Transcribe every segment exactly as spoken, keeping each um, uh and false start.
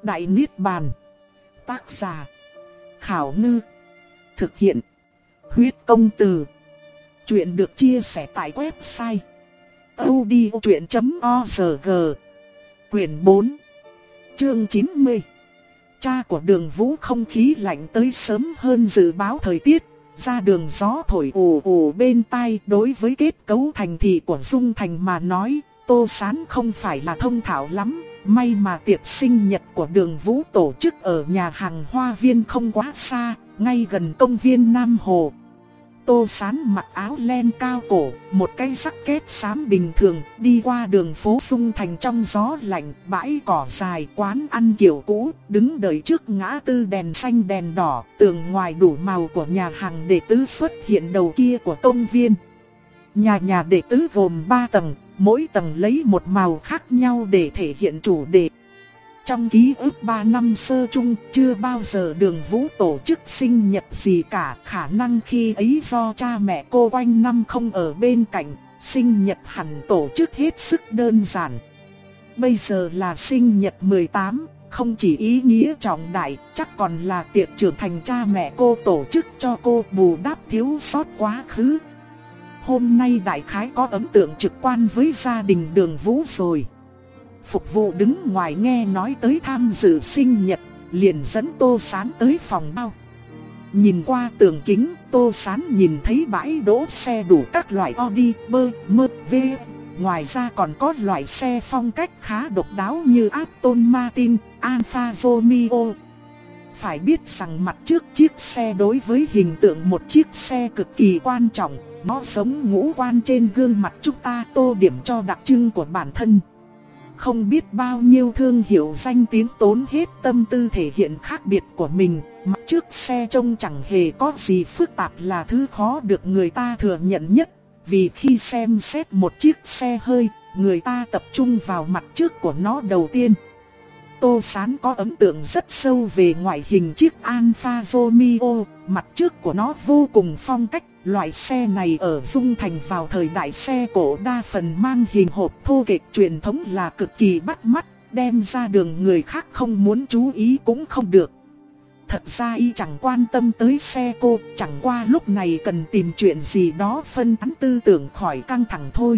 Đại Niết Bàn. Tác giả Khảo Ngư. Thực hiện Huyết Công Từ. Chuyện được chia sẻ tại website audiochuyện chấm org. Quyển bốn, chương chín mươi. Cha của Đường Vũ. Không khí lạnh tới sớm hơn dự báo thời tiết. Ra đường gió thổi ù ù bên tai. Đối với kết cấu thành thị của Dung Thành mà nói, Tô Sán không phải là thông thạo lắm. May mà tiệc sinh nhật của Đường Vũ tổ chức ở nhà hàng Hoa Viên không quá xa, ngay gần công viên Nam Hồ. Tô Sán mặc áo len cao cổ, một cái jacket xám bình thường, đi qua đường phố Dung Thành trong gió lạnh, bãi cỏ dài, quán ăn kiểu cũ, đứng đợi trước ngã tư đèn xanh đèn đỏ, tường ngoài đủ màu của nhà hàng đệ tứ xuất hiện đầu kia của công viên. Nhà nhà đệ tứ gồm ba tầng, mỗi tầng lấy một màu khác nhau để thể hiện chủ đề. Trong ký ức ba năm sơ chung, chưa bao giờ Đường Vũ tổ chức sinh nhật gì cả. Khả năng khi ấy do cha mẹ cô quanh năm không ở bên cạnh, sinh nhật hẳn tổ chức hết sức đơn giản. Bây giờ là sinh nhật mười tám, không chỉ ý nghĩa trọng đại, chắc còn là tiệc trưởng thành cha mẹ cô tổ chức cho cô bù đắp thiếu sót quá khứ. Hôm nay đại khái có ấn tượng trực quan với gia đình Đường Vũ rồi. Phục vụ đứng ngoài nghe nói tới tham dự sinh nhật, liền dẫn Tô Sán tới phòng bao. Nhìn qua tường kính, Tô Sán nhìn thấy bãi đỗ xe đủ các loại Audi, bơ, mơ, v. Ngoài ra còn có loại xe phong cách khá độc đáo như Aston Martin, Alfa Romeo. Phải biết rằng mặt trước chiếc xe đối với hình tượng một chiếc xe cực kỳ quan trọng. Nó giống ngũ quan trên gương mặt chúng ta, tô điểm cho đặc trưng của bản thân. Không biết bao nhiêu thương hiệu danh tiếng tốn hết tâm tư thể hiện khác biệt của mình. Mặt trước xe trông chẳng hề có gì phức tạp là thứ khó được người ta thừa nhận nhất. Vì khi xem xét một chiếc xe hơi, người ta tập trung vào mặt trước của nó đầu tiên. Tô Sán có ấn tượng rất sâu về ngoại hình chiếc Alfa Romeo, mặt trước của nó vô cùng phong cách. Loại xe này ở Dung Thành vào thời đại xe cổ đa phần mang hình hộp thô kệch truyền thống là cực kỳ bắt mắt, đem ra đường người khác không muốn chú ý cũng không được. Thật ra y chẳng quan tâm tới xe cô, chẳng qua lúc này cần tìm chuyện gì đó phân tán tư tưởng khỏi căng thẳng thôi.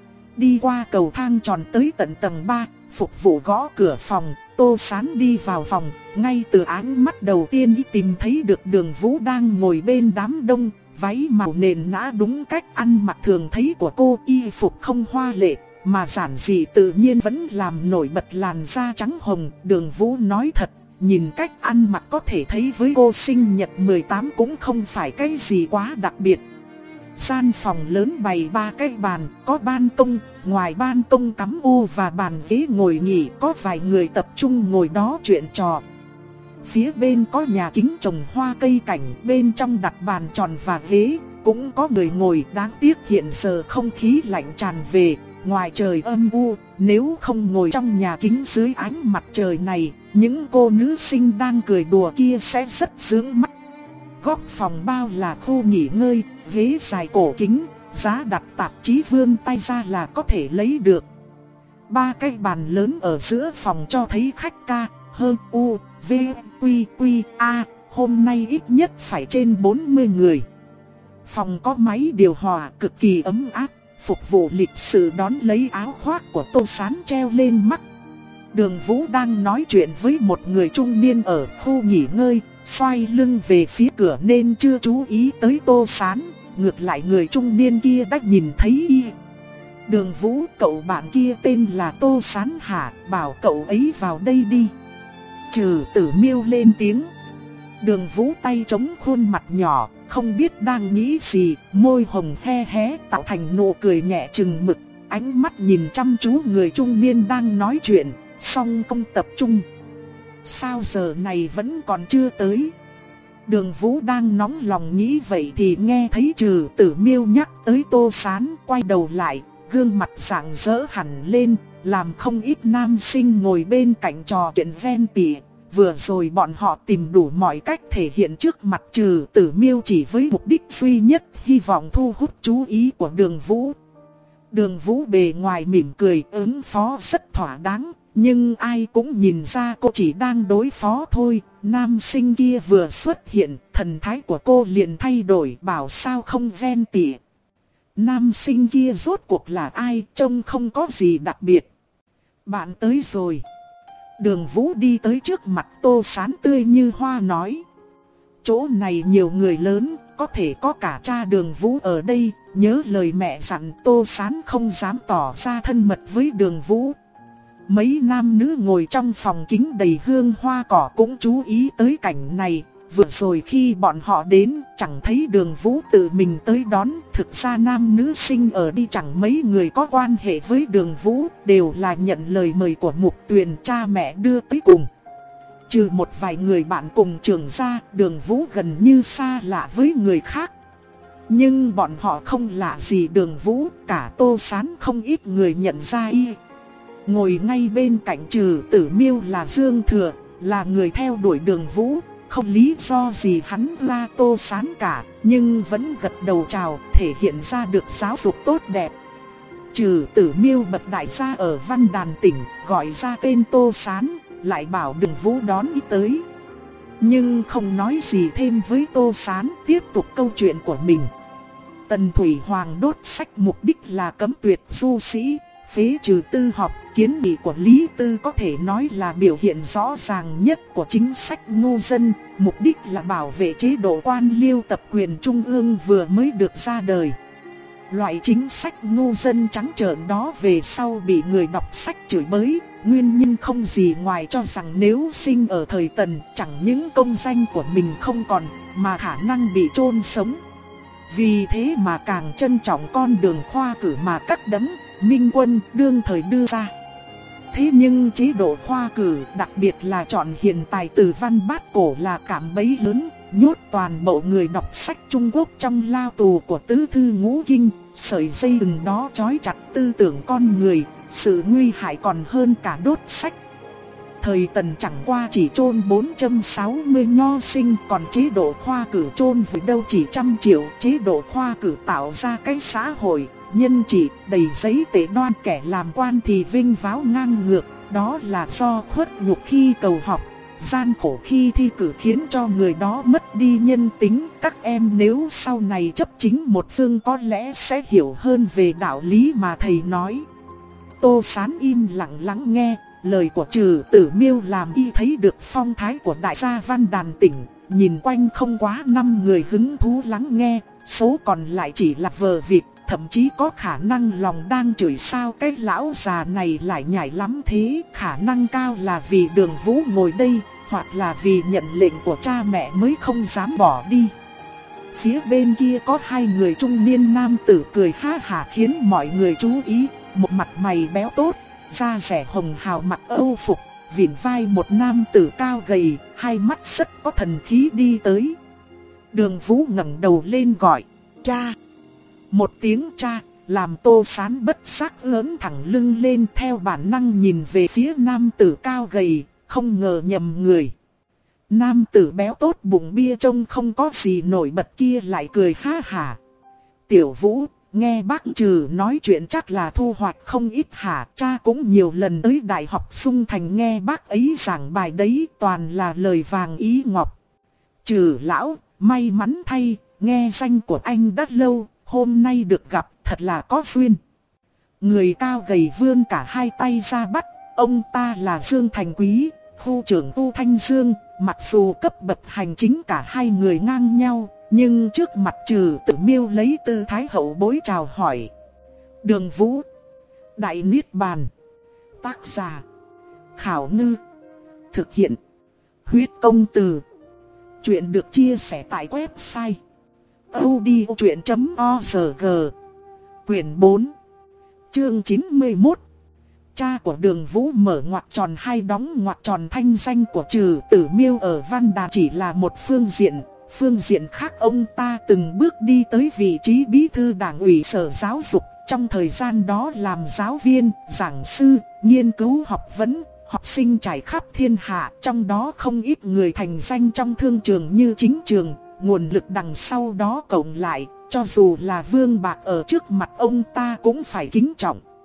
Đi qua cầu thang tròn tới tận tầng ba, phục vụ gõ cửa phòng, Tô Sán đi vào phòng, ngay từ ánh mắt đầu tiên y tìm thấy được Đường Vũ đang ngồi bên đám đông. Váy màu nền nã đúng cách ăn mặc thường thấy của cô, y phục không hoa lệ, mà giản dị tự nhiên vẫn làm nổi bật làn da trắng hồng. Đường Vũ nói thật, nhìn cách ăn mặc có thể thấy với cô sinh nhật mười tám cũng không phải cái gì quá đặc biệt. Gian phòng lớn bày ba cái bàn, có ban công, ngoài ban công cắm ô và bàn ghế ngồi nghỉ, có vài người tập trung ngồi đó chuyện trò. Phía bên có nhà kính trồng hoa cây cảnh, bên trong đặt bàn tròn và ghế, cũng có người ngồi. Đáng tiếc hiện giờ không khí lạnh tràn về, ngoài trời âm u, nếu không ngồi trong nhà kính dưới ánh mặt trời này, những cô nữ sinh đang cười đùa kia sẽ rất sướng mắt. Góc phòng bao là khu nghỉ ngơi, ghế dài cổ kính, giá đặt tạp chí vươn tay ra là có thể lấy được. Ba cái bàn lớn ở giữa phòng cho thấy khách ca, hơn u, v, quy, quy, a, hôm nay ít nhất phải trên bốn mươi người. Phòng có máy điều hòa cực kỳ ấm áp, phục vụ lịch sự đón lấy áo khoác của Tô Sán treo lên mắt. Đường Vũ đang nói chuyện với một người trung niên ở khu nghỉ ngơi, xoay lưng về phía cửa nên chưa chú ý tới Tô Sán. Ngược lại người trung niên kia đã nhìn thấy y. Đường Vũ, cậu bạn kia tên là Tô Sán hả? Bảo cậu ấy vào đây đi. Trừ Tử Miêu lên tiếng. Đường Vũ tay chống khuôn mặt nhỏ, không biết đang nghĩ gì, môi hồng he hé tạo thành nụ cười nhẹ chừng mực, ánh mắt nhìn chăm chú người trung niên đang nói chuyện, song không tập trung. Sao giờ này vẫn còn chưa tới? Đường Vũ đang nóng lòng nghĩ vậy thì nghe thấy Trừ Tử Miêu nhắc tới Tô Sán, quay đầu lại, gương mặt rạng rỡ hẳn lên, làm không ít nam sinh ngồi bên cạnh trò chuyện ven tỉ. Vừa rồi bọn họ tìm đủ mọi cách thể hiện trước mặt Trừ Tử Miêu chỉ với mục đích duy nhất, hy vọng thu hút chú ý của Đường Vũ. Đường Vũ bề ngoài mỉm cười ứng phó rất thỏa đáng, Nhưng ai cũng nhìn ra cô chỉ đang đối phó thôi. Nam sinh kia vừa xuất hiện, thần thái của cô liền thay đổi, bảo sao không ghen tị. Nam sinh kia rốt cuộc là ai, trông không có gì đặc biệt. Bạn tới rồi. Đường Vũ đi tới trước mặt Tô Sán tươi như hoa nói. Chỗ này nhiều người lớn, có thể có cả cha Đường Vũ ở đây. Nhớ lời mẹ dặn, Tô Sán không dám tỏ ra thân mật với Đường Vũ. Mấy nam nữ ngồi trong phòng kính đầy hương hoa cỏ cũng chú ý tới cảnh này. Vừa rồi khi bọn họ đến, chẳng thấy Đường Vũ tự mình tới đón. Thực ra nam nữ sinh ở đi chẳng mấy người có quan hệ với Đường Vũ, đều là nhận lời mời của Mục Tuyền cha mẹ đưa tới cùng. Trừ một vài người bạn cùng trường ra, Đường Vũ gần như xa lạ với người khác. Nhưng bọn họ không lạ gì Đường Vũ, cả Tô Sán không ít người nhận ra y. Ngồi ngay bên cạnh Trừ Tử Miêu là Dương Thừa, là người theo đuổi Đường Vũ. Không lý do gì hắn la Tô Sán cả, nhưng vẫn gật đầu chào, thể hiện ra được giáo dục tốt đẹp. Trừ Tử Miêu bậc đại gia ở Văn Đàn tỉnh, gọi ra tên Tô Sán, lại bảo Đường Vũ đón ý tới. Nhưng không nói gì thêm với Tô Sán, tiếp tục câu chuyện của mình. Tần Thủy Hoàng đốt sách mục đích là cấm tuyệt du sĩ, phế trừ tư học. Kiến nghị của Lý Tư có thể nói là biểu hiện rõ ràng nhất của chính sách ngu dân, mục đích là bảo vệ chế độ quan liêu tập quyền trung ương vừa mới được ra đời. Loại chính sách ngu dân trắng trợn đó về sau bị người đọc sách chửi bới, nguyên nhân không gì ngoài cho rằng nếu sinh ở thời Tần, chẳng những công danh của mình không còn, mà khả năng bị chôn sống. Vì thế mà càng trân trọng con đường khoa cử mà các đấng Minh Quân đương thời đưa ra. Thế nhưng chế độ khoa cử, đặc biệt là chọn hiền tài từ văn bát cổ là cạm bẫy lớn, nhốt toàn bộ người đọc sách Trung Quốc trong lao tù của tứ thư ngũ kinh. Sợi dây đừng đó trói chặt tư tưởng con người, sự nguy hại còn hơn cả đốt sách. Thời Tần chẳng qua chỉ chôn bốn trăm sáu mươi nho sinh, còn chế độ khoa cử chôn vùi đâu chỉ trăm triệu. Chế độ khoa cử tạo ra cái xã hội nhân trị, đầy giấy tệ đoan, kẻ làm quan thì vinh váo ngang ngược. Đó là do khuất nhục khi cầu học, gian khổ khi thi cử khiến cho người đó mất đi nhân tính. Các em nếu sau này chấp chính một phương có lẽ sẽ hiểu hơn về đạo lý mà thầy nói. Tô Sán im lặng lắng nghe, lời của Trừ Tử Miêu làm y thấy được phong thái của đại gia Văn Đàn tỉnh. Nhìn quanh không quá năm người hứng thú lắng nghe, số còn lại chỉ là vờ vịt. Thậm chí có khả năng lòng đang chửi sao cái lão già này lại nhảy lắm thế. Khả năng cao là vì Đường Vũ ngồi đây, hoặc là vì nhận lệnh của cha mẹ mới không dám bỏ đi. Phía bên kia có hai người trung niên nam tử cười ha hả khiến mọi người chú ý. Một mặt mày béo tốt, da rẻ hồng hào, mặc âu phục, vỉn vai một nam tử cao gầy, hai mắt rất có thần khí đi tới. Đường Vũ ngẩng đầu lên gọi, cha. Một tiếng cha, làm Tô Sán bất giác ưỡn thẳng lưng lên, theo bản năng nhìn về phía nam tử cao gầy, không ngờ nhầm người. Nam tử béo tốt bụng bia trông không có gì nổi bật kia lại cười ha hả. Tiểu Vũ, nghe bác Trừ nói chuyện chắc là thu hoạch không ít hả? Cha cũng nhiều lần tới Đại học Dung Thành nghe bác ấy giảng bài đấy, toàn là lời vàng ý ngọc. Trừ lão, may mắn thay, nghe danh của anh đã lâu, hôm nay được gặp thật là có duyên. Người cao gầy vươn cả hai tay ra bắt, ông ta là Dương Thành Quý, khu trưởng khu Thanh Dương. Mặc dù cấp bậc hành chính cả hai người ngang nhau, nhưng trước mặt Trừ Tử Miêu lấy tư thái hậu bối chào hỏi. Đường Vũ, Đại Niết Bàn. Tác giả Khảo Ngư. Thực hiện Huyết Công Từ. Chuyện được chia sẻ tại website audiochuyện chấm org. Quyển bốn, chương chín mươi mốt. Cha của Đường Vũ mở ngoặc tròn hai đóng ngoặc tròn. Thanh danh của Trừ Tử Miêu ở Văn Đàn chỉ là một phương diện. Phương diện khác, ông ta từng bước đi tới vị trí bí thư đảng ủy sở giáo dục. Trong thời gian đó làm giáo viên, giảng sư, nghiên cứu học vấn, học sinh trải khắp thiên hạ. Trong đó không ít người thành danh trong thương trường như chính trường. Nguồn lực đằng sau đó cộng lại, cho dù là Vương Bạc ở trước mặt ông ta cũng phải kính trọng.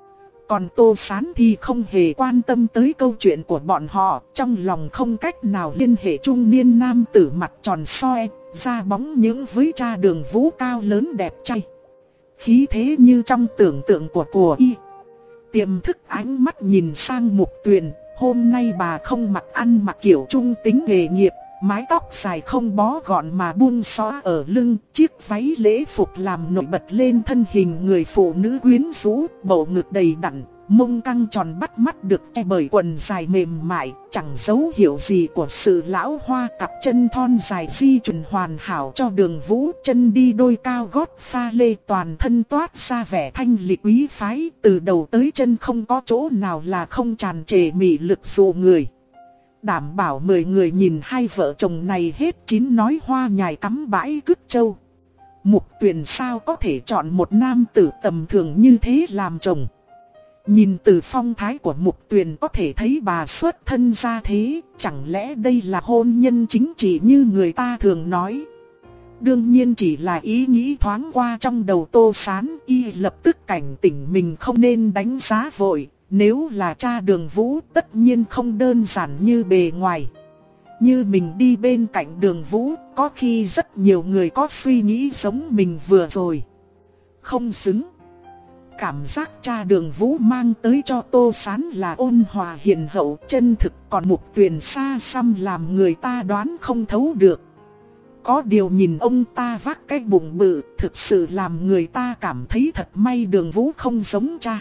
Còn Tô Sán thì không hề quan tâm tới câu chuyện của bọn họ, trong lòng không cách nào liên hệ trung niên nam tử mặt tròn soi, da bóng những với cha Đường Vũ cao lớn đẹp trai. Khí thế như trong tưởng tượng của của y. Tiềm thức ánh mắt nhìn sang Mục Tuyền, hôm nay bà không mặc ăn mặc kiểu trung tính nghề nghiệp, mái tóc dài không bó gọn mà buông xõa ở lưng, chiếc váy lễ phục làm nổi bật lên thân hình người phụ nữ quyến rũ, bầu ngực đầy đặn, mông căng tròn bắt mắt được che bởi quần dài mềm mại, chẳng dấu hiệu gì của sự lão hoa. Cặp chân thon dài di chuyển hoàn hảo cho Đường Vũ, chân đi đôi cao gót pha lê, toàn thân toát ra vẻ thanh lịch quý phái, từ đầu tới chân không có chỗ nào là không tràn trề mị lực dụ người. Đảm bảo mười người nhìn hai vợ chồng này hết chín nói hoa nhài cắm bãi cứt trâu. Mục Tuyền sao có thể chọn một nam tử tầm thường như thế làm chồng. Nhìn từ phong thái của Mục Tuyền có thể thấy bà xuất thân ra thế, chẳng lẽ đây là hôn nhân chính trị như người ta thường nói. Đương nhiên chỉ là ý nghĩ thoáng qua trong đầu Tô Sán, y lập tức cảnh tỉnh mình không nên đánh giá vội. Nếu là cha Đường Vũ tất nhiên không đơn giản như bề ngoài. Như mình đi bên cạnh Đường Vũ, có khi rất nhiều người có suy nghĩ giống mình vừa rồi. Không xứng. Cảm giác cha Đường Vũ mang tới cho Tô Sán là ôn hòa hiền hậu chân thực, còn Mục Tuyền xa xăm làm người ta đoán không thấu được. Có điều nhìn ông ta vác cái bụng bự, thực sự làm người ta cảm thấy thật may Đường Vũ không giống cha.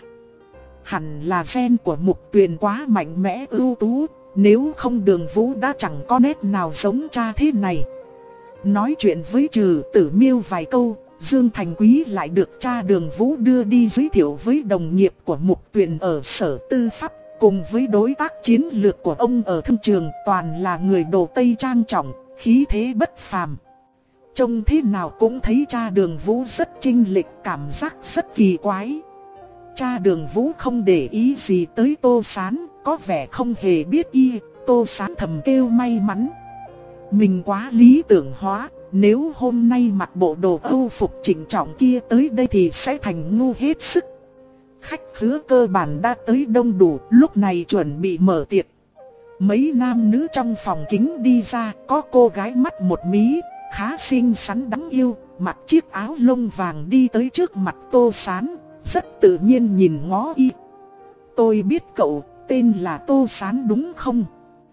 Hẳn là gen của Mục Tuyền quá mạnh mẽ ưu tú, nếu không Đường Vũ đã chẳng có nét nào giống cha thế này. Nói chuyện với Trừ Tử Miêu vài câu, Dương Thành Quý lại được cha Đường Vũ đưa đi giới thiệu với đồng nghiệp của Mục Tuyền ở Sở Tư Pháp, cùng với đối tác chiến lược của ông ở thương trường, toàn là người đồ Tây trang trọng, khí thế bất phàm. Trông thế nào cũng thấy cha Đường Vũ rất chinh lịch, cảm giác rất kỳ quái. Cha Đường Vũ không để ý gì tới Tô Sán, có vẻ không hề biết y. Tô Sán thầm kêu may mắn. Mình quá lý tưởng hóa, nếu hôm nay mặc bộ đồ Âu phục chỉnh trọng kia tới đây thì sẽ thành ngu hết sức. Khách khứa cơ bản đã tới đông đủ, lúc này chuẩn bị mở tiệc. Mấy nam nữ trong phòng kính đi ra, có cô gái mắt một mí, khá xinh xắn đáng yêu, mặc chiếc áo lông vàng đi tới trước mặt Tô Sán, rất tự nhiên nhìn ngó y. Tôi biết cậu, tên là Tô Sán đúng không?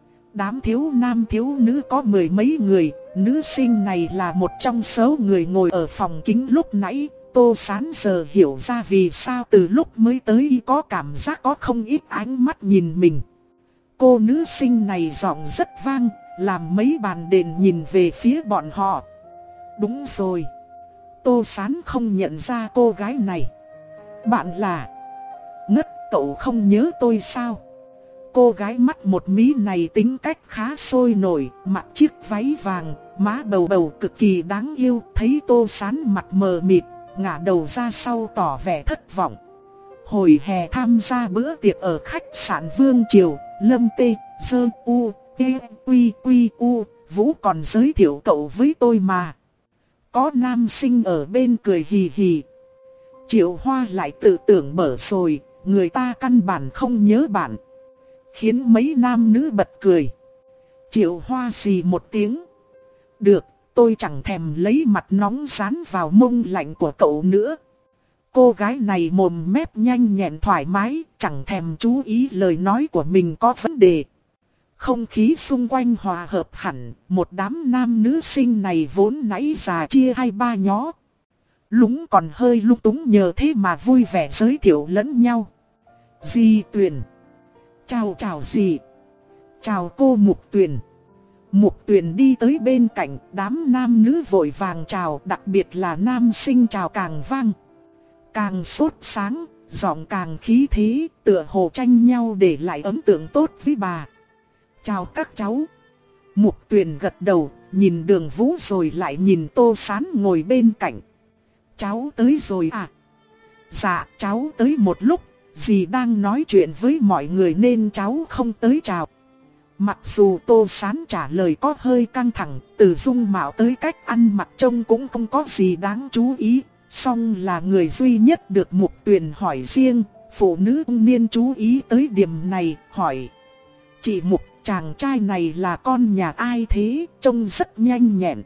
Đám thiếu nam thiếu nữ có mười mấy người, nữ sinh này là một trong số người ngồi ở phòng kính lúc nãy. Tô Sán giờ hiểu ra vì sao từ lúc mới tới y có cảm giác có không ít ánh mắt nhìn mình. Cô nữ sinh này giọng rất vang, làm mấy bàn đền nhìn về phía bọn họ. Đúng rồi, Tô Sán không nhận ra cô gái này. Bạn là... Ngất, cậu không nhớ tôi sao? Cô gái mắt một mí này tính cách khá sôi nổi, mặc chiếc váy vàng, má bầu bầu cực kỳ đáng yêu. Thấy Tô Sán mặt mờ mịt, ngả đầu ra sau tỏ vẻ thất vọng. Hồi hè tham gia bữa tiệc ở khách sạn Vương Triều, Lâm Tê, Dơ, U, E, Quy, Quy, U, Vũ còn giới thiệu cậu với tôi mà. Có nam sinh ở bên cười hì hì. Triệu Hoa lại tự tưởng mở rồi, người ta căn bản không nhớ bạn. Khiến mấy nam nữ bật cười. Triệu Hoa xì một tiếng. Được, tôi chẳng thèm lấy mặt nóng dán vào mông lạnh của cậu nữa. Cô gái này mồm mép nhanh nhẹn thoải mái, chẳng thèm chú ý lời nói của mình có vấn đề. Không khí xung quanh hòa hợp hẳn, một đám nam nữ sinh này vốn nãy già chia hai ba nhó. Lúng còn hơi lung túng nhờ thế mà vui vẻ giới thiệu lẫn nhau. Di Tuyền. Chào chào dì. Chào cô Mục Tuyền. Mục Tuyền đi tới bên cạnh, đám nam nữ vội vàng chào, đặc biệt là nam sinh chào càng vang. Càng sốt sáng, giọng càng khí thế, tựa hồ tranh nhau để lại ấn tượng tốt với bà. Chào các cháu. Mục Tuyền gật đầu, nhìn Đường Vũ rồi lại nhìn Tô Sán ngồi bên cạnh. Cháu tới rồi à? Dạ, cháu tới một lúc, dì đang nói chuyện với mọi người nên cháu không tới chào. Mặc dù Tô Sán trả lời có hơi căng thẳng, từ dung mạo tới cách ăn mặc trông cũng không có gì đáng chú ý. Song là người duy nhất được Mục Tuyền hỏi riêng, Phụ nữ trung niên chú ý tới điểm này, hỏi. Chị Mục, chàng trai này là con nhà ai thế, trông rất nhanh nhẹn.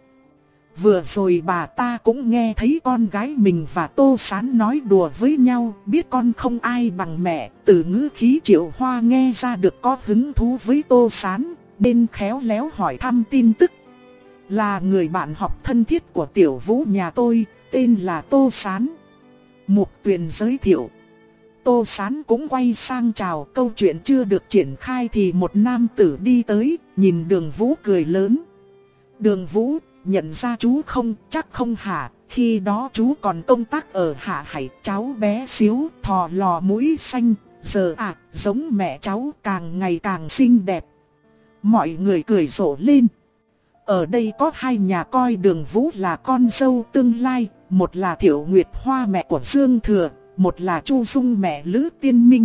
Vừa rồi bà ta cũng nghe thấy con gái mình và Tô Sán nói đùa với nhau, biết con không ai bằng mẹ. Từ ngữ khí Triệu Hoa nghe ra được có hứng thú với Tô Sán, nên khéo léo hỏi thăm tin tức. Là người bạn học thân thiết của Tiểu Vũ nhà tôi, tên là Tô Sán. Mục Tuyền giới thiệu. Tô Sán cũng quay sang chào, câu chuyện chưa được triển khai thì một nam tử đi tới, nhìn Đường Vũ cười lớn. Đường Vũ, nhận ra chú không, chắc không hả, khi đó chú còn công tác ở Hạ Hải, cháu bé xíu, thò lò mũi xanh, giờ à, giống mẹ cháu càng ngày càng xinh đẹp. Mọi người cười rộ lên. Ở đây có hai nhà coi Đường Vũ là con dâu tương lai, một là Thiệu Nguyệt Hoa mẹ của Dương Thừa, một là Chu Dung mẹ Lữ Tiên Minh.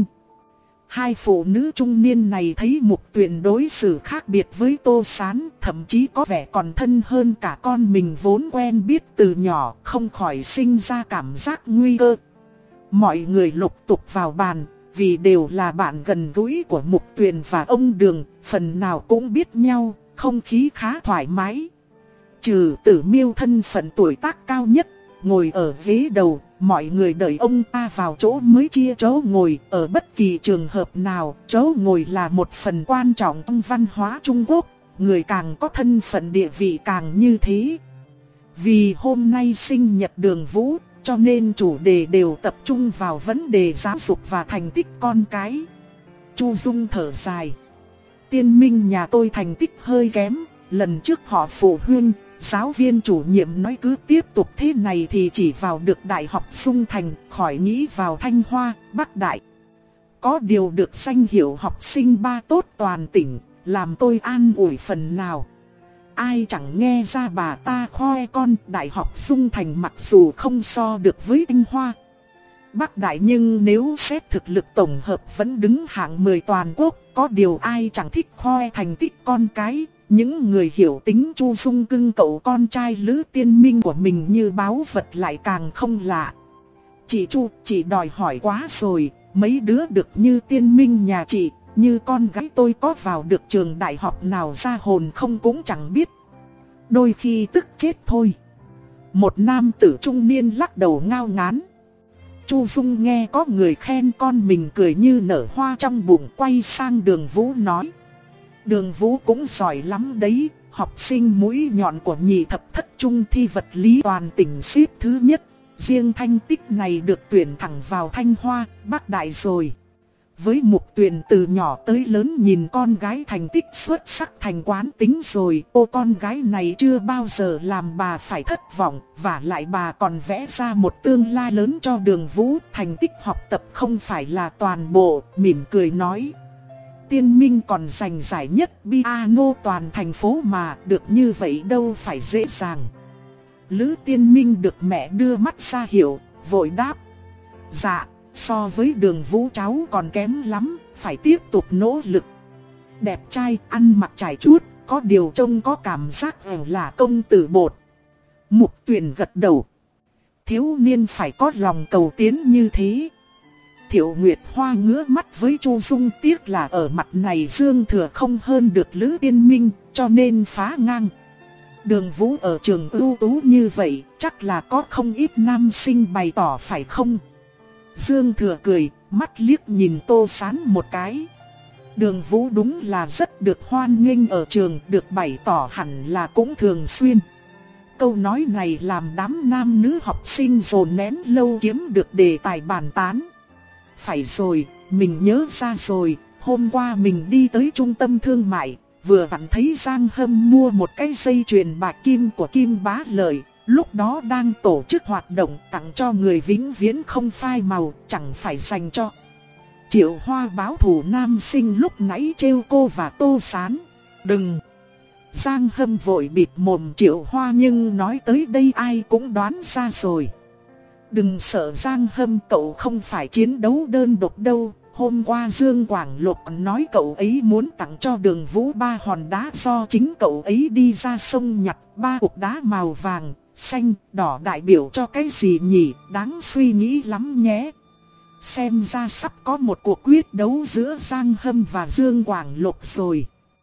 Hai phụ nữ trung niên này thấy Mục Tuyền đối xử khác biệt với Tô Sán, thậm chí có vẻ còn thân hơn cả con mình vốn quen biết từ nhỏ, không khỏi sinh ra cảm giác nguy cơ. Mọi người lục tục vào bàn, vì đều là bạn gần gũi của Mục Tuyền và ông Đường, phần nào cũng biết nhau, không khí khá thoải mái. Trừ Tử Miêu thân phận tuổi tác cao nhất, ngồi ở ghế đầu, mọi người đợi ông ta vào chỗ mới chia chỗ ngồi. Ở bất kỳ trường hợp nào, chỗ ngồi là một phần quan trọng trong văn hóa Trung Quốc, người càng có thân phận địa vị càng như thế. Vì hôm nay sinh nhật Đường Vũ, cho nên chủ đề đều tập trung vào vấn đề giáo dục và thành tích con cái. Chu Dung thở dài. Tiên Minh nhà tôi thành tích hơi kém, lần trước họ phụ huynh, giáo viên chủ nhiệm nói cứ tiếp tục thế này thì chỉ vào được Đại học Dung Thành, khỏi nghĩ vào Thanh Hoa, Bắc Đại. Có điều được danh hiệu học sinh ba tốt toàn tỉnh, làm tôi an ủi phần nào. Ai chẳng nghe ra bà ta khoe con Đại học Dung Thành mặc dù không so được với Thanh Hoa, Bắc Đại, nhưng nếu xét thực lực tổng hợp vẫn đứng hạng mười toàn quốc. Có điều ai chẳng thích khoe thành tích con cái. Những người hiểu tính Chu Dung cưng cậu con trai Lữ Tiên Minh của mình như báu vật lại càng không lạ. Chị Chu, chị đòi hỏi quá rồi, mấy đứa được như Tiên Minh nhà chị, như con gái tôi có vào được trường đại học nào ra hồn không cũng chẳng biết. Đôi khi tức chết thôi. Một nam tử trung niên lắc đầu ngao ngán. Chu Dung nghe có người khen con mình cười như nở hoa trong bụng, quay sang Đường Vũ nói. Đường Vũ cũng giỏi lắm đấy, học sinh mũi nhọn của nhị thập thất trung thi vật lý toàn tỉnh xếp thứ nhất. Riêng thành tích này được tuyển thẳng vào Thanh Hoa, Bắc Đại rồi. Với Mục Tuyền từ nhỏ tới lớn nhìn con gái thành tích xuất sắc thành quán tính rồi. Ô, con gái này chưa bao giờ làm bà phải thất vọng, và lại bà còn vẽ ra một tương lai lớn cho Đường Vũ. Thành tích học tập không phải là toàn bộ, mỉm cười nói. Tiên Minh còn giành giải nhất piano toàn thành phố mà, được như vậy đâu phải dễ dàng. Lữ Tiên Minh được mẹ đưa mắt ra hiệu, vội đáp. Dạ, so với Đường Vũ cháu còn kém lắm, phải tiếp tục nỗ lực. Đẹp trai, ăn mặc trải chuốt, có điều trông có cảm giác ở là công tử bột. Mục Tuyền gật đầu. Thiếu niên phải có lòng cầu tiến như thế. Thiệu Nguyệt Hoa ngứa mắt với Chu Dung, tiếc là ở mặt này Dương Thừa không hơn được Lữ Tiên Minh, cho nên phá ngang. Đường Vũ ở trường ưu tú như vậy, chắc là có không ít nam sinh bày tỏ phải không? Dương Thừa cười, mắt liếc nhìn Tô Sán một cái. Đường Vũ đúng là rất được hoan nghênh ở trường, được bày tỏ hẳn là cũng thường xuyên. Câu nói này làm đám nam nữ học sinh dồn nén lâu kiếm được đề tài bàn tán. Phải rồi, mình nhớ ra rồi, hôm qua mình đi tới trung tâm thương mại, vừa vặn thấy Giang Hâm mua một cái dây chuyền bạc kim của Kim Bá Lợi. Lúc đó đang tổ chức hoạt động tặng cho người vĩnh viễn không phai màu, chẳng phải dành cho Triệu Hoa báo thù nam sinh lúc nãy trêu cô và Tô Sán. Đừng! Giang Hâm vội bịt mồm Triệu Hoa, nhưng nói tới đây ai cũng đoán ra rồi. Đừng sợ Giang Hâm, cậu không phải chiến đấu đơn độc đâu. Hôm qua Dương Quảng Lục nói cậu ấy muốn tặng cho Đường Vũ ba hòn đá do chính cậu ấy đi ra sông nhặt, ba cục đá màu vàng, xanh, đỏ đại biểu cho cái gì nhỉ, đáng suy nghĩ lắm nhé. xem ra sắp có một cuộc quyết đấu giữa Giang Hâm và Dương Quảng Lục rồi.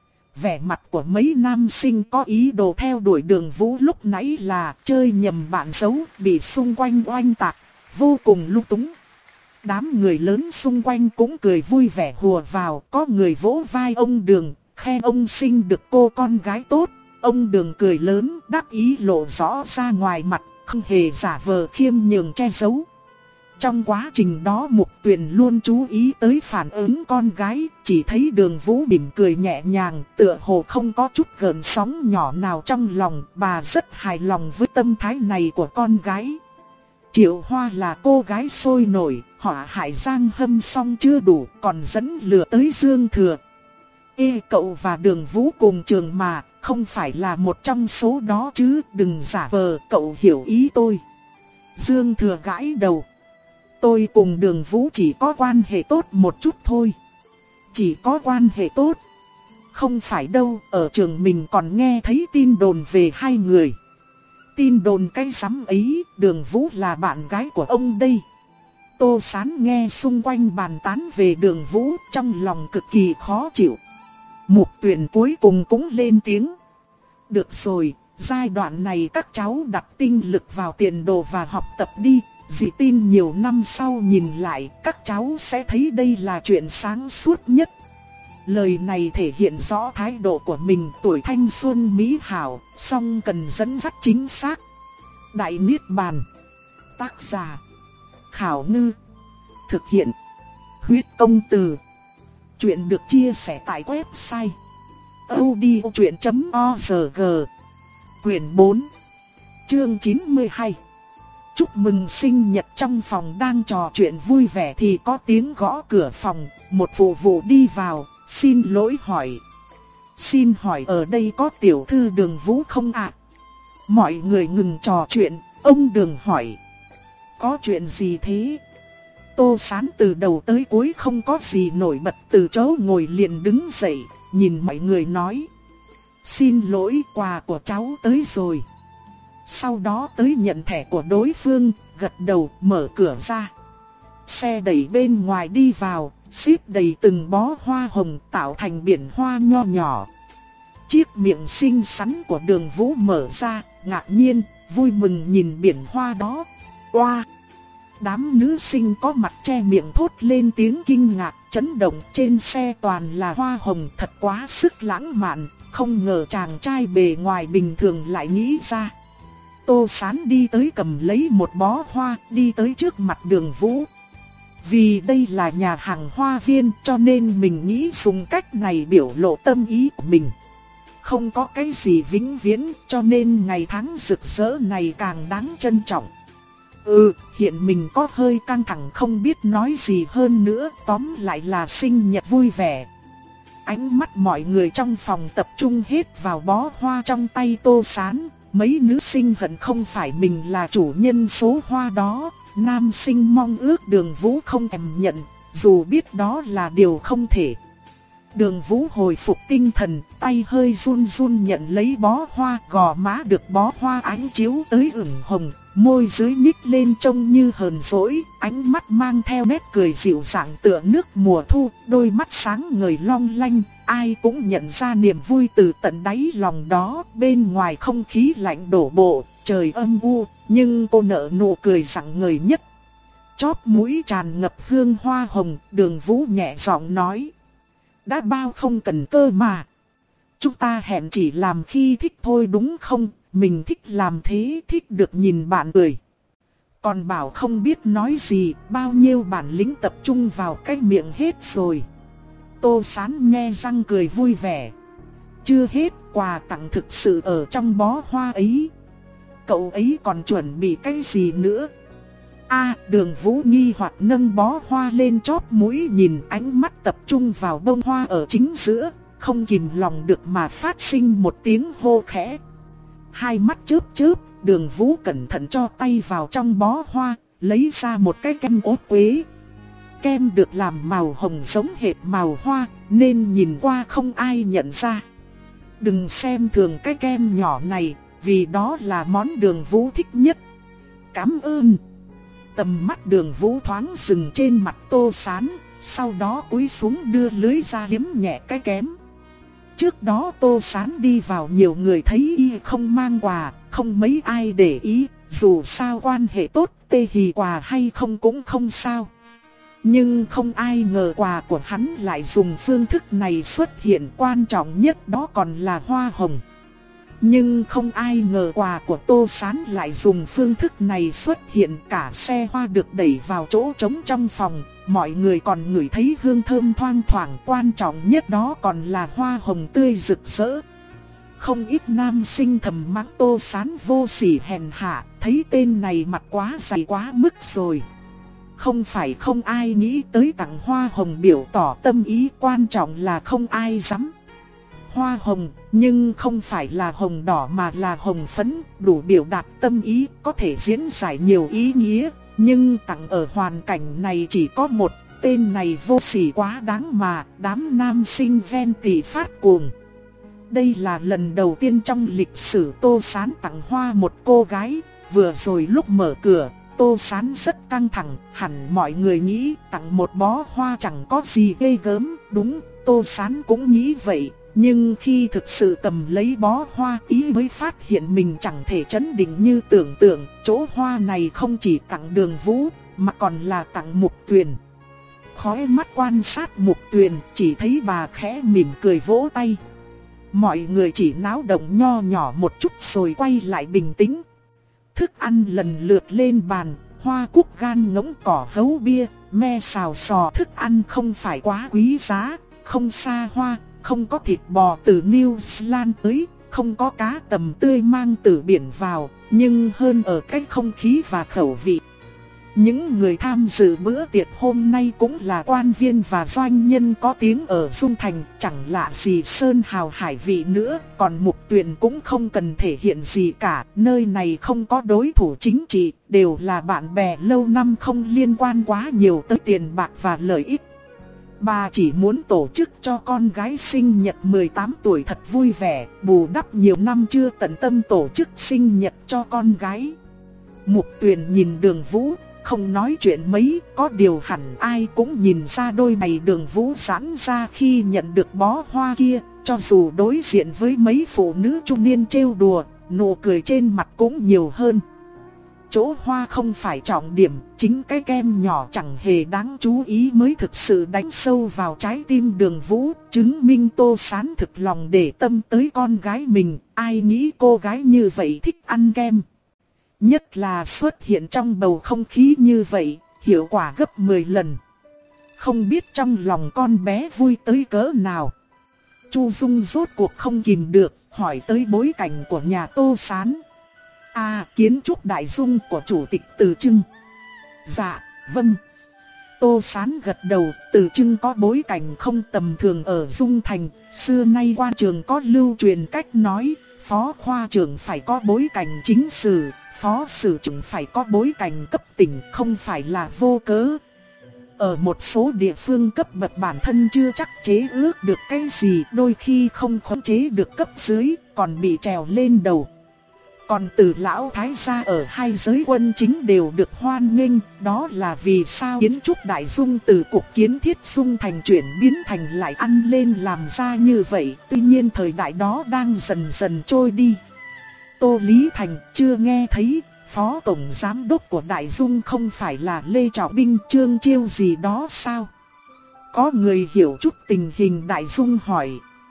Vẻ mặt của mấy nam sinh có ý đồ theo đuổi Đường Vũ lúc nãy là chơi nhầm bạn xấu, bị xung quanh oanh tạc, vô cùng lung túng. Đám người lớn xung quanh cũng cười vui vẻ hùa vào, có người vỗ vai ông Đường, khen ông sinh được cô con gái tốt. Ông Đường cười lớn, đắc ý lộ rõ ra ngoài mặt, không hề giả vờ khiêm nhường che giấu. Trong quá trình đó Mục Tuyền luôn chú ý tới phản ứng con gái, chỉ thấy Đường Vũ mỉm cười nhẹ nhàng, tựa hồ không có chút gợn sóng nhỏ nào trong lòng, bà rất hài lòng với tâm thái này của con gái. Triệu Hoa là cô gái sôi nổi, họa hại Giang Hâm xong chưa đủ, còn dẫn lừa tới Dương Thừa. Ê cậu và Đường Vũ cùng trường mà, không phải là một trong số đó chứ, đừng giả vờ, cậu hiểu ý tôi. Dương Thừa gãi đầu. Tôi cùng Đường Vũ chỉ có quan hệ tốt một chút thôi. Chỉ có quan hệ tốt. Không phải đâu, ở trường mình còn nghe thấy tin đồn về hai người. Tin đồn cái rắm ấy, Đường Vũ là bạn gái của ông đây. Tô Sán nghe xung quanh bàn tán về Đường Vũ, trong lòng cực kỳ khó chịu. Mục Tuyền cuối cùng cũng lên tiếng. Được rồi, giai đoạn này các cháu đặt tinh lực vào tiền đồ và học tập đi. Dì tin nhiều năm sau nhìn lại, các cháu sẽ thấy đây là chuyện sáng suốt nhất. Lời này thể hiện rõ thái độ của mình, tuổi thanh xuân mỹ hảo, song cần dẫn dắt chính xác. Đại Niết Bàn. Tác giả: Khảo Ngư. Thực hiện: Huyết Công Từ. Chuyện được chia sẻ tại website audiochuyện chấm org. Quyển bốn, chương chín mươi hai. Chúc mừng sinh nhật. Trong phòng đang trò chuyện vui vẻ thì có tiếng gõ cửa phòng, một phụ vụ đi vào, xin lỗi hỏi. Xin hỏi ở đây có tiểu thư Đường Vũ không ạ? Mọi người ngừng trò chuyện, ông Đường hỏi. Có chuyện gì thế? Tô Sán từ đầu tới cuối không có gì nổi bật, từ chỗ ngồi liền đứng dậy, nhìn mọi người nói. Xin lỗi, quà của cháu tới rồi. Sau đó tới nhận thẻ của đối phương, gật đầu mở cửa ra. Xe đẩy bên ngoài đi vào, xếp đầy từng bó hoa hồng tạo thành biển hoa nho nhỏ. Chiếc miệng xinh xắn của Đường Vũ mở ra, ngạc nhiên, vui mừng nhìn biển hoa đó. Oa! Đám nữ sinh có mặt che miệng thốt lên tiếng kinh ngạc, chấn động. Trên xe toàn là hoa hồng, thật quá sức lãng mạn, không ngờ chàng trai bề ngoài bình thường lại nghĩ ra. Tô Sán đi tới cầm lấy một bó hoa, đi tới trước mặt Đường Vũ. Vì đây là nhà hàng hoa viên cho nên mình nghĩ dùng cách này biểu lộ tâm ý của mình. Không có cái gì vĩnh viễn cho nên ngày tháng rực rỡ này càng đáng trân trọng. Ừ, hiện mình có hơi căng thẳng không biết nói gì hơn nữa, tóm lại là sinh nhật vui vẻ. Ánh mắt mọi người trong phòng tập trung hết vào bó hoa trong tay Tô Sán. Mấy nữ sinh hận không phải mình là chủ nhân số hoa đó. Nam sinh mong ước Đường Vũ không thèm nhận, dù biết đó là điều không thể. Đường Vũ hồi phục tinh thần, tay hơi run run nhận lấy bó hoa, gò má được bó hoa ánh chiếu tới ửng hồng, môi dưới nhích lên trông như hờn dỗi, ánh mắt mang theo nét cười dịu dàng tựa nước mùa thu, đôi mắt sáng ngời long lanh, ai cũng nhận ra niềm vui từ tận đáy lòng đó. Bên ngoài không khí lạnh đổ bộ, trời âm u, nhưng cô nở nụ cười rạng ngời nhất. Chóp mũi tràn ngập hương hoa hồng, Đường Vũ nhẹ giọng nói. Đã bao không cần cơ mà. Chúng ta hẹn chỉ làm khi thích thôi đúng không? Mình thích làm thế, thích được nhìn bạn cười. Còn bảo không biết nói gì, bao nhiêu bản lĩnh tập trung vào cái miệng hết rồi. Tô Sán nhe răng cười vui vẻ. Chưa hết, quà tặng thực sự ở trong bó hoa ấy. Cậu ấy còn chuẩn bị cái gì nữa? A, Đường Vũ nghi hoặc nâng bó hoa lên chóp mũi nhìn, ánh mắt tập trung vào bông hoa ở chính giữa, không kìm lòng được mà phát sinh một tiếng hô khẽ. Hai mắt chớp chớp, Đường Vũ cẩn thận cho tay vào trong bó hoa, lấy ra một cái kem ốt quế. Kem được làm màu hồng giống hệt màu hoa, nên nhìn qua không ai nhận ra. Đừng xem thường cái kem nhỏ này, vì đó là món Đường Vũ thích nhất. Cảm ơn. Tầm mắt Đường Vũ thoáng dừng trên mặt Tô Sán, sau đó cúi xuống đưa lưới ra liếm nhẹ cái kém. Trước đó Tô Sán đi vào nhiều người thấy y không mang quà, không mấy ai để ý, dù sao quan hệ tốt, tê hì quà hay không cũng không sao. Nhưng không ai ngờ quà của hắn lại dùng phương thức này xuất hiện, quan trọng nhất đó còn là hoa hồng. Nhưng không ai ngờ quà của Tô Sán lại dùng phương thức này xuất hiện, cả xe hoa được đẩy vào chỗ trống trong phòng, mọi người còn ngửi thấy hương thơm thoang thoảng, quan trọng nhất đó còn là hoa hồng tươi rực rỡ. Không ít nam sinh thầm mắng Tô Sán vô sỉ hèn hạ, thấy tên này mặt quá dày quá mức rồi. Không phải không ai nghĩ tới tặng hoa hồng biểu tỏ tâm ý, quan trọng là không ai dám. Hoa hồng, nhưng không phải là hồng đỏ mà là hồng phấn, đủ biểu đạt tâm ý, có thể diễn giải nhiều ý nghĩa. Nhưng tặng ở hoàn cảnh này chỉ có một, tên này vô sỉ quá đáng mà, đám nam sinh ghen tị phát cuồng. Đây là lần đầu tiên trong lịch sử Tô Sán tặng hoa một cô gái, vừa rồi lúc mở cửa, Tô Sán rất căng thẳng, hẳn mọi người nghĩ tặng một bó hoa chẳng có gì ghê gớm, đúng, Tô Sán cũng nghĩ vậy. Nhưng khi thực sự cầm lấy bó hoa, ý mới phát hiện mình chẳng thể chấn định như tưởng tượng, chỗ hoa này không chỉ tặng Đường Vũ, mà còn là tặng Mục Tuyền. Khóe mắt quan sát Mục Tuyền, chỉ thấy bà khẽ mỉm cười vỗ tay. Mọi người chỉ náo động nho nhỏ một chút rồi quay lại bình tĩnh. Thức ăn lần lượt lên bàn, hoa cúc gan ngỗng cỏ hấu bia, me xào sò, thức ăn không phải quá quý giá, không xa hoa. Không có thịt bò từ New Zealand tới, không có cá tầm tươi mang từ biển vào, nhưng hơn ở cách không khí và khẩu vị. Những người tham dự bữa tiệc hôm nay cũng là quan viên và doanh nhân có tiếng ở Dung Thành, chẳng lạ gì sơn hào hải vị nữa, còn Mục Tuyền cũng không cần thể hiện gì cả, nơi này không có đối thủ chính trị, đều là bạn bè lâu năm không liên quan quá nhiều tới tiền bạc và lợi ích. Bà chỉ muốn tổ chức cho con gái sinh nhật mười tám tuổi thật vui vẻ, bù đắp nhiều năm chưa tận tâm tổ chức sinh nhật cho con gái. Mục Tuyền nhìn Đường Vũ, không nói chuyện mấy, có điều hẳn ai cũng nhìn ra đôi mày Đường Vũ giãn ra khi nhận được bó hoa kia, cho dù đối diện với mấy phụ nữ trung niên trêu đùa, nụ cười trên mặt cũng nhiều hơn. Chỗ hoa không phải trọng điểm, chính cái kem nhỏ chẳng hề đáng chú ý mới thực sự đánh sâu vào trái tim Đường Vũ, chứng minh Tô Sán thực lòng để tâm tới con gái mình, ai nghĩ cô gái như vậy thích ăn kem. Nhất là xuất hiện trong bầu không khí như vậy, hiệu quả gấp mười lần. Không biết trong lòng con bé vui tới cỡ nào. Chu Dung rốt cuộc không kìm được, hỏi tới bối cảnh của nhà Tô Sán. À, kiến trúc đại dung của chủ tịch Từ Trưng. Dạ, vâng. Tô Sán gật đầu, Từ Trưng có bối cảnh không tầm thường ở Dung Thành. Xưa nay quan trường có lưu truyền cách nói, phó khoa trưởng phải có bối cảnh chính sử, phó sử trưởng phải có bối cảnh cấp tỉnh, không phải là vô cớ. Ở một số địa phương cấp bậc bản thân chưa chắc chế ước được cái gì, đôi khi không khống chế được cấp dưới, còn bị trèo lên đầu. Còn Từ lão thái gia ở hai giới quân chính đều được hoan nghênh, đó là vì sao kiến trúc đại dung từ cục kiến thiết Dung Thành chuyển biến thành lại ăn lên làm ra như vậy. Tuy nhiên thời đại đó đang dần dần trôi đi. Tô Lý Thành chưa nghe thấy, phó tổng giám đốc của Đại Dung không phải là Lê Trọng Binh, Trương Chiêu gì đó sao? Có người hiểu chút tình hình Đại Dung hỏi.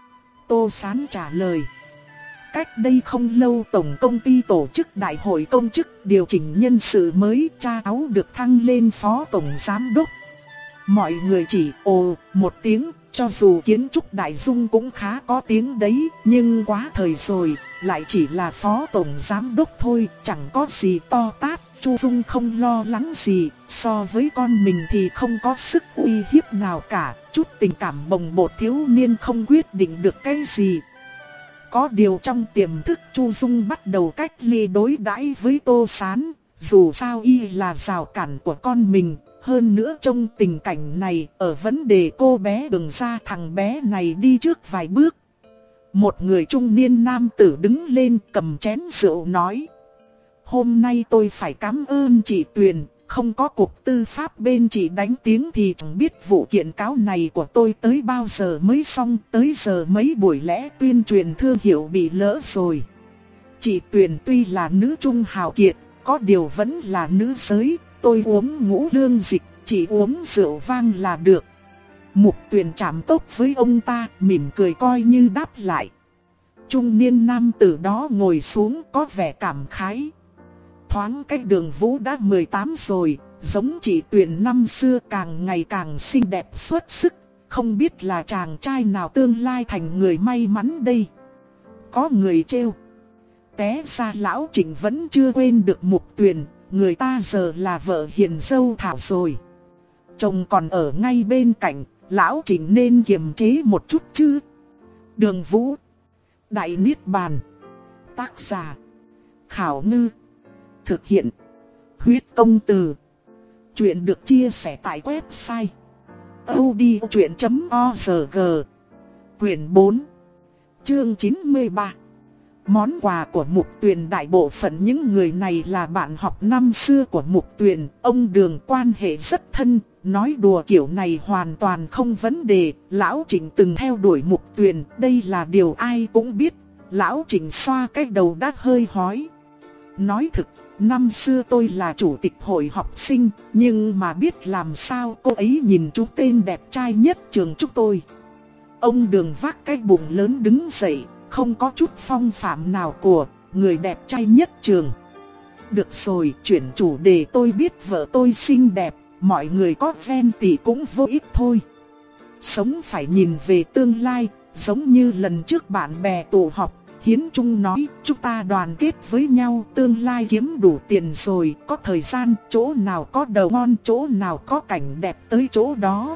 Tô Sán trả lời. Cách đây không lâu tổng công ty tổ chức đại hội công chức điều chỉnh nhân sự mới, cha cháu được thăng lên phó tổng giám đốc. Mọi người chỉ ồ một tiếng, cho dù kiến trúc đại dung cũng khá có tiếng đấy, nhưng quá thời rồi, lại chỉ là phó tổng giám đốc thôi, chẳng có gì to tát. Chu Dung không lo lắng gì, so với con mình thì không có sức uy hiếp nào cả, chút tình cảm bồng bột thiếu niên không quyết định được cái gì. Có điều trong tiềm thức Chu Dung bắt đầu cách ly đối đãi với Tô Sán, dù sao y là rào cản của con mình, hơn nữa trong tình cảnh này, ở vấn đề cô bé đừng ra thằng bé này đi trước vài bước. Một người trung niên nam tử đứng lên cầm chén rượu nói. Hôm nay tôi phải cảm ơn chị Tuyền, không có cục tư pháp bên chị đánh tiếng thì chẳng biết vụ kiện cáo này của tôi tới bao giờ mới xong. Tới giờ mấy buổi lẽ tuyên truyền thương hiệu bị lỡ rồi. Chị Tuyền tuy là nữ trung hào kiệt, có điều vẫn là nữ giới. Tôi uống ngũ lương dịch, chỉ uống rượu vang là được. Mục Tuyền chạm tốc với ông ta, mỉm cười coi như đáp lại. Trung niên nam tử đó ngồi xuống có vẻ cảm khái. Thoáng cách Đường Vũ đã mười tám rồi, giống chị Tuyền năm xưa càng ngày càng xinh đẹp xuất sức. Không biết là chàng trai nào tương lai thành người may mắn đây. Có người trêu. Té ra lão Trịnh vẫn chưa quên được Mục Tuyền, người ta giờ là vợ hiền dâu Thảo rồi. Chồng còn ở ngay bên cạnh, lão Trịnh nên kiềm chế một chút chứ. Đường Vũ, Đại Niết Bàn. Tác giả: Khảo Ngư. Thực hiện: Huyết Công Từ. Chuyện được chia sẻ tại website audiochuyện chấm org. Quyển bốn, chương chín mươi ba. Món quà của Mục Tuyền. Đại bộ phận những người này là bạn học năm xưa của Mục Tuyền. Ông Đường quan hệ rất thân, nói đùa kiểu này hoàn toàn không vấn đề. Lão Trịnh từng theo đuổi Mục Tuyền, đây là điều ai cũng biết. Lão Trịnh xoa cái đầu đã hơi hói. Nói thực, năm xưa tôi là chủ tịch hội học sinh, nhưng mà biết làm sao cô ấy nhìn chú tên đẹp trai nhất trường chúng tôi. Ông Đường vác cái bụng lớn đứng dậy, không có chút phong phạm nào của người đẹp trai nhất trường. Được rồi, chuyển chủ đề. Tôi biết vợ tôi xinh đẹp, mọi người có ghen tị cũng vô ích thôi. Sống phải nhìn về tương lai, giống như lần trước bạn bè tụ họp. Hiến Trung nói, chúng ta đoàn kết với nhau, tương lai kiếm đủ tiền rồi, có thời gian, chỗ nào có đầu ngon, chỗ nào có cảnh đẹp tới chỗ đó.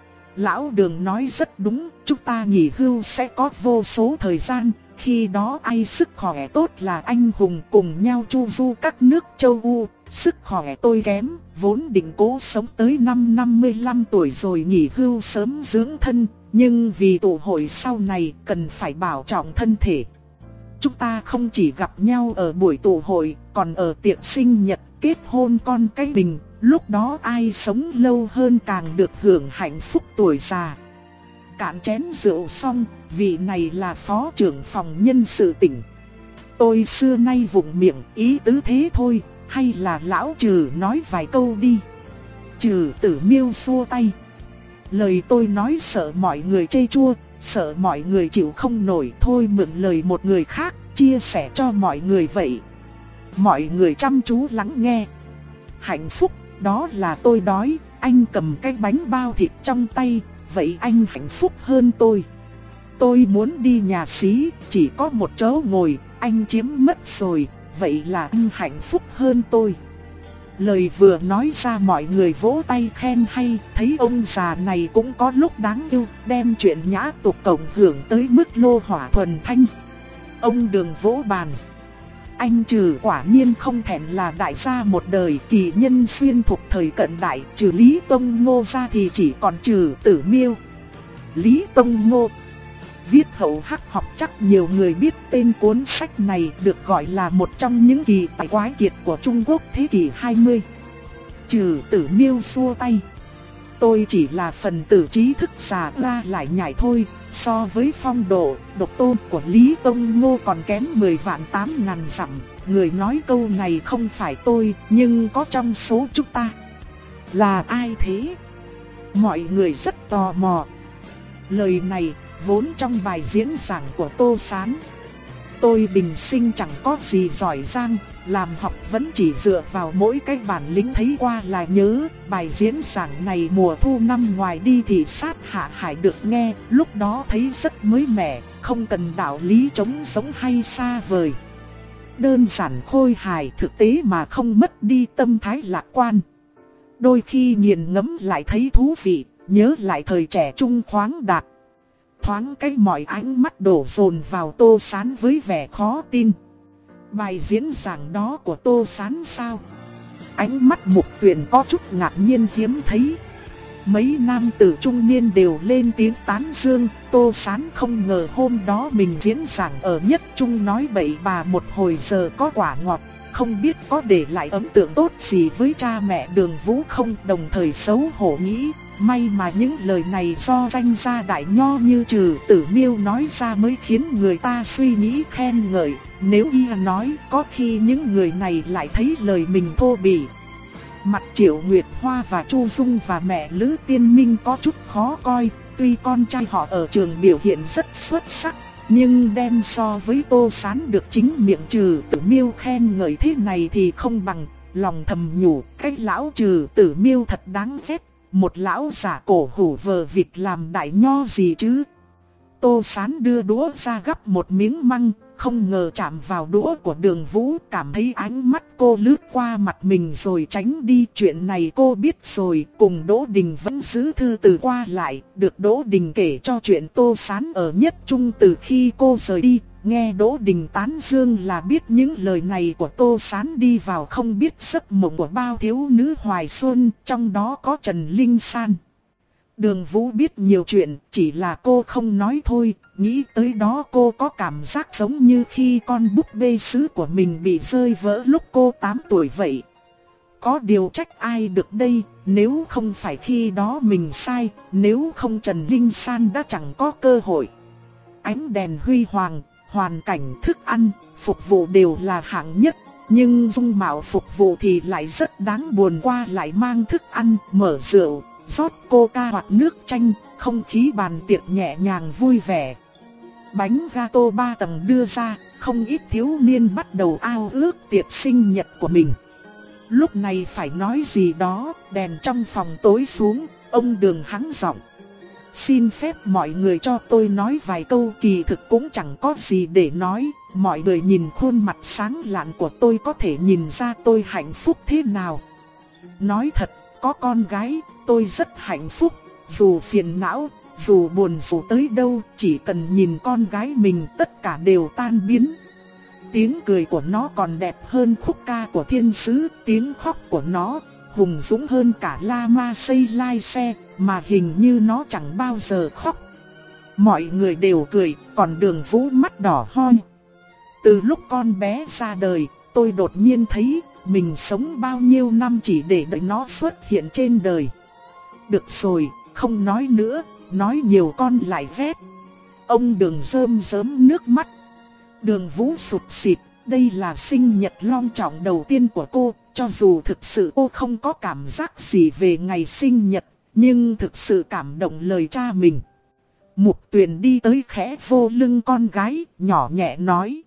Lão Đường nói rất đúng, chúng ta nghỉ hưu sẽ có vô số thời gian, khi đó ai sức khỏe tốt là anh hùng cùng nhau chu du các nước châu Âu. Sức khỏe tôi kém, vốn định cố sống tới năm năm mươi lăm tuổi rồi nghỉ hưu sớm dưỡng thân, nhưng vì tụ hội sau này cần phải bảo trọng thân thể. Chúng ta không chỉ gặp nhau ở buổi tụ hội, còn ở tiệc sinh nhật, kết hôn con cái bình. Lúc đó ai sống lâu hơn càng được hưởng hạnh phúc tuổi già. Cạn chén rượu xong, vị này là phó trưởng phòng nhân sự tỉnh. Tôi xưa nay vụng miệng, ý tứ thế thôi, hay là lão Trừ nói vài câu đi. Trừ Tử Miêu xua tay. Lời tôi nói sợ mọi người chê chua, sợ mọi người chịu không nổi, thôi mượn lời một người khác, chia sẻ cho mọi người vậy. Mọi người chăm chú lắng nghe. Hạnh phúc, đó là tôi đói, anh cầm cái bánh bao thịt trong tay, vậy anh hạnh phúc hơn tôi. Tôi muốn đi nhà xí, chỉ có một chỗ ngồi, anh chiếm mất rồi, vậy là anh hạnh phúc hơn tôi. Lời vừa nói ra mọi người vỗ tay khen hay, thấy ông già này cũng có lúc đáng yêu, đem chuyện nhã tục cộng hưởng tới mức lô hỏa thuần thanh. Ông Đường vỗ bàn. Anh Trừ quả nhiên không thèm là đại gia một đời, kỳ nhân xuyên thuộc thời cận đại, trừ Lý Tông Ngô ra thì chỉ còn Trừ Tử Miêu. Lý Tông Ngô, viết hậu hắc học, chắc nhiều người biết tên cuốn sách này, được gọi là một trong những kỳ tài quái kiệt của Trung Quốc thế kỷ hai mươi. Trừ Tử Miêu xua tay. Tôi chỉ là phần tử trí thức già ra lại nhảy thôi, so với phong độ, độc tôn của Lý Tông Ngô còn kém mười vạn tám ngàn dặm. Người nói câu này không phải tôi, nhưng có trong số chúng ta. Là ai thế? Mọi người rất tò mò. Lời này vốn trong bài diễn giảng của Tô Sán. Tôi bình sinh chẳng có gì giỏi giang, làm học vẫn chỉ dựa vào mỗi cái bản lĩnh thấy qua là nhớ. Bài diễn giảng này mùa thu năm ngoài đi thị sát Hạ Hải được nghe, lúc đó thấy rất mới mẻ, không cần đạo lý trống sống hay xa vời. Đơn giản khôi hài thực tế mà không mất đi tâm thái lạc quan. Đôi khi nghiền ngẫm lại thấy thú vị, nhớ lại thời trẻ trung khoáng đạt. Thoáng cái mọi ánh mắt đổ dồn vào Tô Sán với vẻ khó tin. Bài diễn giảng đó của Tô Sán sao? Ánh mắt Mục Tuyền có chút ngạc nhiên hiếm thấy. Mấy nam tử trung niên đều lên tiếng tán dương. Tô Sán không ngờ hôm đó mình diễn giảng ở Nhất Trung nói bậy bà một hồi giờ có quả ngọt, không biết có để lại ấn tượng tốt gì với cha mẹ Đường Vũ không, đồng thời xấu hổ nghĩ, may mà những lời này do danh gia đại nho như Trừ Tử Miêu nói ra mới khiến người ta suy nghĩ khen ngợi, nếu y nói có khi những người này lại thấy lời mình thô bỉ. Mặt Triệu Nguyệt Hoa và Chu Dung và mẹ Lữ Tiên Minh có chút khó coi, tuy con trai họ ở trường biểu hiện rất xuất sắc, nhưng đem so với Tô Sán được chính miệng Trừ Tử Miêu khen ngợi thế này thì không bằng, lòng thầm nhủ, cái lão Trừ Tử Miêu thật đáng ghét, một lão giả cổ hủ vờ vịt làm đại nho gì chứ. Tô Sán đưa đũa ra gắp một miếng măng, không ngờ chạm vào đũa của Đường Vũ, cảm thấy ánh mắt cô lướt qua mặt mình rồi tránh đi. Chuyện này cô biết rồi, cùng Đỗ Đình vẫn giữ thư từ qua lại, được Đỗ Đình kể cho chuyện Tô Sán ở nhất trung từ khi cô rời đi. Nghe Đỗ Đình tán dương là biết những lời này của Tô Sán đi vào không biết giấc mộng của bao thiếu nữ hoài xuân, trong đó có Trần Linh San. Đường Vũ biết nhiều chuyện, chỉ là cô không nói thôi, nghĩ tới đó cô có cảm giác giống như khi con búp bê sứ của mình bị rơi vỡ lúc cô tám tuổi vậy. Có điều trách ai được đây, nếu không phải khi đó mình sai, nếu không Trần Linh San đã chẳng có cơ hội. Ánh đèn huy hoàng, hoàn cảnh, thức ăn, phục vụ đều là hạng nhất. Nhưng dung mạo phục vụ thì lại rất đáng buồn, qua lại mang thức ăn, mở rượu, rót coca hoặc nước chanh, không khí bàn tiệc nhẹ nhàng vui vẻ. Bánh gato ba tầng đưa ra, không ít thiếu niên bắt đầu ao ước tiệc sinh nhật của mình. Lúc này phải nói gì đó, đèn trong phòng tối xuống, ông Đường hắng giọng. Xin phép mọi người cho tôi nói vài câu, kỳ thực cũng chẳng có gì để nói. Mọi người nhìn khuôn mặt sáng lạn của tôi có thể nhìn ra tôi hạnh phúc thế nào. Nói thật, có con gái, tôi rất hạnh phúc. Dù phiền não, dù buồn dù tới đâu, chỉ cần nhìn con gái mình tất cả đều tan biến. Tiếng cười của nó còn đẹp hơn khúc ca của thiên sứ, tiếng khóc của nó hùng dũng hơn cả Lama Xây Lai Xe, mà hình như nó chẳng bao giờ khóc. Mọi người đều cười, còn Đường Vũ mắt đỏ hoe. Từ lúc con bé ra đời, tôi đột nhiên thấy mình sống bao nhiêu năm chỉ để đợi nó xuất hiện trên đời. Được rồi, không nói nữa, nói nhiều con lại ghét. Ông Đường rơm rớm nước mắt. Đường Vũ sụt sịt, đây là sinh nhật long trọng đầu tiên của cô. Cho dù thực sự cô không có cảm giác gì về ngày sinh nhật, nhưng thực sự cảm động lời cha mình. Mục Tuyền đi tới khẽ vô lưng con gái, nhỏ nhẹ nói.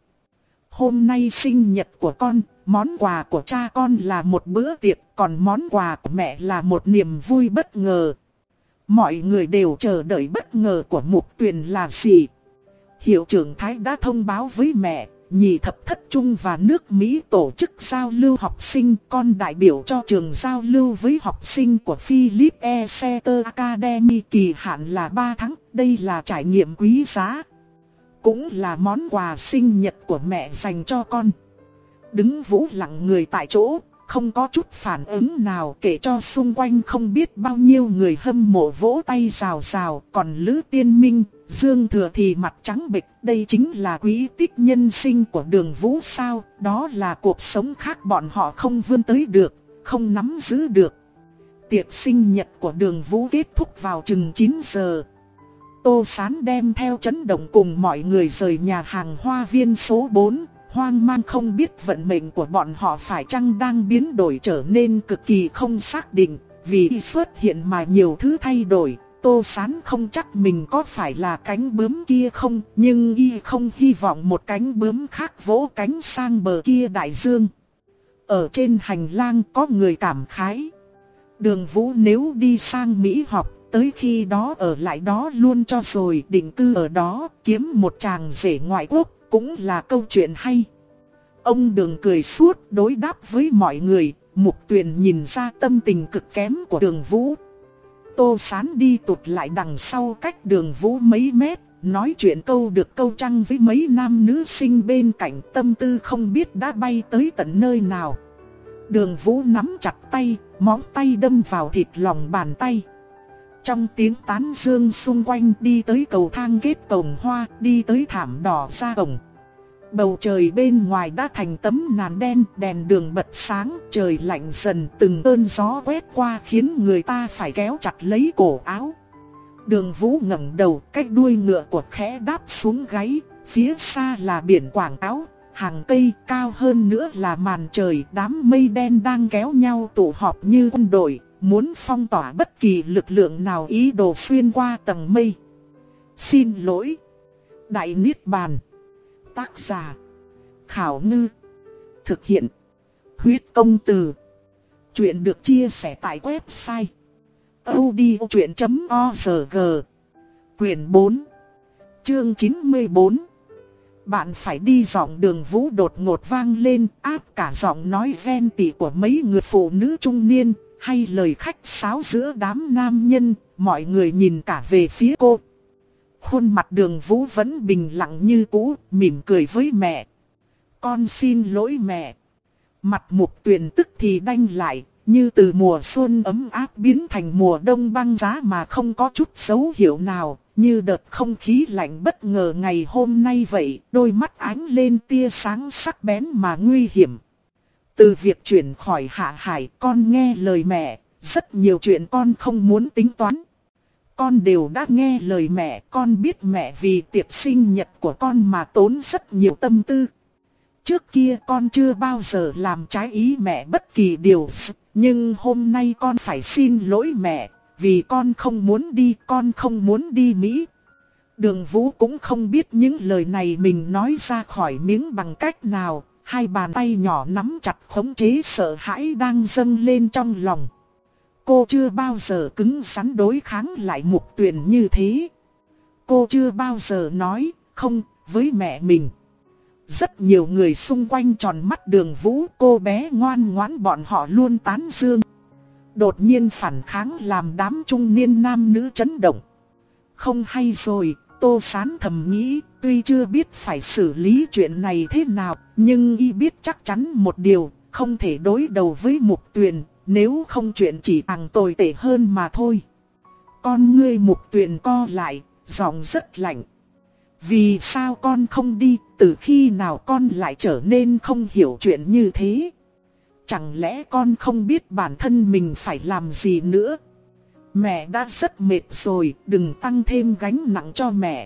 Hôm nay sinh nhật của con, món quà của cha con là một bữa tiệc, còn món quà của mẹ là một niềm vui bất ngờ. Mọi người đều chờ đợi bất ngờ của Mục Tuyền là gì. Hiệu trưởng Thái đã thông báo với mẹ, nhị thập thất trung và nước Mỹ tổ chức giao lưu học sinh, con đại biểu cho trường giao lưu với học sinh của Philip Exeter Academy, kỳ hạn là ba tháng, đây là trải nghiệm quý giá. Cũng là món quà sinh nhật của mẹ dành cho con. Đứng Vũ lặng người tại chỗ, không có chút phản ứng nào, kể cho xung quanh không biết bao nhiêu người hâm mộ vỗ tay rào rào. Còn Lữ Tiên Minh, Dương Thừa thì mặt trắng bệch. Đây chính là quý tích nhân sinh của Đường Vũ sao? Đó là cuộc sống khác bọn họ không vươn tới được, không nắm giữ được. Tiệc sinh nhật của Đường Vũ kết thúc vào chừng chín giờ. Tô Sán đem theo Chấn Động cùng mọi người rời nhà hàng Hoa Viên số bốn. Hoang mang không biết vận mệnh của bọn họ phải chăng đang biến đổi trở nên cực kỳ không xác định. Vì xuất hiện mà nhiều thứ thay đổi, Tô Sán không chắc mình có phải là cánh bướm kia không. Nhưng y không hy vọng một cánh bướm khác vỗ cánh sang bờ kia đại dương. Ở trên hành lang có người cảm khái. Đường Vũ nếu đi sang Mỹ học, tới khi đó ở lại đó luôn cho rồi, định cư ở đó, kiếm một chàng rể ngoại quốc, cũng là câu chuyện hay. Ông Đường cười suốt đối đáp với mọi người. Mục Tuyền nhìn ra tâm tình cực kém của Đường Vũ. Tô Sán đi tụt lại đằng sau cách Đường Vũ mấy mét, nói chuyện câu được câu trăng với mấy nam nữ sinh bên cạnh, tâm tư không biết đã bay tới tận nơi nào. Đường Vũ nắm chặt tay, móng tay đâm vào thịt lòng bàn tay. Trong tiếng tán dương xung quanh, đi tới cầu thang kết cổng hoa, đi tới thảm đỏ ra cổng. Bầu trời bên ngoài đã thành tấm nàn đen, đèn đường bật sáng, trời lạnh dần, từng cơn gió quét qua khiến người ta phải kéo chặt lấy cổ áo. Đường Vũ ngẩng đầu, cái đuôi ngựa của khẽ đáp xuống gáy, phía xa là biển quảng cáo, hàng cây cao hơn nữa là màn trời, đám mây đen đang kéo nhau tụ họp như quân đội, muốn phong tỏa bất kỳ lực lượng nào ý đồ xuyên qua tầng mây. Xin lỗi. Đại Niết Bàn. Tác giả Khảo Ngư. Thực hiện Huyết Công Từ. Chuyện được chia sẻ tại website audiochuyện chấm org. Quyển bốn, chương chín mươi bốn. Bạn phải đi. Giọng Đường Vũ đột ngột vang lên, áp cả giọng nói ghen tị của mấy người phụ nữ trung niên, hay lời khách sáo giữa đám nam nhân. Mọi người nhìn cả về phía cô. Khuôn mặt Đường Vũ vẫn bình lặng như cũ, mỉm cười với mẹ. Con xin lỗi mẹ. Mặt Mục Tuyền tức thì đanh lại, như từ mùa xuân ấm áp biến thành mùa đông băng giá mà không có chút dấu hiệu nào, như đợt không khí lạnh bất ngờ ngày hôm nay vậy. Đôi mắt ánh lên tia sáng sắc bén mà nguy hiểm. Từ việc chuyển khỏi Hạ Hải, con nghe lời mẹ, rất nhiều chuyện con không muốn tính toán. Con đều đã nghe lời mẹ, con biết mẹ vì tiệc sinh nhật của con mà tốn rất nhiều tâm tư. Trước kia con chưa bao giờ làm trái ý mẹ bất kỳ điều, nhưng hôm nay con phải xin lỗi mẹ, vì con không muốn đi, con không muốn đi Mỹ. Đường Vũ cũng không biết những lời này mình nói ra khỏi miếng bằng cách nào, hai bàn tay nhỏ nắm chặt khống chế sợ hãi đang dâng lên trong lòng. Cô chưa bao giờ cứng rắn đối kháng lại Mục Tuyền như thế. Cô chưa bao giờ nói không với mẹ mình. Rất nhiều người xung quanh tròn mắt Đường Vũ, cô bé ngoan ngoãn bọn họ luôn tán dương. Đột nhiên phản kháng làm đám trung niên nam nữ chấn động. Không hay rồi, Tô Sán thầm nghĩ, tuy chưa biết phải xử lý chuyện này thế nào, nhưng y biết chắc chắn một điều, không thể đối đầu với Mục Tuyền. Nếu không chuyện chỉ càng tồi tệ hơn mà thôi. Con ngươi Mục Tuyền co lại, giọng rất lạnh. Vì sao con không đi, từ khi nào con lại trở nên không hiểu chuyện như thế? Chẳng lẽ con không biết bản thân mình phải làm gì nữa? Mẹ đã rất mệt rồi, đừng tăng thêm gánh nặng cho mẹ.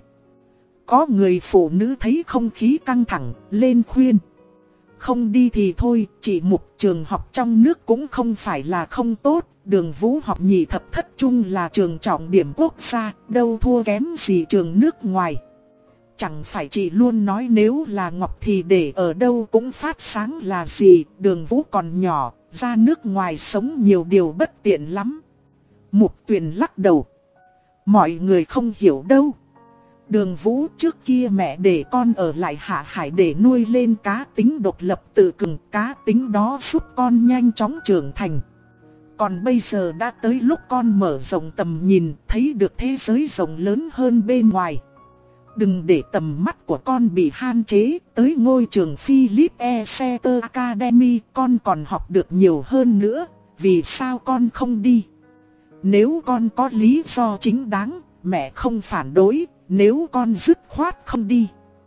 Có người phụ nữ thấy không khí căng thẳng, lên khuyên. Không đi thì thôi, chỉ Mục trường học trong nước cũng không phải là không tốt. Đường Vũ học nhị thập thất trung là trường trọng điểm quốc gia, đâu thua kém gì trường nước ngoài. Chẳng phải chị luôn nói nếu là ngọc thì để ở đâu cũng phát sáng là gì. Đường Vũ còn nhỏ, ra nước ngoài sống nhiều điều bất tiện lắm. Mục Tuyền lắc đầu. Mọi người không hiểu đâu. Đường Vũ, trước kia mẹ để con ở lại Hạ Hải để nuôi lên cá tính độc lập tự cường, cá tính đó giúp con nhanh chóng trưởng thành. Còn bây giờ đã tới lúc con mở rộng tầm nhìn, thấy được thế giới rộng lớn hơn bên ngoài. Đừng để tầm mắt của con bị hạn chế, tới ngôi trường Philip Exeter Academy con còn học được nhiều hơn nữa, vì sao con không đi? Nếu con có lý do chính đáng, mẹ không phản đối. Nếu con dứt khoát không đi,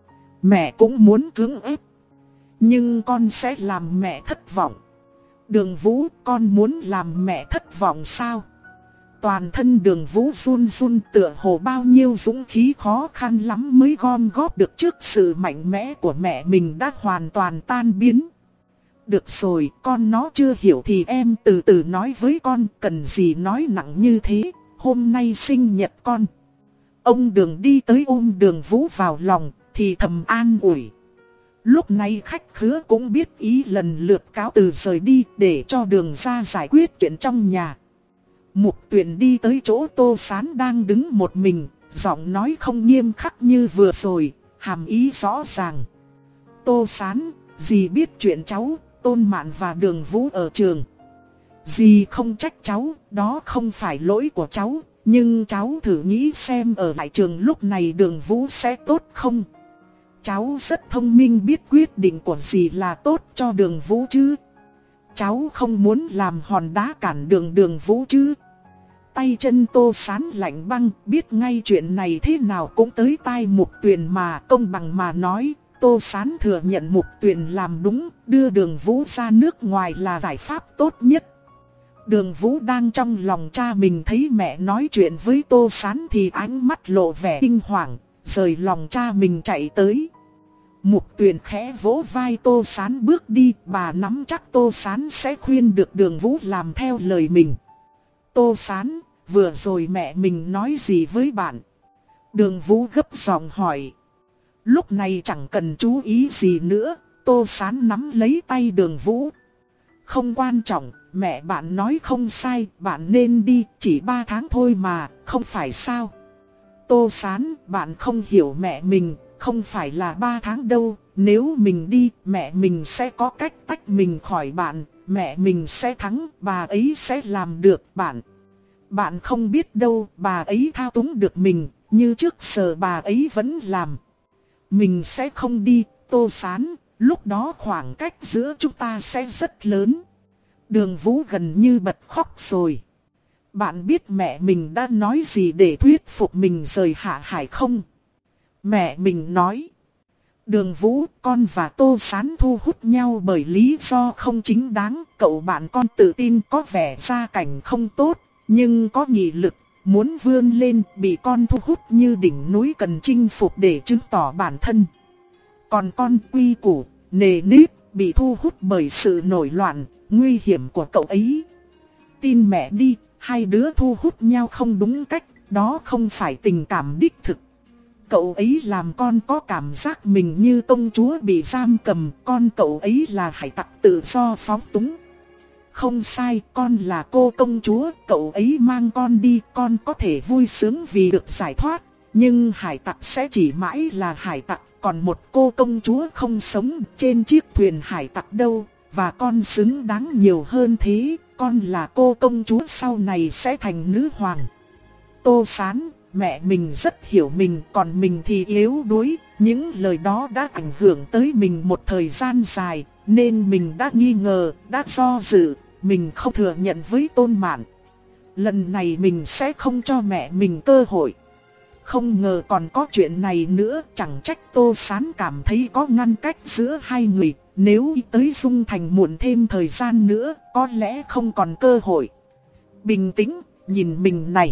mẹ cũng muốn cưỡng ép. Nhưng con sẽ làm mẹ thất vọng. Đường Vũ, con muốn làm mẹ thất vọng sao? Toàn thân Đường Vũ run run, tựa hồ bao nhiêu dũng khí khó khăn lắm mới gom góp được trước sự mạnh mẽ của mẹ mình đã hoàn toàn tan biến. Được rồi, con nó chưa hiểu thì em từ từ nói với con, cần gì nói nặng như thế. Hôm nay sinh nhật con. Ông Đường đi tới ôm Đường Vũ vào lòng, thì thầm an ủi. Lúc này khách khứa cũng biết ý, lần lượt cáo từ rời đi để cho Đường ra giải quyết chuyện trong nhà. Mục Tuyền đi tới chỗ Tô Sán đang đứng một mình, giọng nói không nghiêm khắc như vừa rồi, hàm ý rõ ràng. Tô Sán, dì biết chuyện cháu, Tôn Mạn và Đường Vũ ở trường. Dì không trách cháu, đó không phải lỗi của cháu. Nhưng cháu thử nghĩ xem ở lại trường lúc này Đường Vũ sẽ tốt không? Cháu rất thông minh, biết quyết định của dì là tốt cho Đường Vũ chứ. Cháu không muốn làm hòn đá cản đường Đường Vũ chứ. Tay chân Tô Sán lạnh băng, biết ngay chuyện này thế nào cũng tới tai Mục Tuyền mà công bằng mà nói. Tô Sán thừa nhận Mục Tuyền làm đúng, đưa Đường Vũ ra nước ngoài là giải pháp tốt nhất. Đường Vũ đang trong lòng cha mình thấy mẹ nói chuyện với Tô Sán thì ánh mắt lộ vẻ kinh hoàng, rời lòng cha mình chạy tới. Mục Tuyền khẽ vỗ vai Tô Sán bước đi, bà nắm chắc Tô Sán sẽ khuyên được Đường Vũ làm theo lời mình. Tô Sán, vừa rồi mẹ mình nói gì với bạn? Đường Vũ gấp giọng hỏi. Lúc này chẳng cần chú ý gì nữa, Tô Sán nắm lấy tay Đường Vũ. Không quan trọng, mẹ bạn nói không sai, bạn nên đi, chỉ ba tháng thôi mà, không phải sao? Tô Sán, bạn không hiểu mẹ mình, không phải là ba tháng đâu, nếu mình đi, mẹ mình sẽ có cách tách mình khỏi bạn, mẹ mình sẽ thắng, bà ấy sẽ làm được bạn. Bạn không biết đâu, bà ấy thao túng được mình, như trước giờ bà ấy vẫn làm. Mình sẽ không đi, Tô Sán, lúc đó khoảng cách giữa chúng ta sẽ rất lớn. Đường Vũ gần như bật khóc rồi. Bạn biết mẹ mình đã nói gì để thuyết phục mình rời Hạ Hải không? Mẹ mình nói. Đường Vũ, con và Tô Sán thu hút nhau bởi lý do không chính đáng. Cậu bạn con tự tin có vẻ gia cảnh không tốt, nhưng có nghị lực, muốn vươn lên, bị con thu hút như đỉnh núi cần chinh phục để chứng tỏ bản thân. Còn con quy củ, nề nếp, bị thu hút bởi sự nổi loạn, nguy hiểm của cậu ấy. Tin mẹ đi, hai đứa thu hút nhau không đúng cách, đó không phải tình cảm đích thực. Cậu ấy làm con có cảm giác mình như công chúa bị giam cầm, con cậu ấy là hải tặc tự do phóng túng. Không sai, con là cô công chúa, cậu ấy mang con đi, con có thể vui sướng vì được giải thoát. Nhưng hải tặc sẽ chỉ mãi là hải tặc, còn một cô công chúa không sống trên chiếc thuyền hải tặc đâu, và con xứng đáng nhiều hơn thế, con là cô công chúa sau này sẽ thành nữ hoàng. Tô Sán, mẹ mình rất hiểu mình, còn mình thì yếu đuối, những lời đó đã ảnh hưởng tới mình một thời gian dài, nên mình đã nghi ngờ, đã do dự, mình không thừa nhận với Tôn Mạn. Lần này mình sẽ không cho mẹ mình cơ hội. Không ngờ còn có chuyện này nữa, chẳng trách Tô Sán cảm thấy có ngăn cách giữa hai người. Nếu tới Dung Thành muộn thêm thời gian nữa, có lẽ không còn cơ hội. Bình tĩnh, nhìn mình này.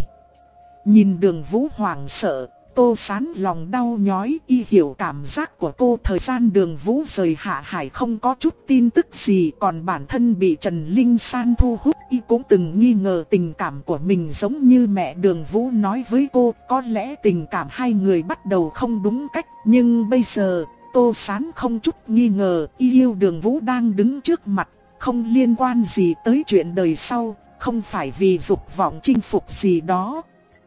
Nhìn Đường Vũ hoảng sợ, Tô Sán lòng đau nhói, y hiểu cảm giác của cô. Thời gian Đường Vũ rời Hạ Hải không có chút tin tức gì, còn bản thân bị Trần Linh San thu hút, y cũng từng nghi ngờ tình cảm của mình giống như mẹ Đường Vũ nói với cô. Có lẽ tình cảm hai người bắt đầu không đúng cách, nhưng bây giờ Tô Sán không chút nghi ngờ, y yêu Đường Vũ đang đứng trước mặt, không liên quan gì tới chuyện đời sau, không phải vì dục vọng chinh phục gì đó.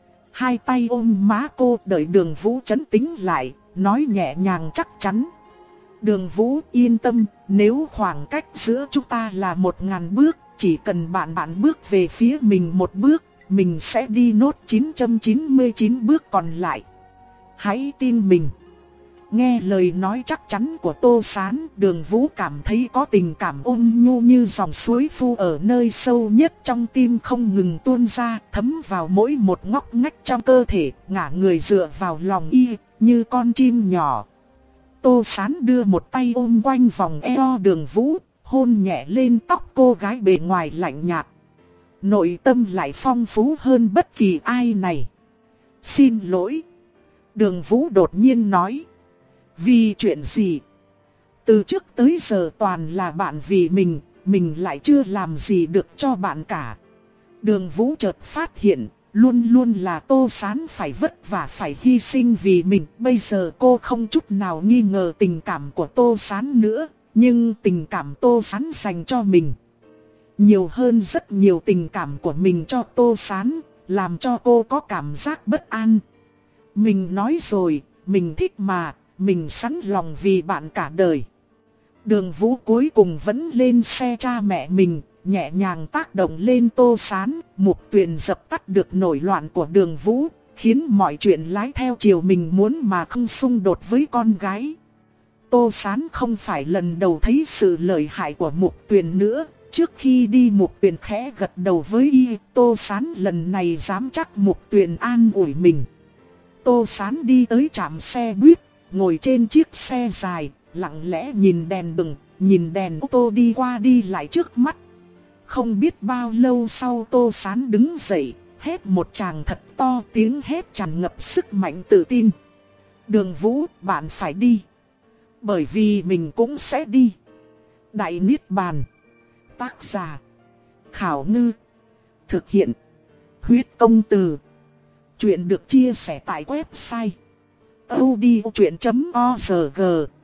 Hai tay ôm má cô, đợi Đường Vũ trấn tĩnh lại, nói nhẹ nhàng chắc chắn. Đường Vũ yên tâm, nếu khoảng cách giữa chúng ta là một ngàn bước, chỉ cần bạn bạn bước về phía mình một bước, mình sẽ đi nốt chín trăm chín mươi chín bước còn lại. Hãy tin mình. Nghe lời nói chắc chắn của Tô Sán, Đường Vũ cảm thấy có tình cảm ôn nhu như dòng suối Phu ở nơi sâu nhất trong tim không ngừng tuôn ra, thấm vào mỗi một ngóc ngách trong cơ thể, ngả người dựa vào lòng y, như con chim nhỏ. Tô Sán đưa một tay ôm quanh vòng eo Đường Vũ, hôn nhẹ lên tóc cô gái bề ngoài lạnh nhạt. Nội tâm lại phong phú hơn bất kỳ ai này. Xin lỗi. Đường Vũ đột nhiên nói. Vì chuyện gì? Từ trước tới giờ toàn là bạn vì mình, mình lại chưa làm gì được cho bạn cả. Đường Vũ chợt phát hiện, luôn luôn là Tô Sán phải vất vả phải hy sinh vì mình. Bây giờ cô không chút nào nghi ngờ tình cảm của Tô Sán nữa, nhưng tình cảm Tô Sán dành cho mình nhiều hơn rất nhiều tình cảm của mình cho Tô Sán, làm cho cô có cảm giác bất an. Mình nói rồi, mình thích mà. Mình sẵn lòng vì bạn cả đời. Đường Vũ cuối cùng vẫn lên xe cha mẹ mình, nhẹ nhàng tác động lên Tô Sán. Mục Tuyền dập tắt được nổi loạn của Đường Vũ, khiến mọi chuyện lái theo chiều mình muốn mà không xung đột với con gái. Tô Sán không phải lần đầu thấy sự lợi hại của Mục Tuyền nữa. Trước khi đi Mục Tuyền khẽ gật đầu với y. Tô Sán lần này dám chắc Mục Tuyền an ủi mình. Tô Sán đi tới trạm xe buýt, ngồi trên chiếc xe dài, lặng lẽ nhìn đèn đường, nhìn đèn ô tô đi qua đi lại trước mắt. Không biết bao lâu sau Tô Sán đứng dậy, hét một tràng thật to, tiếng hét tràn ngập sức mạnh tự tin. Đường Vũ, bạn phải đi. Bởi vì mình cũng sẽ đi. Đại Niết Bàn. Tác giả: Khảo Ngư. Thực hiện: Huyết Công Từ. Chuyện được chia sẻ tại website audiochuyện chấm org.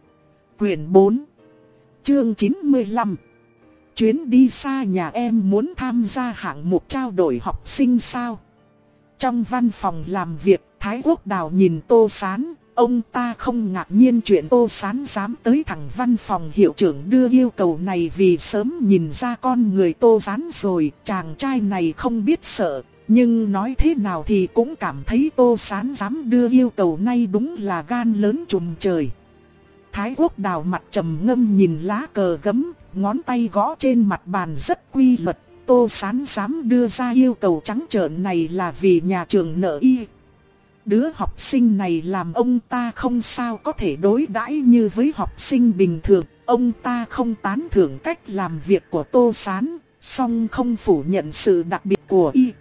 Quyển bốn, chương chín mươi lăm. Chuyến đi xa nhà em muốn tham gia hạng mục trao đổi học sinh sao? Trong văn phòng làm việc, Thái Quốc Đào nhìn Tô Sán. Ông ta không ngạc nhiên chuyện Tô Sán dám tới thẳng văn phòng hiệu trưởng đưa yêu cầu này, vì sớm nhìn ra con người Tô Sán rồi. Chàng trai này không biết sợ, nhưng nói thế nào thì cũng cảm thấy Tô Sán dám đưa yêu cầu này đúng là gan lớn trùm trời. Thái Quốc Đào mặt trầm ngâm nhìn lá cờ gấm, ngón tay gõ trên mặt bàn rất quy luật. Tô Sán dám đưa ra yêu cầu trắng trợn này là vì nhà trường nợ y. Đứa học sinh này làm ông ta không sao có thể đối đãi như với học sinh bình thường. Ông ta không tán thưởng cách làm việc của Tô Sán, song không phủ nhận sự đặc biệt của y.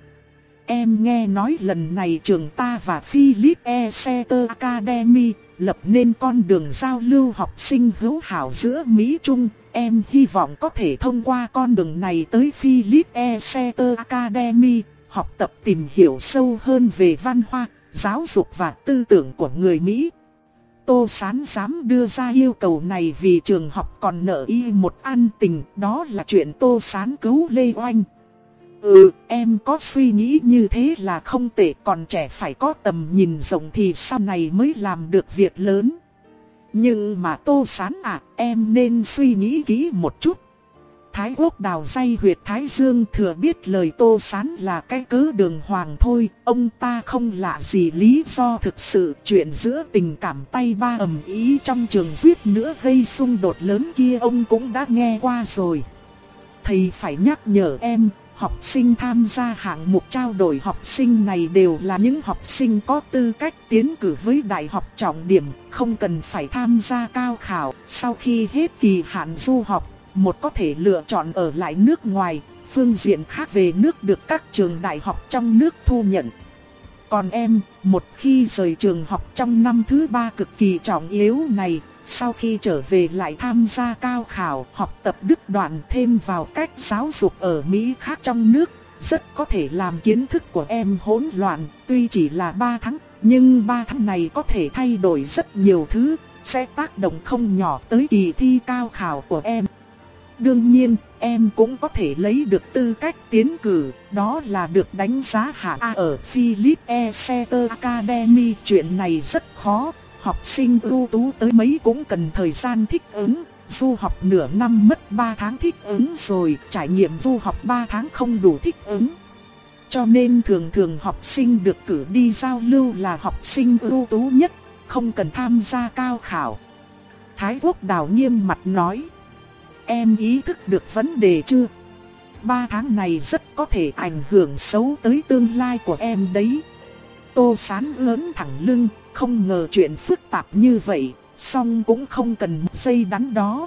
Em nghe nói lần này trường ta và Philip Exeter Academy lập nên con đường giao lưu học sinh hữu hảo giữa Mỹ Trung. Em hy vọng có thể thông qua con đường này tới Philip Exeter Academy, học tập tìm hiểu sâu hơn về văn hóa, giáo dục và tư tưởng của người Mỹ. Tô Sán dám đưa ra yêu cầu này vì trường học còn nợ y một ân tình, đó là chuyện Tô Sán cứu Lê Oanh. Ừ, em có suy nghĩ như thế là không tệ, còn trẻ phải có tầm nhìn rộng thì sau này mới làm được việc lớn. Nhưng mà Tô Sán à, em nên suy nghĩ kỹ một chút. Thái Quốc Đào day huyệt thái dương, thừa biết lời Tô Sán là cái cớ đường hoàng thôi. Ông ta không lạ gì lý do thực sự. Chuyện giữa tình cảm tay ba ầm ĩ trong trường suýt nữa gây xung đột lớn kia ông cũng đã nghe qua rồi. Thầy phải nhắc nhở em, học sinh tham gia hạng mục trao đổi học sinh này đều là những học sinh có tư cách tiến cử với đại học trọng điểm, không cần phải tham gia cao khảo. Sau khi hết kỳ hạn du học, một có thể lựa chọn ở lại nước ngoài, phương diện khác về nước được các trường đại học trong nước thu nhận. Còn em, một khi rời trường học trong năm thứ ba cực kỳ trọng yếu này, sau khi trở về lại tham gia cao khảo, học tập đứt đoạn thêm vào cách giáo dục ở Mỹ khác trong nước, rất có thể làm kiến thức của em hỗn loạn. Tuy chỉ là ba tháng, nhưng ba tháng này có thể thay đổi rất nhiều thứ, sẽ tác động không nhỏ tới kỳ thi cao khảo của em. Đương nhiên, em cũng có thể lấy được tư cách tiến cử, đó là được đánh giá hạng A ở Philip Exeter Academy. Chuyện này rất khó, học sinh ưu tú tới mấy cũng cần thời gian thích ứng. Du học nửa năm mất ba tháng thích ứng rồi, trải nghiệm du học ba tháng không đủ thích ứng. Cho nên thường thường học sinh được cử đi giao lưu là học sinh ưu tú nhất, không cần tham gia cao khảo. Thái Quốc Đào nghiêm mặt nói. Em ý thức được vấn đề chưa? Ba tháng này rất có thể ảnh hưởng xấu tới tương lai của em đấy. Tô Sán ưỡn thẳng lưng, không ngờ chuyện phức tạp như vậy, song cũng không cần một giây đắn đo.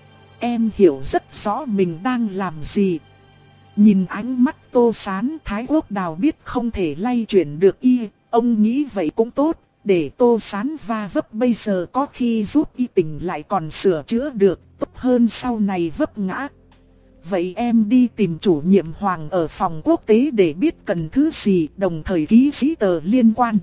Em hiểu rất rõ mình đang làm gì. Nhìn ánh mắt Tô Sán, Thái Quốc Đào biết không thể lay chuyển được y. Ông nghĩ vậy cũng tốt, để Tô Sán va vấp bây giờ có khi giúp y tỉnh lại còn sửa chữa được, tốt hơn sau này vấp ngã. Vậy em đi tìm chủ nhiệm Hoàng ở phòng quốc tế để biết cần thứ gì, đồng thời ký giấy tờ liên quan.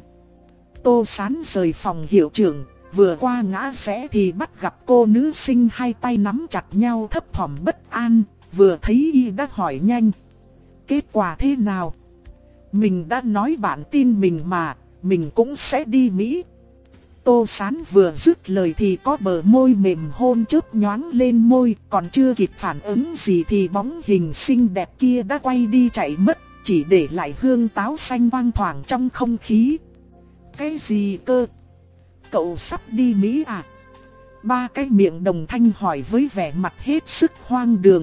Tô Sán rời phòng hiệu trưởng, vừa qua ngã rẽ thì bắt gặp cô nữ sinh hai tay nắm chặt nhau thấp thỏm bất an, vừa thấy y đã hỏi nhanh. Kết quả thế nào? Mình đã nói bạn tin mình mà, mình cũng sẽ đi Mỹ. Tô Sán vừa dứt lời thì có bờ môi mềm hôn chớp nhoáng lên môi, còn chưa kịp phản ứng gì thì bóng hình xinh đẹp kia đã quay đi chạy mất, chỉ để lại hương táo xanh vang thoảng trong không khí. Cái gì cơ? Cậu sắp đi Mỹ à? Ba cái miệng đồng thanh hỏi với vẻ mặt hết sức hoang đường.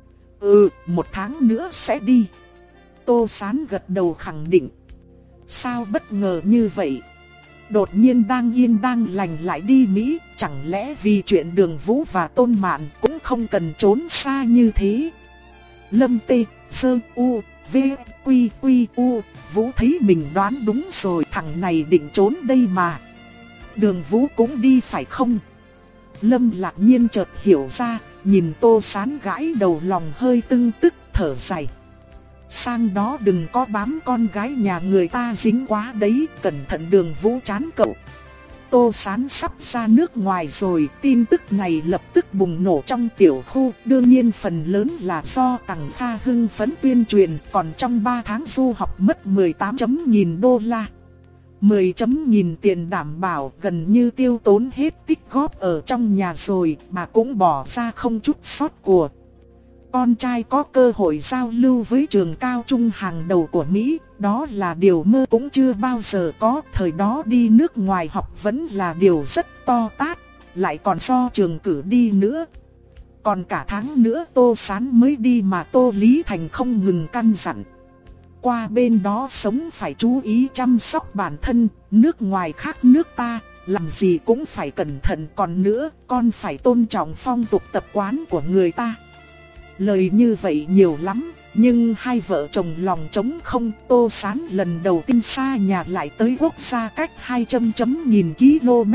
Ừ, một tháng nữa sẽ đi. Tô Sán gật đầu khẳng định. Sao bất ngờ như vậy? đột nhiên đang yên đang lành lại đi Mỹ, chẳng lẽ vì chuyện Đường Vũ và Tôn Mạn cũng không cần trốn xa như thế. Lâm Tê, Sơ U, V, Quy, Quy, U, Vũ thấy mình đoán đúng rồi, thằng này định trốn đây mà. Đường Vũ cũng đi phải không? Lâm Lạc Nhiên chợt hiểu ra, nhìn Tô Sán gãi đầu lòng hơi tưng tức, thở dài. Sang đó đừng có bám con gái nhà người ta dính quá đấy, cẩn thận Đường Vũ chán cậu. Tô Sán sắp ra nước ngoài rồi, tin tức này lập tức bùng nổ trong tiểu khu. Đương nhiên phần lớn là do Tằng Kha hưng phấn tuyên truyền, còn trong ba tháng du học mất mười tám chấm nghìn đô la. mười chấm nghìn tiền đảm bảo gần như tiêu tốn hết tích góp ở trong nhà rồi, mà cũng bỏ ra không chút sót của. Con trai có cơ hội giao lưu với trường cao trung hàng đầu của Mỹ, đó là điều mơ cũng chưa bao giờ có. Thời đó đi nước ngoài học vẫn là điều rất to tát, lại còn do trường cử đi nữa. Còn cả tháng nữa Tô Sán mới đi mà Tô Lý Thành không ngừng căn dặn. Qua bên đó sống phải chú ý chăm sóc bản thân, nước ngoài khác nước ta, làm gì cũng phải cẩn thận. Còn nữa, con phải tôn trọng phong tục tập quán của người ta. Lời như vậy nhiều lắm, nhưng hai vợ chồng lòng trống không. Tô Sán lần đầu tiên xa nhà lại tới quốc gia cách hai trăm chấm nghìn km.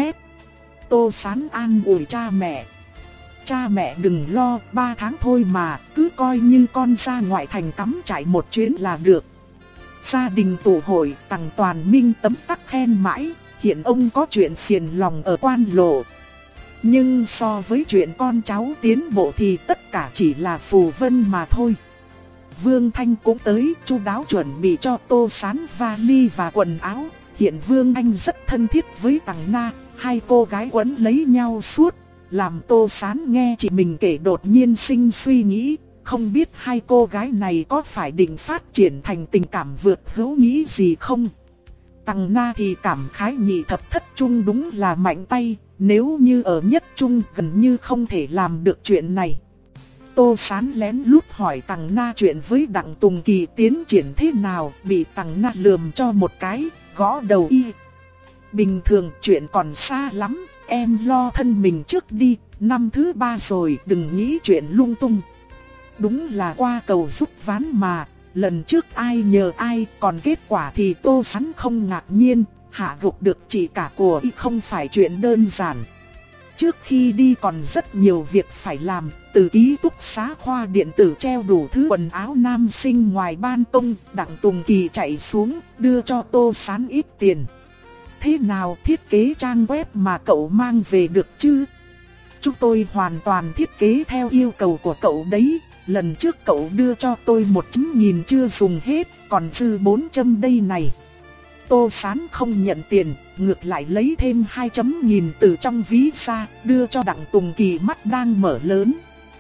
Tô Sán an ủi cha mẹ. Cha mẹ đừng lo, ba tháng thôi mà, cứ coi như con ra ngoại thành cắm trại một chuyến là được. Gia đình tụ hội, Tằng Toàn Minh tấm tắc khen mãi, hiện ông có chuyện phiền lòng ở Quan Lộ. Nhưng so với chuyện con cháu tiến bộ thì tất cả chỉ là phù vân mà thôi. Vương Thanh cũng tới, chu đáo chuẩn bị cho Tô Sán vali và quần áo. Hiện Vương Anh rất thân thiết với Tằng Na, hai cô gái quấn lấy nhau suốt, làm Tô Sán nghe chị mình kể đột nhiên sinh suy nghĩ. Không biết hai cô gái này có phải định phát triển thành tình cảm vượt hữu nghĩ gì không? Tằng Na thì cảm khái nhị thập thất trung đúng là mạnh tay, nếu như ở nhất trung gần như không thể làm được chuyện này. Tô Sán lén lút hỏi Tằng Na chuyện với Đặng Tùng Kỳ tiến triển thế nào, bị Tằng Na lườm cho một cái, gõ đầu y. Bình thường chuyện còn xa lắm, em lo thân mình trước đi, năm thứ ba rồi đừng nghĩ chuyện lung tung. Đúng là qua cầu rút ván mà, lần trước ai nhờ ai, còn kết quả thì Tô Sán không ngạc nhiên, hạ gục được chị cả của y không phải chuyện đơn giản. Trước khi đi còn rất nhiều việc phải làm, từ ký túc xá khoa điện tử treo đủ thứ quần áo nam sinh ngoài ban công. Đặng Tùng Kỳ chạy xuống, đưa cho Tô Sán ít tiền. Thế nào, thiết kế trang web mà cậu mang về được chứ? Chúng tôi hoàn toàn thiết kế theo yêu cầu của cậu đấy. Lần trước cậu đưa cho tôi một chấm nghìn chưa dùng hết, còn dư bốn chấm đây này. Tô Sán không nhận tiền, ngược lại lấy thêm hai chấm nghìn từ trong ví ra, đưa cho Đặng Tùng Kỳ mắt đang mở lớn.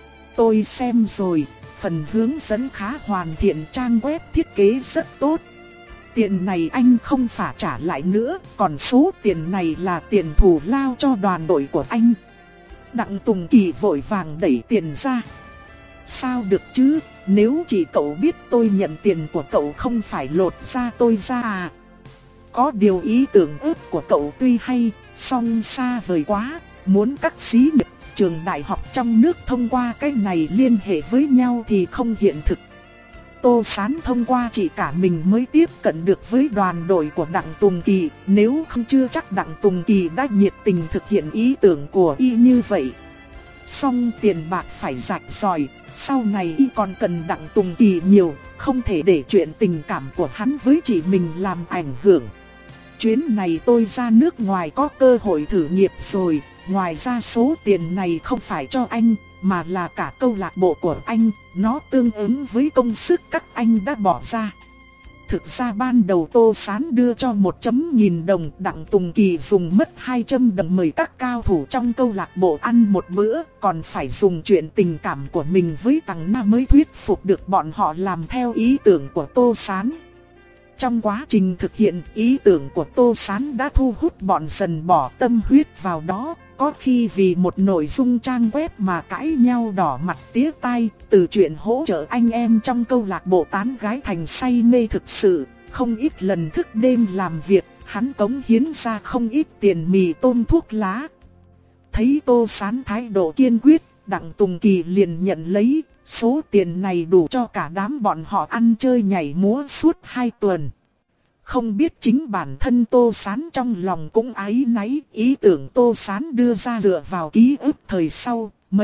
Tôi xem rồi, phần hướng dẫn khá hoàn thiện, trang web thiết kế rất tốt. Tiền này anh không phải trả lại nữa, còn số tiền này là tiền thù lao cho đoàn đội của anh. Đặng Tùng Kỳ vội vàng đẩy tiền ra. Sao được chứ, nếu chỉ cậu biết tôi nhận tiền của cậu không phải lột ra tôi ra à? Có điều ý tưởng ước của cậu tuy hay, song xa vời quá, muốn các xí nghiệp, trường đại học trong nước thông qua cái này liên hệ với nhau thì không hiện thực. Tô Sán thông qua chị cả mình mới tiếp cận được với đoàn đội của Đặng Tùng Kỳ, nếu không chưa chắc Đặng Tùng Kỳ đã nhiệt tình thực hiện ý tưởng của y như vậy. Song tiền bạc phải rạch ròi, sau này y còn cần Đặng Tùng Kỳ nhiều, không thể để chuyện tình cảm của hắn với chị mình làm ảnh hưởng. Chuyến này tôi ra nước ngoài có cơ hội thử nghiệp rồi, ngoài ra số tiền này không phải cho anh, mà là cả câu lạc bộ của anh, nó tương ứng với công sức các anh đã bỏ ra. Thực ra ban đầu Tô Sán đưa cho một chấm nghìn đồng, Đặng Tùng Kỳ dùng mất hai trăm đồng mời các cao thủ trong câu lạc bộ ăn một bữa, còn phải dùng chuyện tình cảm của mình với Tằng Na mới thuyết phục được bọn họ làm theo ý tưởng của Tô Sán. Trong quá trình thực hiện, ý tưởng của Tô Sán đã thu hút bọn dần bỏ tâm huyết vào đó, có khi vì một nội dung trang web mà cãi nhau đỏ mặt tía tai, từ chuyện hỗ trợ anh em trong câu lạc bộ tán gái thành say mê thực sự, không ít lần thức đêm làm việc, hắn cống hiến ra không ít tiền mì tôm thuốc lá. Thấy Tô Sán thái độ kiên quyết, Đặng Tùng Kỳ liền nhận lấy, số tiền này đủ cho cả đám bọn họ ăn chơi nhảy múa suốt hai tuần. Không biết chính bản thân Tô Sán trong lòng cũng áy náy, ý tưởng Tô Sán đưa ra dựa vào ký ức thời sau, mấy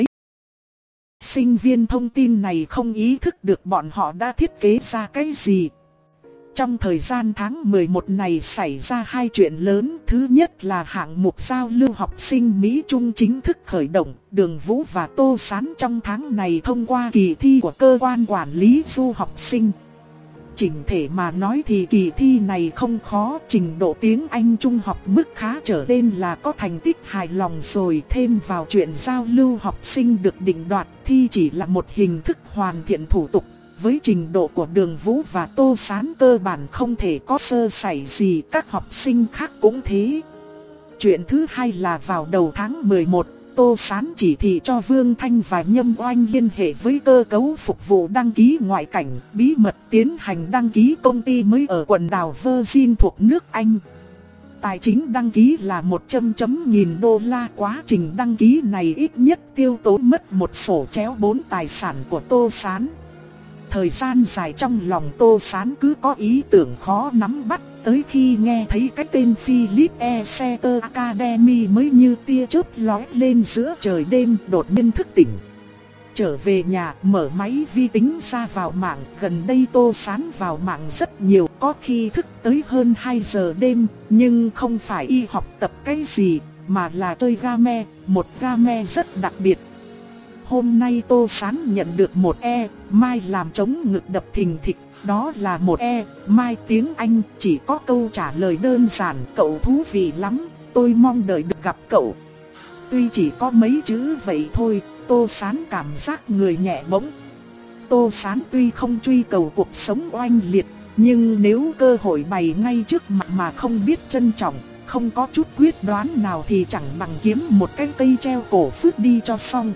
sinh viên thông tin này không ý thức được bọn họ đã thiết kế ra cái gì. Trong thời gian tháng mười một này xảy ra hai chuyện lớn. Thứ nhất là hạng mục giao lưu học sinh Mỹ Trung chính thức khởi động. Đường Vũ và Tô Sán trong tháng này thông qua kỳ thi của cơ quan quản lý du học sinh. Chỉnh thể mà nói thì kỳ thi này không khó, trình độ tiếng Anh trung học mức khá trở lên là có thành tích hài lòng rồi. Thêm vào chuyện giao lưu học sinh được định đoạt, thi chỉ là một hình thức hoàn thiện thủ tục. Với trình độ của Đường Vũ và Tô Sán cơ bản không thể có sơ sẩy gì, các học sinh khác cũng thế. Chuyện thứ hai là vào đầu tháng mười một, Tô Sán chỉ thị cho Vương Thanh và Nhâm Oanh liên hệ với cơ cấu phục vụ đăng ký ngoại cảnh, bí mật tiến hành đăng ký công ty mới ở quần đảo Virgin thuộc nước Anh. Tài chính đăng ký là một trăm nghìn đô la, quá trình đăng ký này ít nhất tiêu tốn mất một sổ chéo bốn tài sản của Tô Sán. Thời gian dài trong lòng Tô Sán cứ có ý tưởng khó nắm bắt, tới khi nghe thấy cái tên Philip Exeter Academy mới như tia chớp lóe lên giữa trời đêm, đột nhiên thức tỉnh. Trở về nhà, mở máy vi tính ra vào mạng, gần đây Tô Sán vào mạng rất nhiều, có khi thức tới hơn hai giờ đêm, nhưng không phải y học tập cái gì, mà là chơi game, một game rất đặc biệt. Hôm nay Tô Sán nhận được một e, mai làm trống ngực đập thình thịch, đó là một e, mai tiếng Anh, chỉ có câu trả lời đơn giản, cậu thú vị lắm, tôi mong đợi được gặp cậu. Tuy chỉ có mấy chữ vậy thôi, Tô Sán cảm giác người nhẹ bỗng. Tô Sán tuy không truy cầu cuộc sống oanh liệt, nhưng nếu cơ hội bày ngay trước mặt mà không biết trân trọng, không có chút quyết đoán nào thì chẳng bằng kiếm một cái cây treo cổ phước đi cho xong.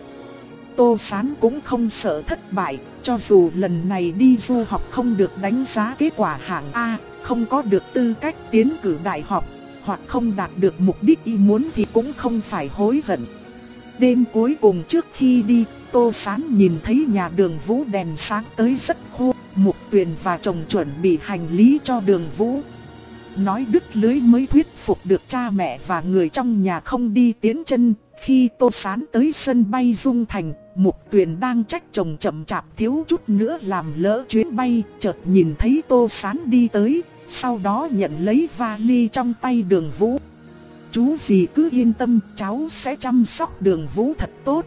Tô Sán cũng không sợ thất bại, cho dù lần này đi du học không được đánh giá kết quả hạng A, không có được tư cách tiến cử đại học, hoặc không đạt được mục đích y muốn thì cũng không phải hối hận. Đêm cuối cùng trước khi đi, Tô Sán nhìn thấy nhà Đường Vũ đèn sáng tới rất khô, Mục Tuyền và chồng chuẩn bị hành lý cho Đường Vũ. Nói đứt lưới mới thuyết phục được cha mẹ và người trong nhà không đi tiến chân. Khi Tô Sán tới sân bay Dung Thành, Mục Tuyền đang trách chồng chậm chạp thiếu chút nữa làm lỡ chuyến bay, chợt nhìn thấy Tô Sán đi tới, sau đó nhận lấy vali trong tay Đường Vũ. Chú gì cứ yên tâm, cháu sẽ chăm sóc Đường Vũ thật tốt.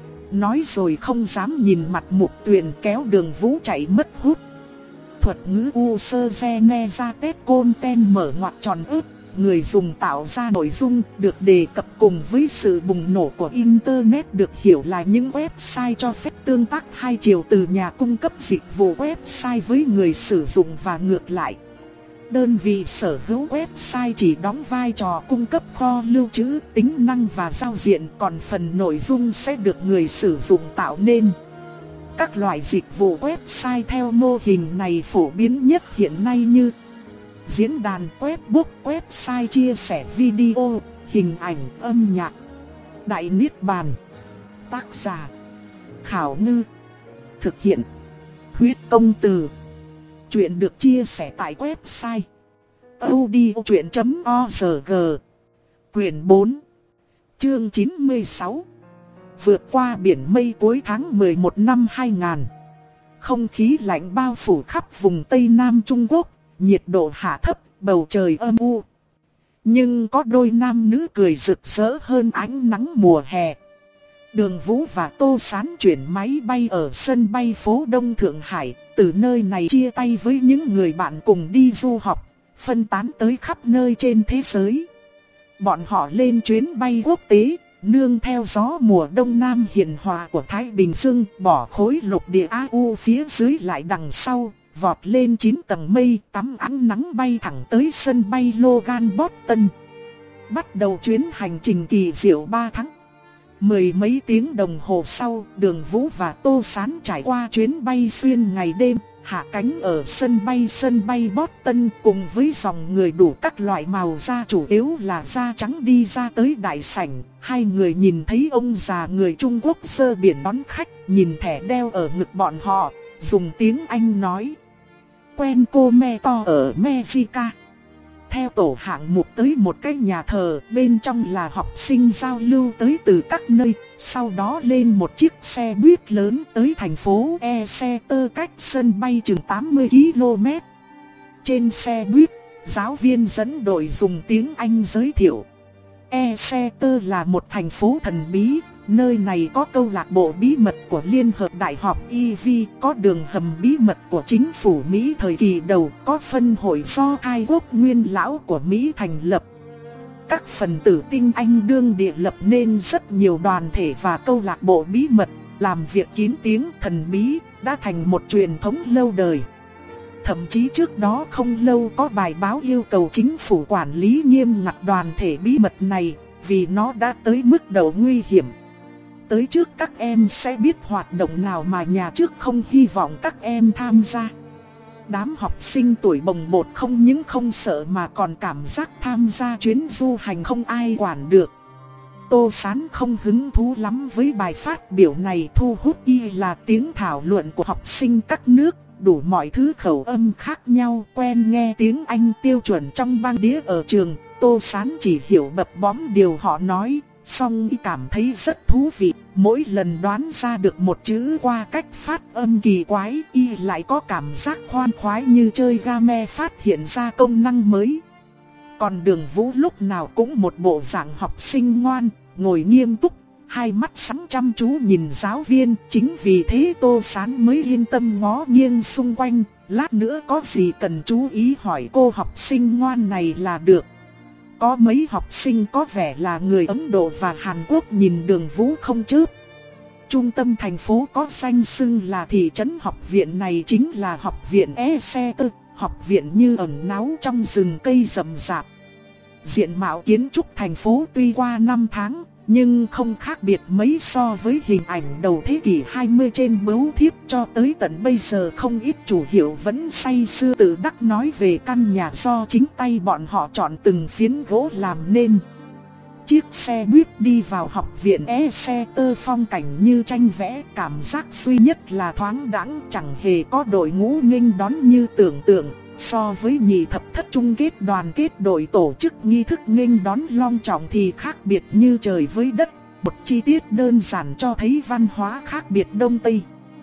Nói rồi không dám nhìn mặt Mục Tuyền, kéo Đường Vũ chạy mất hút. Thuật ngữ user gene ra tết content mở ngoặc tròn ướt. Người dùng tạo ra nội dung được đề cập cùng với sự bùng nổ của Internet được hiểu là những website cho phép tương tác hai chiều từ nhà cung cấp dịch vụ website với người sử dụng và ngược lại. Đơn vị sở hữu website chỉ đóng vai trò cung cấp kho lưu trữ, tính năng và giao diện, còn phần nội dung sẽ được người sử dụng tạo nên. Các loại dịch vụ website theo mô hình này phổ biến nhất hiện nay như diễn đàn, webbook, website chia sẻ video, hình ảnh, âm nhạc. Đại Niết Bàn. Tác giả Khảo Ngư. Thực hiện Huyết Công Từ. Chuyện được chia sẻ tại website audiochuyện chấm org. Quyển bốn, chương chín mươi sáu. Vượt qua biển mây cuối tháng mười một năm hai nghìn. Không khí lạnh bao phủ khắp vùng Tây Nam Trung Quốc, nhiệt độ hạ thấp, bầu trời âm u. Nhưng có đôi nam nữ cười rực rỡ hơn ánh nắng mùa hè. Đường Vũ và Tô Sán chuyển máy bay ở sân bay phố Đông Thượng Hải, từ nơi này chia tay với những người bạn cùng đi du học, phân tán tới khắp nơi trên thế giới. Bọn họ lên chuyến bay quốc tế, nương theo gió mùa đông nam hiền hòa của Thái Bình Dương, bỏ khối lục địa A U phía dưới lại đằng sau, vọt lên chín tầng mây, tắm ánh nắng bay thẳng tới sân bay Logan Boston. Bắt đầu chuyến hành trình kỳ diệu ba tháng. Mười mấy tiếng đồng hồ sau, Đường Vũ và Tô Sán trải qua chuyến bay xuyên ngày đêm, hạ cánh ở sân bay sân bay Boston cùng với dòng người đủ các loại màu da, chủ yếu là da trắng đi ra tới đại sảnh. Hai người nhìn thấy ông già người Trung Quốc giơ biển đón khách, nhìn thẻ đeo ở ngực bọn họ, dùng tiếng Anh nói: quen cô me to ở Mexica. Theo tổ hạng mục tới một cái nhà thờ, bên trong là học sinh giao lưu tới từ các nơi. Sau đó lên một chiếc xe buýt lớn tới thành phố Exeter cách sân bay chừng tám mươi ki lô mét. Trên xe buýt, giáo viên dẫn đội dùng tiếng Anh giới thiệu: Exeter là một thành phố thần bí. Nơi này có câu lạc bộ bí mật của Liên hợp Đại học e vê, có đường hầm bí mật của chính phủ Mỹ thời kỳ đầu, có phân hội do khai quốc nguyên lão của Mỹ thành lập. Các phần tử tinh Anh đương địa lập nên rất nhiều đoàn thể và câu lạc bộ bí mật, làm việc kín tiếng thần bí, đã thành một truyền thống lâu đời. Thậm chí trước đó không lâu có bài báo yêu cầu chính phủ quản lý nghiêm ngặt đoàn thể bí mật này, vì nó đã tới mức độ nguy hiểm. Tới trước các em sẽ biết hoạt động nào mà nhà trước không hy vọng các em tham gia. Đám học sinh tuổi bồng bột không những không sợ mà còn cảm giác tham gia chuyến du hành không ai quản được. Tô Sán không hứng thú lắm với bài phát biểu này, thu hút y là tiếng thảo luận của học sinh các nước, đủ mọi thứ khẩu âm khác nhau, quen nghe tiếng Anh tiêu chuẩn trong băng đĩa ở trường. Tô Sán chỉ hiểu bập bõm điều họ nói, song y cảm thấy rất thú vị. Mỗi lần đoán ra được một chữ qua cách phát âm kỳ quái, y lại có cảm giác khoan khoái như chơi game phát hiện ra công năng mới. Còn Đường Vũ lúc nào cũng một bộ dạng học sinh ngoan, ngồi nghiêm túc, hai mắt sáng chăm chú nhìn giáo viên. Chính vì thế Tô Sán mới yên tâm ngó nghiêng xung quanh, lát nữa có gì cần chú ý hỏi cô học sinh ngoan này là được. Có mấy học sinh có vẻ là người Ấn Độ và Hàn Quốc nhìn Đường Vũ không chớp. Trung tâm thành phố có danh xưng là thị trấn học viện này chính là học viện Exeter, học viện như ẩn náu trong rừng cây rậm rạp. Diện mạo kiến trúc thành phố tuy qua năm tháng, nhưng không khác biệt mấy so với hình ảnh đầu thế kỷ hai mươi trên bưu thiếp. Cho tới tận bây giờ không ít chủ hiệu vẫn say sưa tự đắc nói về căn nhà do chính tay bọn họ chọn từng phiến gỗ làm nên. Chiếc xe buýt đi vào học viện Exeter phong cảnh như tranh vẽ, cảm giác duy nhất là thoáng đãng, chẳng hề có đội ngũ nghênh đón như tưởng tượng. So với nhị thập thất chung kết đoàn kết đội tổ chức nghi thức nghênh đón long trọng thì khác biệt như trời với đất. Một chi tiết đơn giản cho thấy văn hóa khác biệt Đông Tây.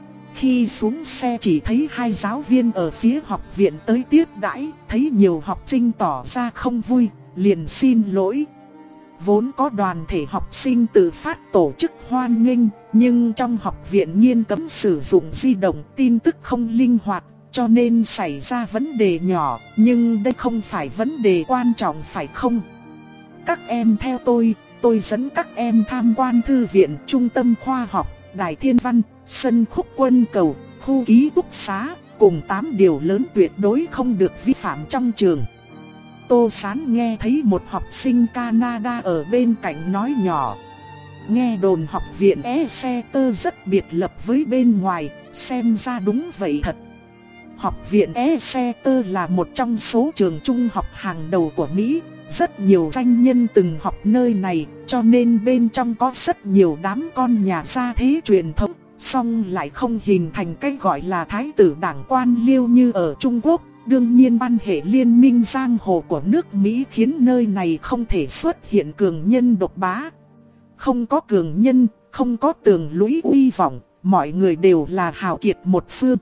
Khi xuống xe chỉ thấy hai giáo viên ở phía học viện tới tiếp đãi, thấy nhiều học sinh tỏ ra không vui, liền xin lỗi. Vốn có đoàn thể học sinh tự phát tổ chức hoan nghênh, nhưng trong học viện nghiêm cấm sử dụng di động, tin tức không linh hoạt, cho nên xảy ra vấn đề nhỏ, nhưng đây không phải vấn đề quan trọng phải không? Các em theo tôi, tôi dẫn các em tham quan thư viện, trung tâm khoa học, đài thiên văn, sân khúc quân cầu, khu ký túc xá, cùng tám điều lớn tuyệt đối không được vi phạm trong trường. Tô Sán nghe thấy một học sinh Canada ở bên cạnh nói nhỏ. Nghe đồn học viện Exeter rất biệt lập với bên ngoài, xem ra đúng vậy thật. Học viện Exeter là một trong số trường trung học hàng đầu của Mỹ, rất nhiều danh nhân từng học nơi này, cho nên bên trong có rất nhiều đám con nhà gia thế truyền thống, song lại không hình thành cái gọi là thái tử đảng quan liêu như ở Trung Quốc. Đương nhiên quan hệ liên minh giang hồ của nước Mỹ khiến nơi này không thể xuất hiện cường nhân độc bá. Không có cường nhân, không có tường lũy uy vọng, mọi người đều là hào kiệt một phương.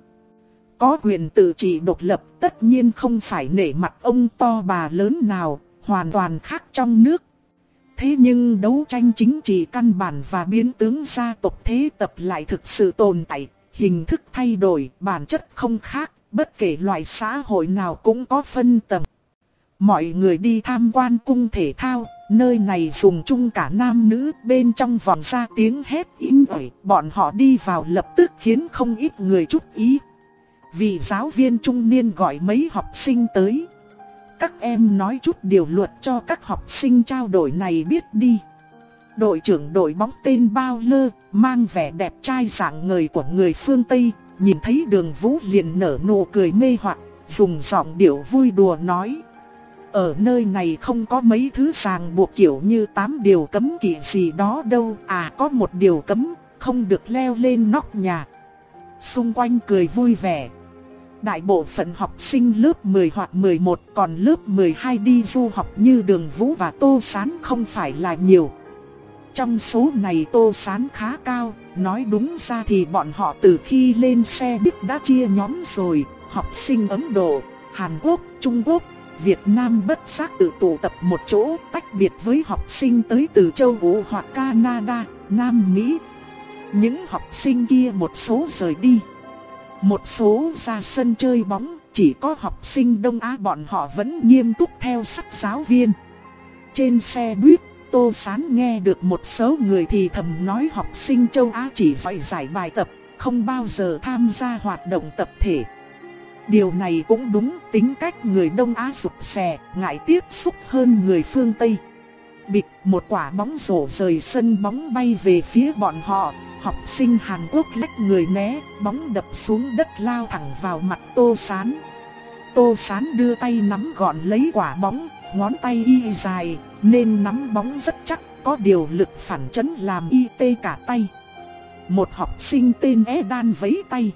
Có quyền tự trị độc lập, tất nhiên không phải nể mặt ông to bà lớn nào, hoàn toàn khác trong nước. Thế nhưng đấu tranh chính trị căn bản và biến tướng gia tộc thế tập lại thực sự tồn tại, hình thức thay đổi, bản chất không khác. Bất kể loại xã hội nào cũng có phân tầng. Mọi người đi tham quan cung thể thao, nơi này dùng chung cả nam nữ, bên trong vọng ra tiếng hét im ỏi, bọn họ đi vào lập tức khiến không ít người chú ý. Vị giáo viên trung niên gọi mấy học sinh tới. Các em nói chút điều luật cho các học sinh trao đổi này biết đi. Đội trưởng đội bóng tên Bao Lơ, mang vẻ đẹp trai rạng ngời của người phương Tây, nhìn thấy Đường Vũ liền nở nụ cười mê hoặc, dùng giọng điệu vui đùa nói. Ở nơi này không có mấy thứ ràng buộc kiểu như tám điều cấm kỵ gì đó đâu. À có một điều cấm, không được leo lên nóc nhà. Xung quanh cười vui vẻ. Đại bộ phận học sinh lớp mười hoặc mười một, còn lớp mười hai đi du học như Đường Vũ và Tô Sán không phải là nhiều. Trong số này Tô Sán khá cao, nói đúng ra thì bọn họ từ khi lên xe buýt đã chia nhóm rồi. Học sinh Ấn Độ, Hàn Quốc, Trung Quốc, Việt Nam bất giác tự tụ tập một chỗ, tách biệt với học sinh tới từ châu Âu hoặc Canada, Nam Mỹ. Những học sinh kia một số rời đi, một số ra sân chơi bóng, chỉ có học sinh Đông Á bọn họ vẫn nghiêm túc theo sách giáo viên. Trên xe buýt, Tô Sán nghe được một số người thì thầm nói học sinh châu Á chỉ giỏi giải bài tập, không bao giờ tham gia hoạt động tập thể. Điều này cũng đúng, tính cách người Đông Á rụt rè, ngại tiếp xúc hơn người phương Tây. Bịch, một quả bóng rổ rời sân bóng bay về phía bọn họ. Học sinh Hàn Quốc lách người né, bóng đập xuống đất lao thẳng vào mặt Tô Sán. Tô Sán đưa tay nắm gọn lấy quả bóng, ngón tay y dài, nên nắm bóng rất chắc, có điều lực phản chấn làm y tê cả tay. Một học sinh tên Edan vẫy tay.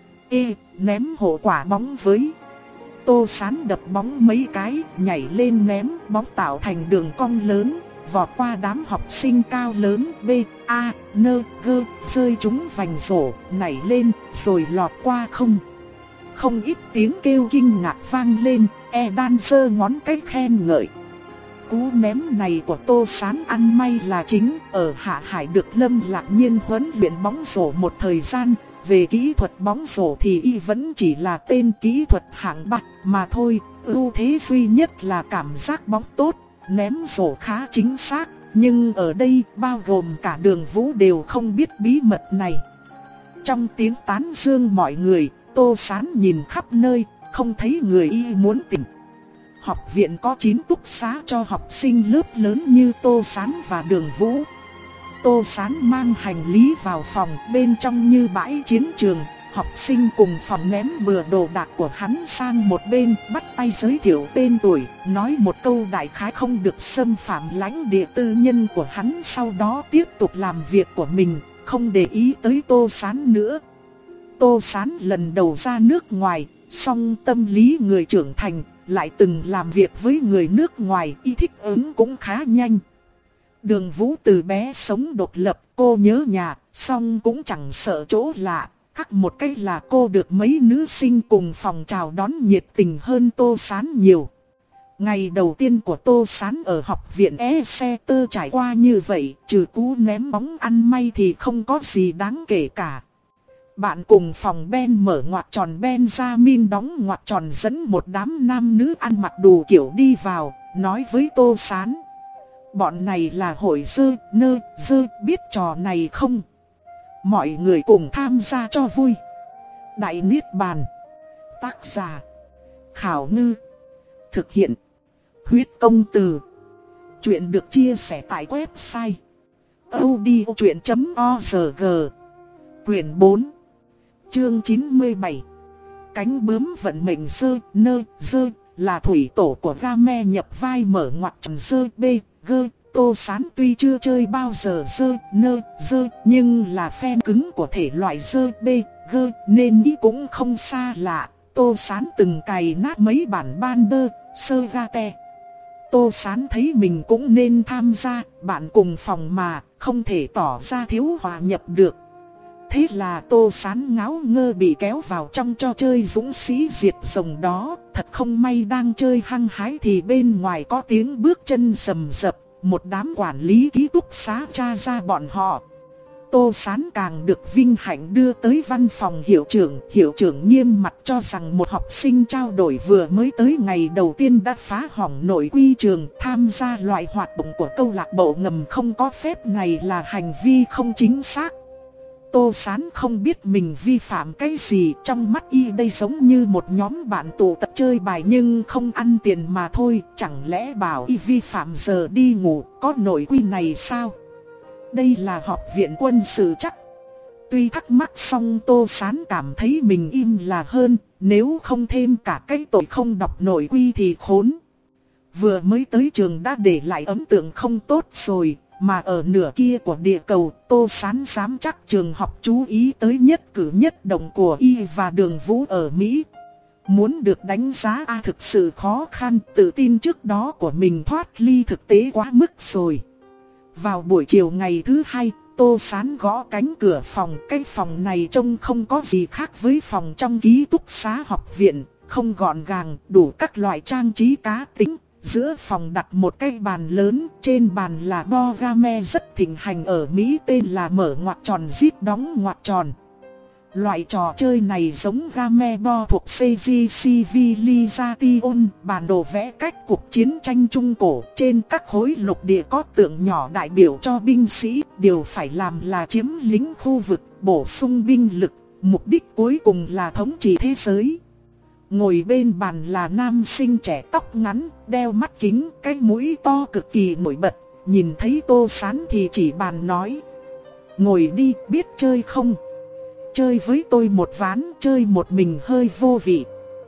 Ê, ném hộ quả bóng với. Tô Sán đập bóng mấy cái, nhảy lên ném, bóng tạo thành đường cong lớn, vọt qua đám học sinh cao lớn B, A, N, G, rơi trúng vành rổ, nảy lên, rồi lọt qua không. Không ít tiếng kêu kinh ngạc vang lên, Edan giơ ngón cái khen ngợi. Cú ném này của Tô Sán ăn may là chính, ở Hạ Hải được Lâm Lạc Nhiên huấn luyện bóng rổ một thời gian. Về kỹ thuật bóng rổ thì y vẫn chỉ là tên kỹ thuật hạng bạc mà thôi. Ưu thế duy nhất là cảm giác bóng tốt, ném rổ khá chính xác. Nhưng ở đây bao gồm cả Đường Vũ đều không biết bí mật này. Trong tiếng tán dương mọi người, Tô Sán nhìn khắp nơi, không thấy người y muốn tìm. Học viện có chín túc xá cho học sinh lớp lớn như Tô Sán và Đường Vũ. Tô Sán mang hành lý vào phòng, bên trong như bãi chiến trường. Học sinh cùng phòng ném bừa đồ đạc của hắn sang một bên, bắt tay giới thiệu tên tuổi, nói một câu đại khái không được xâm phạm lãnh địa tư nhân của hắn. Sau đó tiếp tục làm việc của mình, không để ý tới Tô Sán nữa. Tô Sán lần đầu ra nước ngoài, song tâm lý người trưởng thành, lại từng làm việc với người nước ngoài, y thích ứng cũng khá nhanh. Đường Vũ từ bé sống độc lập, cô nhớ nhà, song cũng chẳng sợ chỗ lạ. Khác một cách là cô được mấy nữ sinh cùng phòng chào đón nhiệt tình hơn Tô Sán nhiều. Ngày đầu tiên của Tô Sán ở học viện Exeter trải qua như vậy, trừ cú ném bóng ăn may thì không có gì đáng kể cả. Bạn cùng phòng Ben mở ngoặc tròn Benjamin đóng ngoặc tròn dẫn một đám nam nữ ăn mặc đủ kiểu đi vào, nói với Tô Sán. Bọn này là hội dơ, nơ, dơ, biết trò này không? Mọi người cùng tham gia cho vui. Đại Niết Bàn. Tác giả Khảo Ngư. Thực hiện Huyết Công Từ. Chuyện được chia sẻ tại website audiochuyện chấm org. Quyển bốn, chương chín mươi bảy. Cánh bướm vận mệnh dơ, nơ, dơ, là thủy tổ của Game nhập vai mở ngoặc tròn dơ, b, g. Tô Sán tuy chưa chơi bao giờ dơ, nơ, dơ, nhưng là fan cứng của thể loại dơ, b, g, nên ý cũng không xa lạ. Tô Sán từng cày nát mấy bản Bander, Sergate. Tô Sán thấy mình cũng nên tham gia, bạn cùng phòng mà, không thể tỏ ra thiếu hòa nhập được. Thế là Tô Sán ngáo ngơ bị kéo vào trong trò chơi dũng sĩ diệt rồng đó. Thật không may đang chơi hăng hái thì bên ngoài có tiếng bước chân rầm rập. Một đám quản lý ký túc xá tra ra bọn họ. Tô Sán càng được vinh hạnh đưa tới văn phòng hiệu trưởng. Hiệu trưởng nghiêm mặt cho rằng một học sinh trao đổi vừa mới tới ngày đầu tiên đã phá hỏng nội quy trường. Tham gia loại hoạt động của câu lạc bộ ngầm không có phép này là hành vi không chính xác. Tô Sán không biết mình vi phạm cái gì, trong mắt y đây giống như một nhóm bạn tụ tập chơi bài nhưng không ăn tiền mà thôi. Chẳng lẽ bảo y vi phạm giờ đi ngủ, có nội quy này sao? Đây là học viện quân sự chắc. Tuy thắc mắc song Tô Sán cảm thấy mình im là hơn, nếu không thêm cả cái tội không đọc nội quy thì khốn. Vừa mới tới trường đã để lại ấn tượng không tốt rồi, mà ở nửa kia của địa cầu, Tô Sán dám chắc trường học chú ý tới nhất cử nhất động của y và Đường Vũ ở Mỹ. Muốn được đánh giá A thực sự khó khăn, tự tin trước đó của mình thoát ly thực tế quá mức rồi. Vào buổi chiều ngày thứ hai, Tô Sán gõ cánh cửa phòng. Cái phòng này trông không có gì khác với phòng trong ký túc xá học viện, không gọn gàng, đủ các loại trang trí cá tính. Giữa phòng đặt một cái bàn lớn, trên bàn là bo game rất thịnh hành ở Mỹ tên là mở ngoặc tròn zip đóng ngoặc tròn. Loại trò chơi này giống game bo thuộc series Civilization, bản đồ vẽ cách cuộc chiến tranh Trung Cổ. Trên các khối lục địa có tượng nhỏ đại biểu cho binh sĩ, điều phải làm là chiếm lĩnh khu vực, bổ sung binh lực, mục đích cuối cùng là thống trị thế giới. Ngồi bên bàn là nam sinh trẻ tóc ngắn, đeo mắt kính, cái mũi to cực kỳ nổi bật. Nhìn thấy Tô Sán thì chỉ bàn nói: ngồi đi, biết chơi không? Chơi với tôi một ván, chơi một mình hơi vô vị.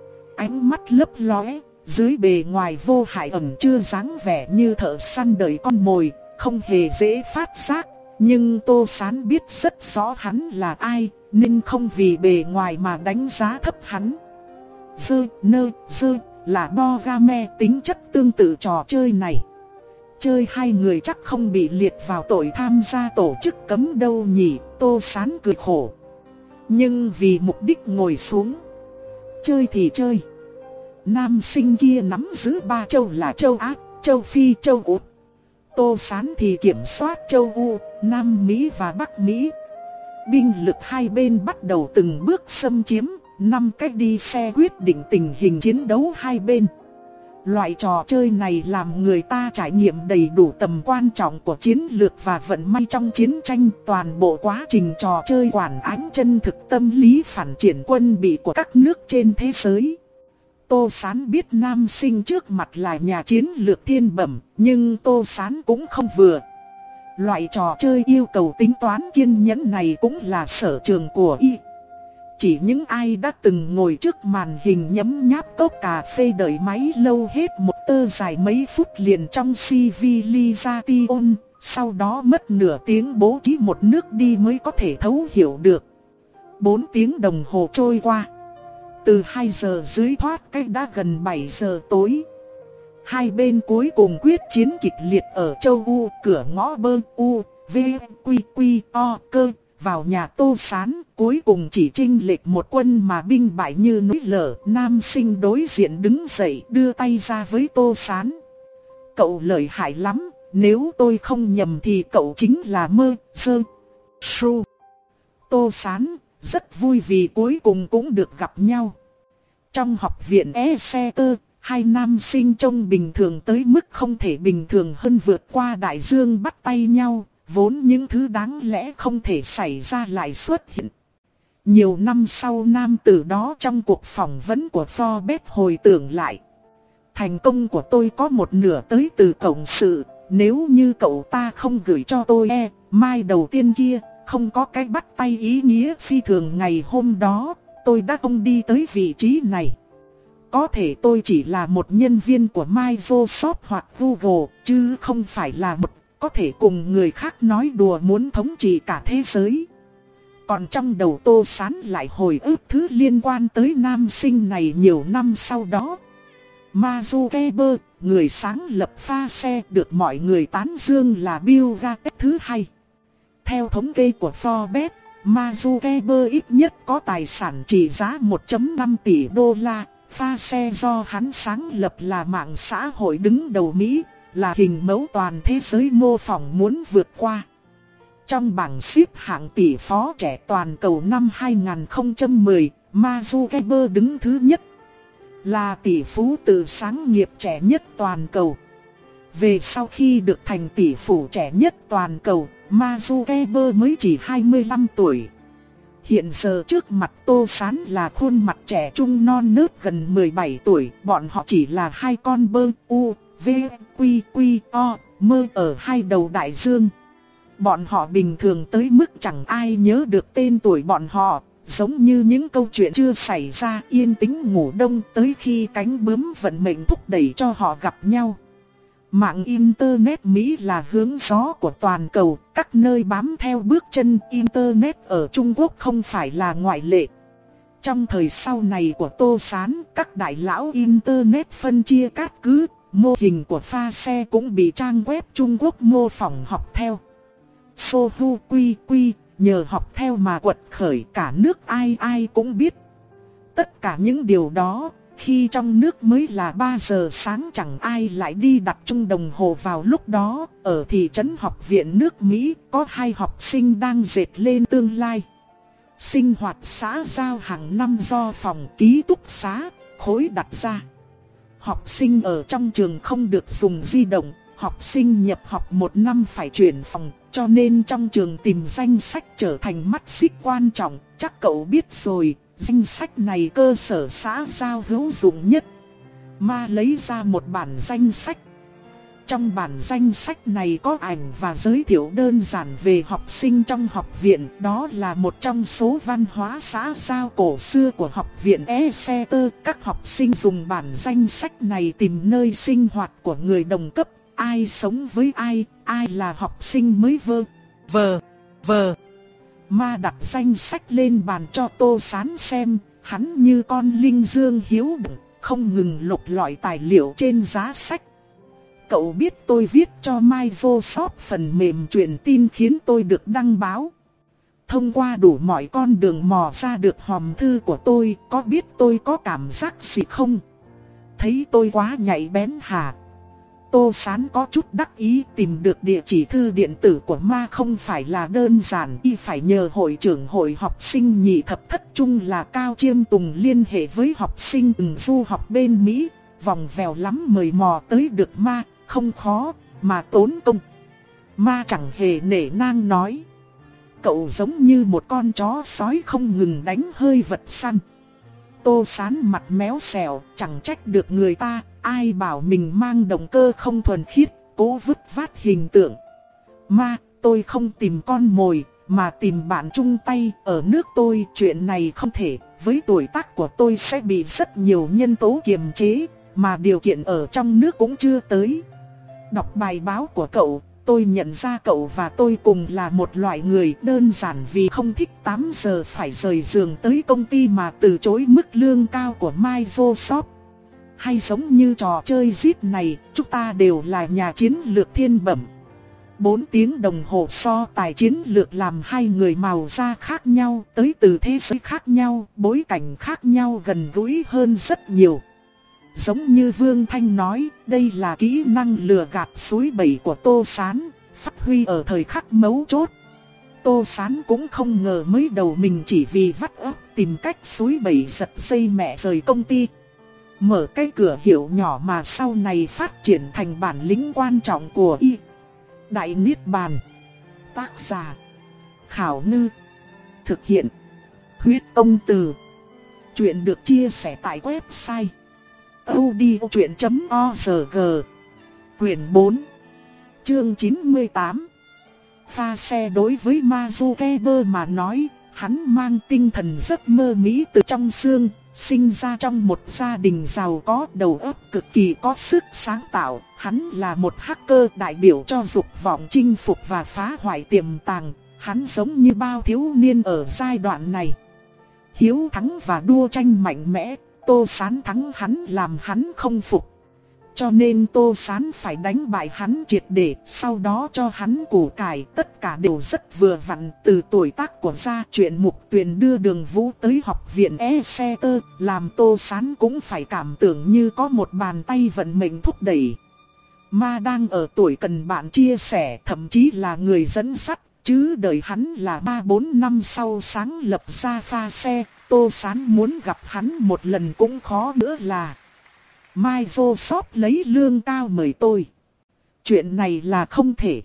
Ánh mắt lấp lóe, dưới bề ngoài vô hại ẩn chưa dáng vẻ như thợ săn đợi con mồi, không hề dễ phát giác. Nhưng Tô Sán biết rất rõ hắn là ai, nên không vì bề ngoài mà đánh giá thấp hắn. Dơ, nơ, dơ, là bo game, tính chất tương tự trò chơi này. Chơi hai người chắc không bị liệt vào tội tham gia tổ chức cấm đâu nhỉ, Tô Sán cười khổ. Nhưng vì mục đích ngồi xuống, chơi thì chơi. Nam sinh kia nắm giữ ba châu là châu Á, châu Phi, châu Úc. Tô Sán thì kiểm soát châu U, Nam Mỹ và Bắc Mỹ. Binh lực hai bên bắt đầu từng bước xâm chiếm, năm cách đi xe quyết định tình hình chiến đấu hai bên. Loại trò chơi này làm người ta trải nghiệm đầy đủ tầm quan trọng của chiến lược và vận may trong chiến tranh. Toàn bộ quá trình trò chơi phản ánh chân thực tâm lý phản triển quân bị của các nước trên thế giới. Tô Sán biết nam sinh trước mặt là nhà chiến lược thiên bẩm, nhưng Tô Sán cũng không vừa. Loại trò chơi yêu cầu tính toán kiên nhẫn này cũng là sở trường của y. Chỉ những ai đã từng ngồi trước màn hình nhấm nháp cốc cà phê đợi máy lâu hết một tơ dài mấy phút liền trong Civilization, sau đó mất nửa tiếng bố trí một nước đi mới có thể thấu hiểu được. Bốn tiếng đồng hồ trôi qua. Từ hai giờ dưới thoát cách đã gần bảy giờ tối. Hai bên cuối cùng quyết chiến kịch liệt ở châu U, cửa ngõ bơ U, V, Quy, Quy, O, cơ. Vào nhà Tô Sán, cuối cùng chỉ chênh lệch một quân mà binh bại như núi lở. Nam sinh đối diện đứng dậy đưa tay ra với Tô Sán. Cậu lợi hại lắm, nếu tôi không nhầm thì cậu chính là Mơ, Sơ, Su. Tô Sán rất vui vì cuối cùng cũng được gặp nhau. Trong học viện E xe tơ, hai nam sinh trông bình thường tới mức không thể bình thường hơn, vượt qua đại dương bắt tay nhau. Vốn những thứ đáng lẽ không thể xảy ra lại xuất hiện. Nhiều năm sau nam tử đó trong cuộc phỏng vấn của Forbes hồi tưởng lại. Thành công của tôi có một nửa tới từ cộng sự. Nếu như cậu ta không gửi cho tôi e, mai đầu tiên kia, không có cái bắt tay ý nghĩa phi thường ngày hôm đó, tôi đã không đi tới vị trí này. Có thể tôi chỉ là một nhân viên của Microsoft hoặc Google, chứ không phải là một có thể cùng người khác nói đùa muốn thống trị cả thế giới. Còn trong đầu Tô Sán lại hồi ức thứ liên quan tới nam sinh này nhiều năm sau đó. Mark Zuckerberg, người sáng lập pha xe, được mọi người tán dương là Bill Gates thứ hai. Theo thống kê của Forbes, Mark Zuckerberg ít nhất có tài sản trị giá một phẩy năm tỷ đô la. Pha xe do hắn sáng lập là mạng xã hội đứng đầu Mỹ, là hình mẫu toàn thế giới mô phỏng muốn vượt qua. Trong bảng xếp hạng tỷ phú trẻ toàn cầu năm hai không một không, Mark Zuckerberg đứng thứ nhất, là tỷ phú tự sáng nghiệp trẻ nhất toàn cầu. Về sau khi được thành tỷ phú trẻ nhất toàn cầu, Mark Zuckerberg mới chỉ hai mươi lăm tuổi. Hiện giờ trước mặt Tô Sán là khuôn mặt trẻ trung non nớt gần mười bảy tuổi, bọn họ chỉ là hai con bơ U, V, Quy, Quy, O, Mơ ở hai đầu đại dương. Bọn họ bình thường tới mức chẳng ai nhớ được tên tuổi bọn họ, giống như những câu chuyện chưa xảy ra, yên tĩnh ngủ đông tới khi cánh bướm vận mệnh thúc đẩy cho họ gặp nhau. Mạng Internet Mỹ là hướng gió của toàn cầu, các nơi bám theo bước chân Internet ở Trung Quốc không phải là ngoại lệ. Trong thời sau này của Tô Sán, các đại lão Internet phân chia cát cứ, mô hình của pha xe cũng bị trang web Trung Quốc mô phỏng học theo. Sohu Quy Quy, nhờ học theo mà quật khởi, cả nước ai ai cũng biết. Tất cả những điều đó, khi trong nước mới là ba giờ sáng chẳng ai lại đi đặt chung đồng hồ vào lúc đó. Ở thị trấn học viện nước Mỹ có hai học sinh đang dệt lên tương lai. Sinh hoạt xã giao hàng năm do phòng ký túc xá, khối đặt ra. Học sinh ở trong trường không được dùng di động, học sinh nhập học một năm phải chuyển phòng, cho nên trong trường tìm danh sách trở thành mắt xích quan trọng. Chắc cậu biết rồi, danh sách này cơ sở xã giao hữu dụng nhất. Ma lấy ra một bản danh sách. Trong bản danh sách này có ảnh và giới thiệu đơn giản về học sinh trong học viện. Đó là một trong số văn hóa xã giao cổ xưa của học viện Exeter. Các học sinh dùng bản danh sách này tìm nơi sinh hoạt của người đồng cấp, ai sống với ai, ai là học sinh mới vơ, vờ, vờ. Ma đặt danh sách lên bàn cho Tô Sán xem, hắn như con linh dương hiếu động, không ngừng lục lọi tài liệu trên giá sách. Cậu biết tôi viết cho Microsoft phần mềm truyền tin khiến tôi được đăng báo. Thông qua đủ mọi con đường mò ra được hòm thư của tôi, có biết tôi có cảm giác gì không? Thấy tôi quá nhạy bén hả? Tô Sán có chút đắc ý, tìm được địa chỉ thư điện tử của ma không phải là đơn giản, y phải nhờ hội trưởng hội học sinh nhị thập thất trung là Cao Chiêm Tùng liên hệ với học sinh từng du học bên Mỹ, vòng vèo lắm mời mò tới được ma, không khó, mà tốn công. Ma chẳng hề nể nang nói. Cậu giống như một con chó sói không ngừng đánh hơi vật săn. Tô Sán mặt méo xèo, chẳng trách được người ta, ai bảo mình mang động cơ không thuần khiết, cố vứt vát hình tượng. Ma, tôi không tìm con mồi, mà tìm bạn chung tay. Ở nước tôi chuyện này không thể, với tuổi tác của tôi sẽ bị rất nhiều nhân tố kiềm chế, mà điều kiện ở trong nước cũng chưa tới. Đọc bài báo của cậu, tôi nhận ra cậu và tôi cùng là một loại người, đơn giản vì không thích tám giờ phải rời giường tới công ty mà từ chối mức lương cao của Microsoft. Hay giống như trò chơi Zip này, chúng ta đều là nhà chiến lược thiên bẩm. Bốn tiếng đồng hồ so tài chiến lược làm hai người màu da khác nhau, tới từ thế giới khác nhau, bối cảnh khác nhau, gần gũi hơn rất nhiều. Giống như Vương Thanh nói, đây là kỹ năng lừa gạt suối bẩy của Tô Sán, phát huy ở thời khắc mấu chốt. Tô Sán cũng không ngờ mới đầu mình chỉ vì vắt óc tìm cách suối bẩy giật dây mẹ rời công ty. Mở cái cửa hiệu nhỏ mà sau này phát triển thành bản lĩnh quan trọng của y. Đại Niết Bàn. Tác giả Khảo Ngư. Thực hiện Huyết Công Từ. Chuyện được chia sẻ tại website audiochuyện chấm org. Quyển bốn, chương chín mươi tám. Pha xe. Đối với Mazukeber mà nói, hắn mang tinh thần giấc mơ Mỹ từ trong xương, sinh ra trong một gia đình giàu có, đầu óc cực kỳ có sức sáng tạo. Hắn là một hacker đại biểu cho dục vọng chinh phục và phá hoại tiềm tàng. Hắn giống như bao thiếu niên ở giai đoạn này, hiếu thắng và đua tranh mạnh mẽ. Tô Sán thắng hắn làm hắn không phục, cho nên Tô Sán phải đánh bại hắn triệt để, sau đó cho hắn củ cải. Tất cả đều rất vừa vặn. Từ tuổi tác của gia chuyện Mục Tuyền đưa Đường Vũ tới học viện Exeter, làm Tô Sán cũng phải cảm tưởng như có một bàn tay vận mệnh thúc đẩy. Ma đang ở tuổi cần bạn chia sẻ, thậm chí là người dẫn dắt, chứ đợi hắn là ba bốn năm sau sáng lập ra pha xe. Tô Sán muốn gặp hắn một lần cũng khó nữa là Microsoft lấy lương cao mời tôi. Chuyện này là không thể.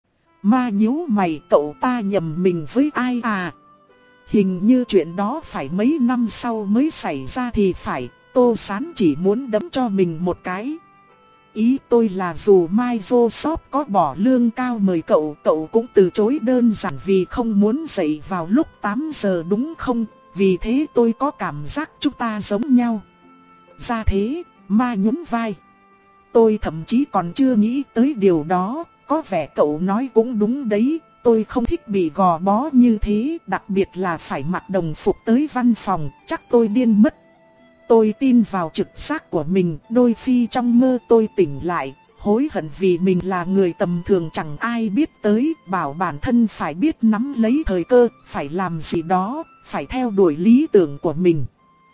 Ma nhíu mày, cậu ta nhầm mình với ai à? Hình như chuyện đó phải mấy năm sau mới xảy ra thì phải. Tô Sán chỉ muốn đấm cho mình một cái. Ý tôi là dù Microsoft có bỏ lương cao mời cậu, cậu cũng từ chối đơn giản vì không muốn dậy vào lúc tám giờ đúng không? Vì thế tôi có cảm giác chúng ta giống nhau. Ra thế, Ma nhún vai. Tôi thậm chí còn chưa nghĩ tới điều đó, có vẻ cậu nói cũng đúng đấy. Tôi không thích bị gò bó như thế, đặc biệt là phải mặc đồng phục tới văn phòng, chắc tôi điên mất. Tôi tin vào trực giác của mình, đôi khi trong mơ tôi tỉnh lại, hối hận vì mình là người tầm thường chẳng ai biết tới, bảo bản thân phải biết nắm lấy thời cơ, phải làm gì đó, phải theo đuổi lý tưởng của mình.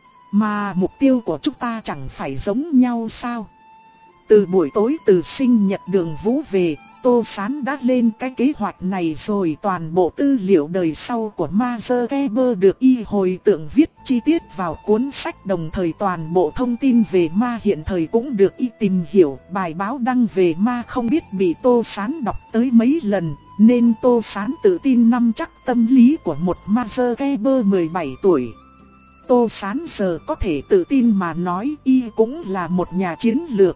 Mà mục tiêu của chúng ta chẳng phải giống nhau sao? Từ buổi tối từ sinh nhật Đường Vũ về, Tô Sán đã lên cái kế hoạch này rồi, toàn bộ tư liệu đời sau của Ma Zuckerberg được y hồi tưởng viết chi tiết vào cuốn sách, đồng thời toàn bộ thông tin về Ma hiện thời cũng được y tìm hiểu. Bài báo đăng về Ma không biết bị Tô Sán đọc tới mấy lần, nên Tô Sán tự tin nắm chắc tâm lý của một Ma Zuckerberg mười bảy tuổi. Tô Sán giờ có thể tự tin mà nói y cũng là một nhà chiến lược.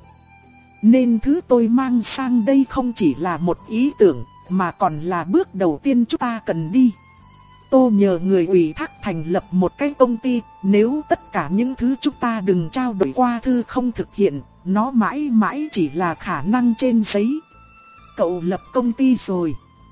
Nên thứ tôi mang sang đây không chỉ là một ý tưởng, mà còn là bước đầu tiên chúng ta cần đi. Tôi nhờ người ủy thác thành lập một cái công ty, nếu tất cả những thứ chúng ta đừng trao đổi qua thư không thực hiện, nó mãi mãi chỉ là khả năng trên giấy. Cậu lập công ty rồi.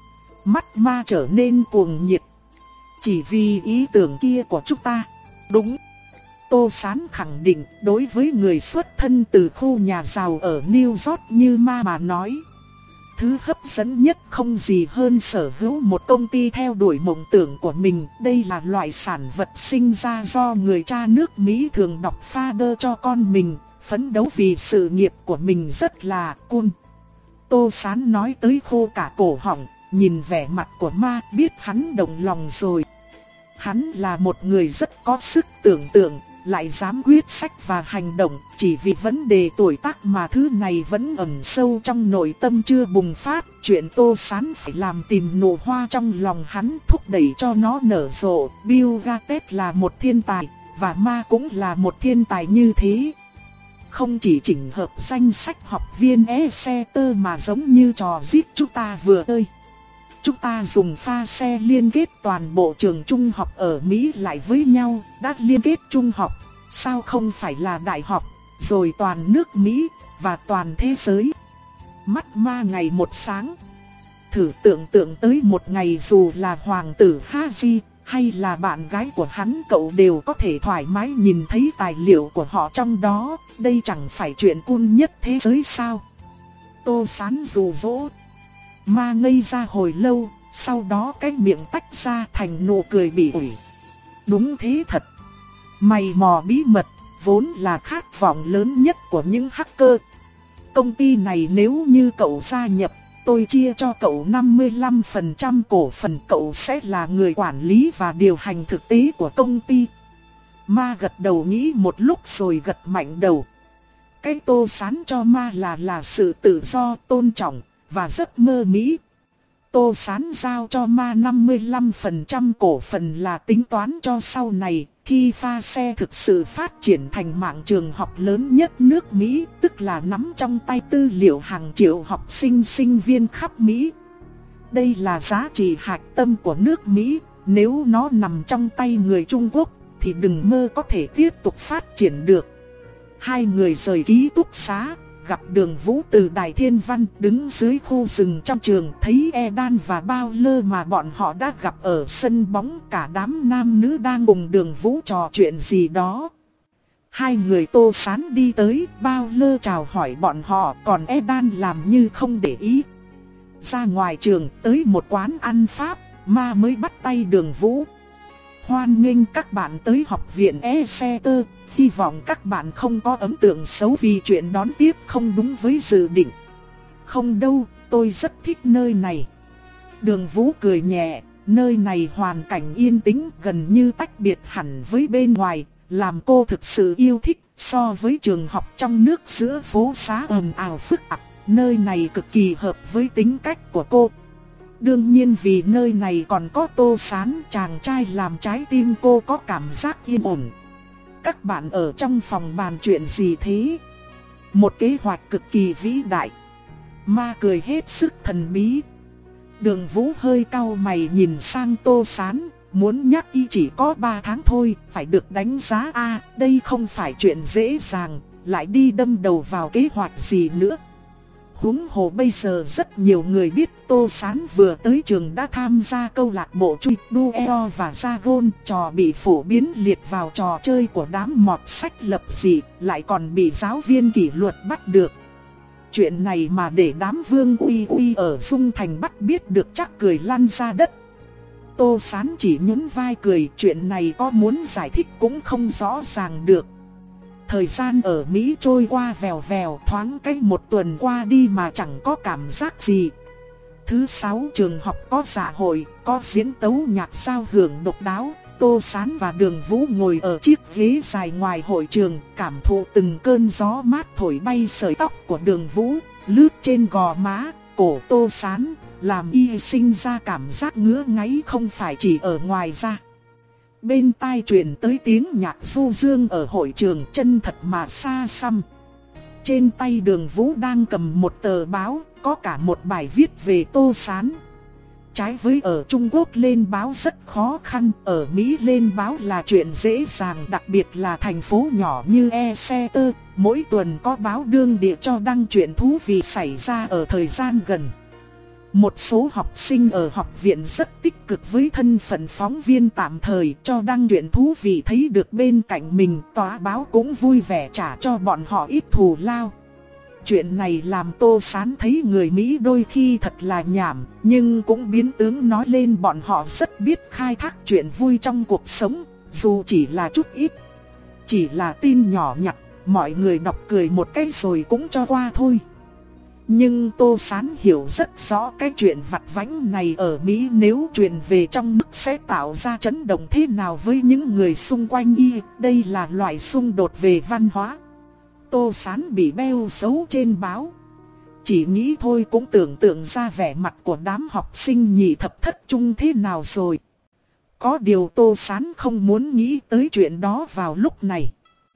Mắt Ma trở nên cuồng nhiệt. Chỉ vì ý tưởng kia của chúng ta. Đúng. Tô Sán khẳng định, đối với người xuất thân từ khu nhà giàu ở New York như Ma mà nói, thứ hấp dẫn nhất không gì hơn sở hữu một công ty theo đuổi mộng tưởng của mình. Đây là loại sản vật sinh ra do người cha nước Mỹ thường đọc father cho con mình, phấn đấu vì sự nghiệp của mình rất là cool. Tô Sán nói tới khô cả cổ họng, nhìn vẻ mặt của Ma biết hắn động lòng rồi. Hắn là một người rất có sức tưởng tượng, lại dám quyết sách và hành động, chỉ vì vấn đề tuổi tác mà thứ này vẫn ẩn sâu trong nội tâm chưa bùng phát. Chuyện Tô Sán phải làm tìm nụ hoa trong lòng hắn, thúc đẩy cho nó nở rộ. Bill Gates là một thiên tài, và Ma cũng là một thiên tài như thế. Không chỉ chỉnh hợp danh sách học viên Exeter mà giống như trò giết chúng ta vừa chơi. Chúng ta dùng pha xe liên kết toàn bộ trường trung học ở Mỹ lại với nhau, đã liên kết trung học, sao không phải là đại học, rồi toàn nước Mỹ, và toàn thế giới. Mắt Ma ngày một sáng. Thử tưởng tượng tới một ngày dù là hoàng tử Harry, hay là bạn gái của hắn, cậu đều có thể thoải mái nhìn thấy tài liệu của họ trong đó, đây chẳng phải chuyện cool nhất thế giới sao? Tô Sán rủ rỗ. Ma ngây ra hồi lâu, sau đó cái miệng tách ra thành nụ cười bỉ ổi. Đúng thế thật. Mày mò bí mật, vốn là khát vọng lớn nhất của những hacker. Công ty này nếu như cậu gia nhập, tôi chia cho cậu năm mươi lăm phần trăm cổ phần, cậu sẽ là người quản lý và điều hành thực tế của công ty. Ma gật đầu nghĩ một lúc rồi gật mạnh đầu. Cái Tô Sán cho Ma là là sự tự do, tôn trọng và giấc mơ Mỹ. Tô Sán giao cho Ma năm mươi lăm phần trăm cổ phần là tính toán cho sau này, khi pha xe thực sự phát triển thành mạng trường học lớn nhất nước Mỹ, tức là nắm trong tay tư liệu hàng triệu học sinh sinh viên khắp Mỹ. Đây là giá trị hạch tâm của nước Mỹ, nếu nó nằm trong tay người Trung Quốc thì đừng mơ có thể tiếp tục phát triển được. Hai người rời ký túc xá, gặp Đường Vũ từ Đài Thiên Văn, đứng dưới khu rừng trong trường, thấy Edan và Bao Lơ mà bọn họ đã gặp ở sân bóng. Cả đám nam nữ đang cùng Đường Vũ trò chuyện gì đó. Hai người Tô Sán đi tới, Bao Lơ chào hỏi bọn họ, còn Edan làm như không để ý. Ra ngoài trường, tới một quán ăn Pháp, Ma mới bắt tay Đường Vũ. Hoan nghênh các bạn tới học viện Exeter. Hy vọng các bạn không có ấn tượng xấu vì chuyện đón tiếp không đúng với dự định. Không đâu, tôi rất thích nơi này. Đường Vũ cười nhẹ, nơi này hoàn cảnh yên tĩnh, gần như tách biệt hẳn với bên ngoài, làm cô thực sự yêu thích. So với trường học trong nước giữa phố xá ồn ào phức tạp, nơi này cực kỳ hợp với tính cách của cô. Đương nhiên vì nơi này còn có Tô Sán, chàng trai làm trái tim cô có cảm giác yên ổn. Các bạn ở trong phòng bàn chuyện gì thế? Một kế hoạch cực kỳ vĩ đại. Ma cười hết sức thần bí. Đường Vũ hơi cau mày nhìn sang Tô Sán, muốn nhắc y chỉ có ba tháng thôi, phải được đánh giá a, đây không phải chuyện dễ dàng, lại đi đâm đầu vào kế hoạch gì nữa. Huống hồ bây giờ rất nhiều người biết Tô Sán vừa tới trường đã tham gia câu lạc bộ Chui Duo và ra gôn, trò bị phổ biến liệt vào trò chơi của đám mọt sách lập dị, lại còn bị giáo viên kỷ luật bắt được. Chuyện này mà để đám Vương Uy Uy ở Dung Thành bắt biết được chắc cười lăn ra đất. Tô Sán chỉ nhún vai cười, chuyện này có muốn giải thích cũng không rõ ràng được. Thời gian ở Mỹ trôi qua vèo vèo, thoáng cách một tuần qua đi mà chẳng có cảm giác gì. Thứ sáu trường học có dạ hội, có diễn tấu nhạc giao hưởng độc đáo. Tô Sán và Đường Vũ ngồi ở chiếc ghế dài ngoài hội trường, cảm thụ từng cơn gió mát thổi bay sợi tóc của Đường Vũ, lướt trên gò má, cổ Tô Sán, làm y sinh ra cảm giác ngứa ngáy không phải chỉ ở ngoài da. Bên tai truyền tới tiếng nhạc du dương ở hội trường, chân thật mà xa xăm. Trên tay Đường Vũ đang cầm một tờ báo, có cả một bài viết về Tô Sán. Trái với ở Trung Quốc lên báo rất khó khăn, ở Mỹ lên báo là chuyện dễ dàng, đặc biệt là thành phố nhỏ như Exeter, mỗi tuần có báo đương địa cho đăng chuyện thú vị xảy ra ở thời gian gần. Một số học sinh ở học viện rất tích cực với thân phận phóng viên tạm thời, cho đăng chuyện thú vị thấy được bên cạnh mình, tòa báo cũng vui vẻ trả cho bọn họ ít thù lao. Chuyện này làm Tô Sán thấy người Mỹ đôi khi thật là nhảm, nhưng cũng biến tướng nói lên bọn họ rất biết khai thác chuyện vui trong cuộc sống, dù chỉ là chút ít. Chỉ là tin nhỏ nhặt, mọi người đọc cười một cái rồi cũng cho qua thôi. Nhưng Tô Sán hiểu rất rõ cái chuyện vặt vãnh này ở Mỹ nếu truyền về trong nước sẽ tạo ra chấn động thế nào với những người xung quanh y, đây là loại xung đột về văn hóa. Tô Sán bị bêu xấu trên báo. Chỉ nghĩ thôi cũng tưởng tượng ra vẻ mặt của đám học sinh nhị thập thất trung thế nào rồi. Có điều Tô Sán không muốn nghĩ tới chuyện đó vào lúc này.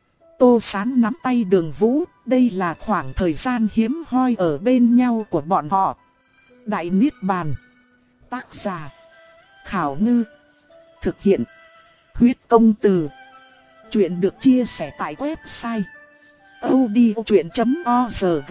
Tô Sán nắm tay Đường Vũ, đây là khoảng thời gian hiếm hoi ở bên nhau của bọn họ. Đại Niết Bàn. Tác giả Khảo Ngư. Thực hiện Huyết Công Từ. Chuyện được chia sẻ tại website audiochuyện chấm org.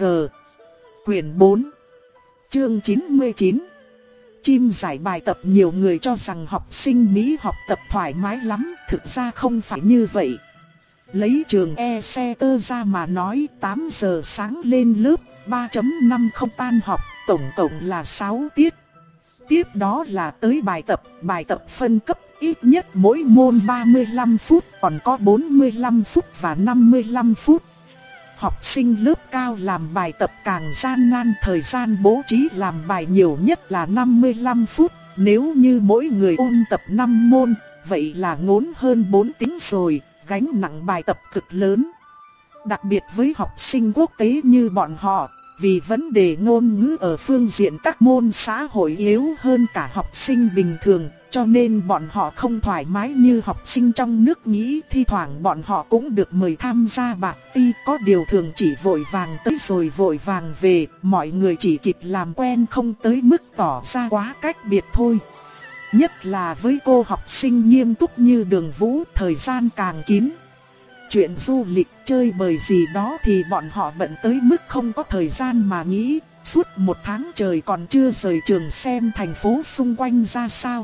Quyển bốn, chương chín mươi chín. Chim giải bài tập. Nhiều người cho rằng học sinh Mỹ học tập thoải mái lắm, thực ra không phải như vậy. Lấy trường Exeter ra mà nói, tám giờ sáng lên lớp, ba chấm năm không tan học, tổng cộng là sáu tiết. Tiếp đó là tới bài tập, bài tập phân cấp, ít nhất mỗi môn ba mươi lăm phút, còn có bốn mươi lăm phút và năm mươi lăm phút. Học sinh lớp cao làm bài tập càng gian nan, thời gian bố trí làm bài nhiều nhất là năm mươi lăm phút. Nếu như mỗi người ôn tập năm môn, vậy là ngốn hơn bốn tiếng rồi, gánh nặng bài tập cực lớn. Đặc biệt với học sinh quốc tế như bọn họ, vì vấn đề ngôn ngữ ở phương diện các môn xã hội yếu hơn cả học sinh bình thường, cho nên bọn họ không thoải mái như học sinh trong nước nghĩ. Thi thoảng bọn họ cũng được mời tham gia bạc ti, có điều thường chỉ vội vàng tới rồi vội vàng về, mọi người chỉ kịp làm quen không tới mức tỏ ra quá cách biệt thôi. Nhất là với cô học sinh nghiêm túc như Đường Vũ, thời gian càng kín. Chuyện du lịch chơi bời gì đó thì bọn họ bận tới mức không có thời gian mà nghĩ. Suốt một tháng trời còn chưa rời trường xem thành phố xung quanh ra sao.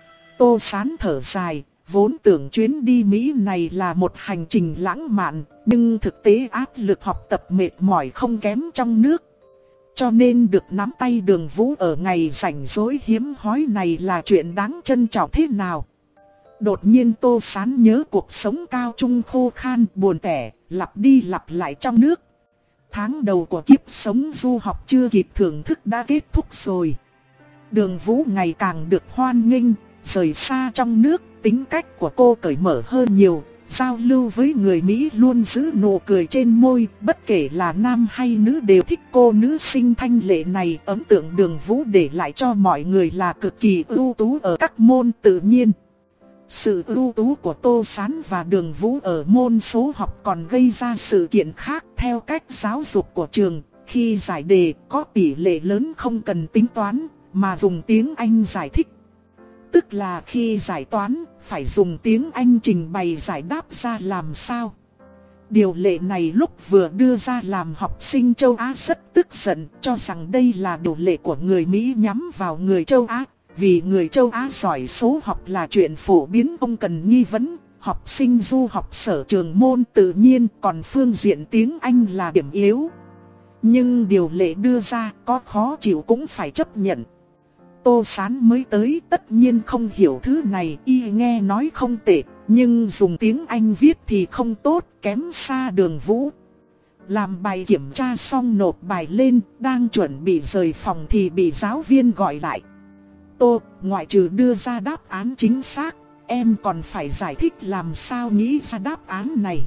Tô Sán thở dài, vốn tưởng chuyến đi Mỹ này là một hành trình lãng mạn, nhưng thực tế áp lực học tập mệt mỏi không kém trong nước. Cho nên được nắm tay Đường Vũ ở ngày rảnh rỗi hiếm hoi này là chuyện đáng trân trọng thế nào. Đột nhiên Tô Sán nhớ cuộc sống cao trung khô khan buồn tẻ, lặp đi lặp lại trong nước. Tháng đầu của kiếp sống du học chưa kịp thưởng thức đã kết thúc rồi. Đường Vũ ngày càng được hoan nghênh, rời xa trong nước, tính cách của cô cởi mở hơn nhiều. Giao lưu với người Mỹ luôn giữ nụ cười trên môi, bất kể là nam hay nữ đều thích cô nữ sinh thanh lệ này. Ấn tượng Đường Vũ để lại cho mọi người là cực kỳ ưu tú ở các môn tự nhiên. Sự ưu tú của Tô Sán và Đường Vũ ở môn số học còn gây ra sự kiện khác theo cách giáo dục của trường. Khi giải đề có tỷ lệ lớn không cần tính toán, mà dùng tiếng Anh giải thích. Tức là khi giải toán, phải dùng tiếng Anh trình bày giải đáp ra làm sao. Điều lệ này lúc vừa đưa ra làm học sinh châu Á rất tức giận, cho rằng đây là điều lệ của người Mỹ nhắm vào người châu Á. Vì người châu Á giỏi số học là chuyện phổ biến không cần nghi vấn, học sinh du học sở trường môn tự nhiên, còn phương diện tiếng Anh là điểm yếu. Nhưng điều lệ đưa ra có khó chịu cũng phải chấp nhận. Tô Sán mới tới tất nhiên không hiểu thứ này, y nghe nói không tệ, nhưng dùng tiếng Anh viết thì không tốt, kém xa Đường Vũ. Làm bài kiểm tra xong nộp bài lên, đang chuẩn bị rời phòng thì bị giáo viên gọi lại. Tô, ngoại trừ đưa ra đáp án chính xác, em còn phải giải thích làm sao nghĩ ra đáp án này.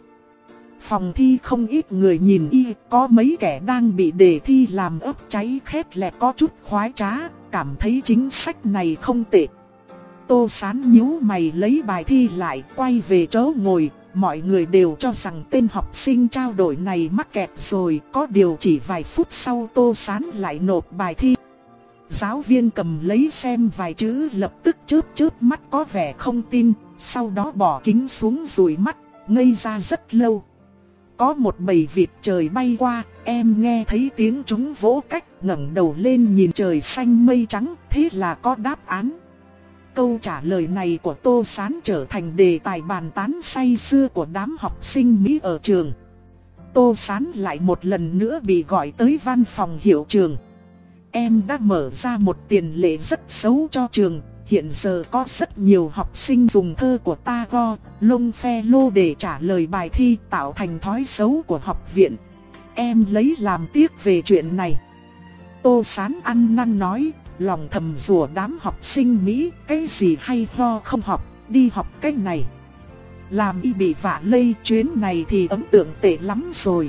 Phòng thi không ít người nhìn y, có mấy kẻ đang bị đề thi làm ấp cháy khét lẹt có chút khoái trá, cảm thấy chính sách này không tệ. Tô Sán nhíu mày lấy bài thi lại, quay về chỗ ngồi, mọi người đều cho rằng tên học sinh trao đổi này mắc kẹt rồi, có điều chỉ vài phút sau Tô Sán lại nộp bài thi. Giáo viên cầm lấy xem vài chữ lập tức chớp chớp mắt có vẻ không tin, sau đó bỏ kính xuống dụi mắt, ngây ra rất lâu. Có một bầy vịt trời bay qua, em nghe thấy tiếng chúng vỗ cách, ngẩng đầu lên nhìn trời xanh mây trắng, thế là có đáp án. Câu trả lời này của Tô Sán trở thành đề tài bàn tán say sưa của đám học sinh Mỹ ở trường. Tô Sán lại một lần nữa bị gọi tới văn phòng hiệu trưởng. Em đã mở ra một tiền lệ rất xấu cho trường. Hiện giờ có rất nhiều học sinh dùng thơ của Tagore, Longfellow để trả lời bài thi, tạo thành thói xấu của học viện. Em lấy làm tiếc về chuyện này. Tô Sán ăn năn nói, lòng thầm rủa đám học sinh Mỹ, cái gì hay ho không học, đi học cách này. Làm y bị vạ lây, chuyến này thì ấn tượng tệ lắm rồi.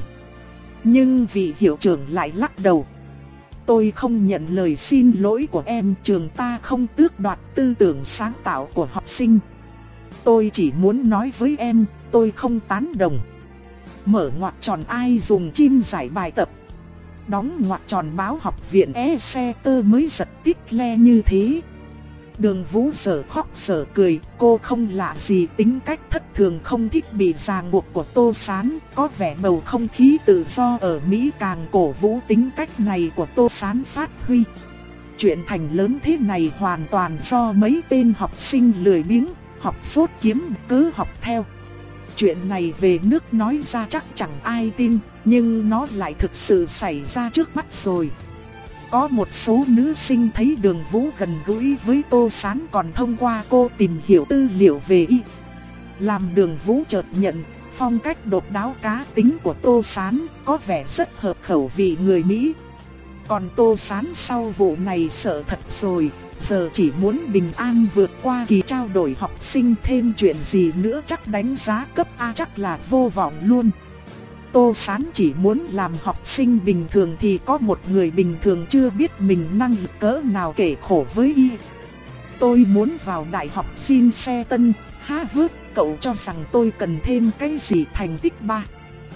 Nhưng vị hiệu trưởng lại lắc đầu. Tôi không nhận lời xin lỗi của em, trường ta không tước đoạt tư tưởng sáng tạo của học sinh. Tôi chỉ muốn nói với em, tôi không tán đồng. Mở ngoặc tròn ai dùng chim giải bài tập. Đóng ngoặc tròn báo học viện Exeter mới giật tít le như thế. Đường Vũ giờ khóc giờ cười, cô không lạ gì tính cách thất thường không thích bị ràng buộc của Tô Sán. Có vẻ bầu không khí tự do ở Mỹ càng cổ vũ tính cách này của Tô Sán phát huy. Chuyện thành lớn thế này hoàn toàn do mấy tên học sinh lười biếng, học sốt kiếm cứ học theo. Chuyện này về nước nói ra chắc chẳng ai tin, nhưng nó lại thực sự xảy ra trước mắt rồi. Có một số nữ sinh thấy Đường Vũ gần gũi với Tô Sán còn thông qua cô tìm hiểu tư liệu về y. Làm Đường Vũ chợt nhận, phong cách độc đáo cá tính của Tô Sán có vẻ rất hợp khẩu vị người Mỹ. Còn Tô Sán sau vụ này sợ thật rồi, giờ chỉ muốn bình an vượt qua kỳ trao đổi học sinh, thêm chuyện gì nữa chắc đánh giá cấp A chắc là vô vọng luôn. Tô Sán chỉ muốn làm học sinh bình thường thì có một người bình thường chưa biết mình năng lực cỡ nào kể khổ với y. Tôi muốn vào đại học Princeton, Harvard, cậu cho rằng tôi cần thêm cái gì thành tích ba?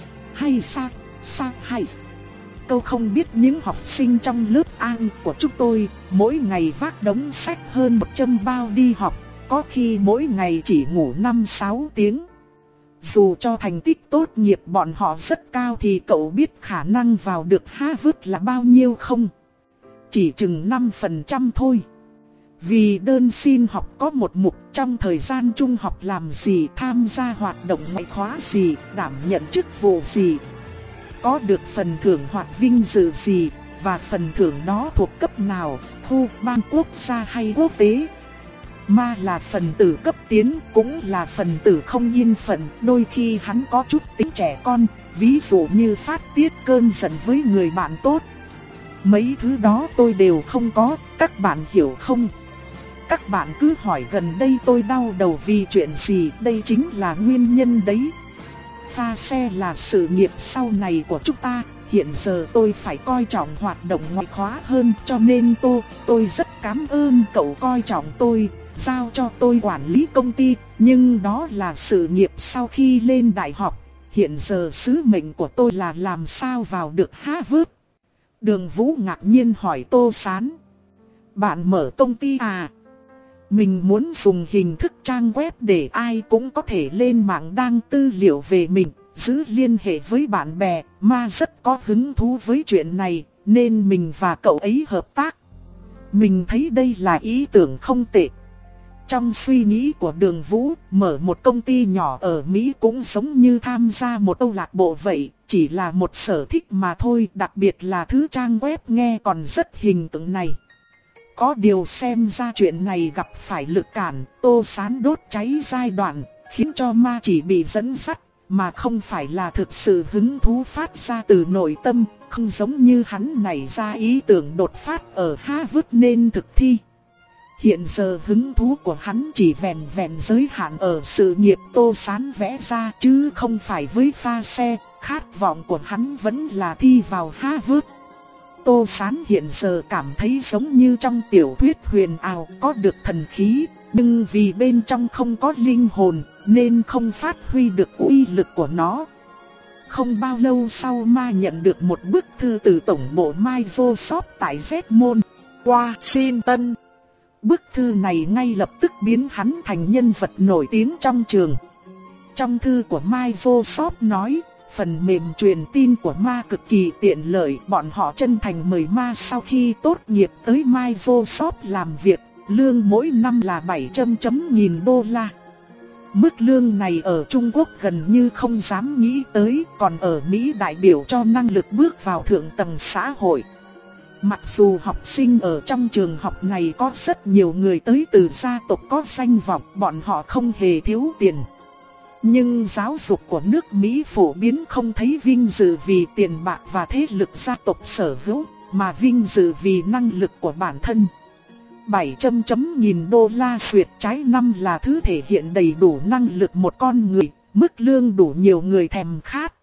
Hay sao? Sao hay? Cậu không biết những học sinh trong lớp An của chúng tôi mỗi ngày vác đống sách hơn một trăm bao đi học, có khi mỗi ngày chỉ ngủ năm sáu tiếng. Dù cho thành tích tốt nghiệp bọn họ rất cao thì cậu biết khả năng vào được Harvard là bao nhiêu không? Chỉ chừng năm phần trăm thôi. Vì đơn xin học có một mục trong thời gian trung học làm gì, tham gia hoạt động ngoại khóa gì, đảm nhận chức vụ gì, có được phần thưởng hoặc vinh dự gì, và phần thưởng đó thuộc cấp nào, khu, bang, quốc gia hay quốc tế. Mà là phần tử cấp tiến, cũng là phần tử không yên phận, đôi khi hắn có chút tính trẻ con, ví dụ như phát tiết cơn giận với người bạn tốt. Mấy thứ đó tôi đều không có, các bạn hiểu không? Các bạn cứ hỏi gần đây tôi đau đầu vì chuyện gì, đây chính là nguyên nhân đấy. Pha xe là sự nghiệp sau này của chúng ta, hiện giờ tôi phải coi trọng hoạt động ngoại khóa hơn, cho nên tôi, tôi rất cảm ơn cậu coi trọng tôi. giao cho tôi quản lý công ty, nhưng đó là sự nghiệp sau khi lên đại học. Hiện giờ sứ mệnh của tôi là làm sao vào được Harvard. Đường Vũ ngạc nhiên hỏi Tô Sán. Bạn mở công ty à? Mình muốn dùng hình thức trang web để ai cũng có thể lên mạng đăng tư liệu về mình, giữ liên hệ với bạn bè. Ma rất có hứng thú với chuyện này, nên mình và cậu ấy hợp tác. Mình thấy đây là ý tưởng không tệ. Trong suy nghĩ của Đường Vũ, mở một công ty nhỏ ở Mỹ cũng giống như tham gia một câu lạc bộ vậy, chỉ là một sở thích mà thôi, đặc biệt là thứ trang web nghe còn rất hình tượng này. Có điều xem ra chuyện này gặp phải lực cản, Tô Sán đốt cháy giai đoạn, khiến cho Ma chỉ bị dẫn dắt, mà không phải là thực sự hứng thú phát ra từ nội tâm, không giống như hắn nảy ra ý tưởng đột phát ở Harvard nên thực thi. Hiện giờ hứng thú của hắn chỉ vẹn vẹn giới hạn ở sự nghiệp Tô Sán vẽ ra chứ không phải với pha xe, khát vọng của hắn vẫn là thi vào Harvard. Tô Sán hiện giờ cảm thấy giống như trong tiểu thuyết huyền ảo có được thần khí, nhưng vì bên trong không có linh hồn nên không phát huy được uy lực của nó. Không bao lâu sau Ma nhận được một bức thư từ tổng bộ Microsoft tại Redmond, Washington. Bức thư này ngay lập tức biến hắn thành nhân vật nổi tiếng trong trường. Trong thư của Microsoft nói, phần mềm truyền tin của Ma cực kỳ tiện lợi, bọn họ chân thành mời Ma sau khi tốt nghiệp tới Microsoft làm việc, lương mỗi năm là bảy trăm nghìn đô la. Mức lương này ở Trung Quốc gần như không dám nghĩ tới, còn ở Mỹ đại biểu cho năng lực bước vào thượng tầng xã hội. Mặc dù học sinh ở trong trường học này có rất nhiều người tới từ gia tộc có danh vọng, bọn họ không hề thiếu tiền. Nhưng giáo dục của nước Mỹ phổ biến không thấy vinh dự vì tiền bạc và thế lực gia tộc sở hữu, mà vinh dự vì năng lực của bản thân. bảy trăm nghìn đô la xuyệt trái năm là thứ thể hiện đầy đủ năng lực một con người, mức lương đủ nhiều người thèm khát.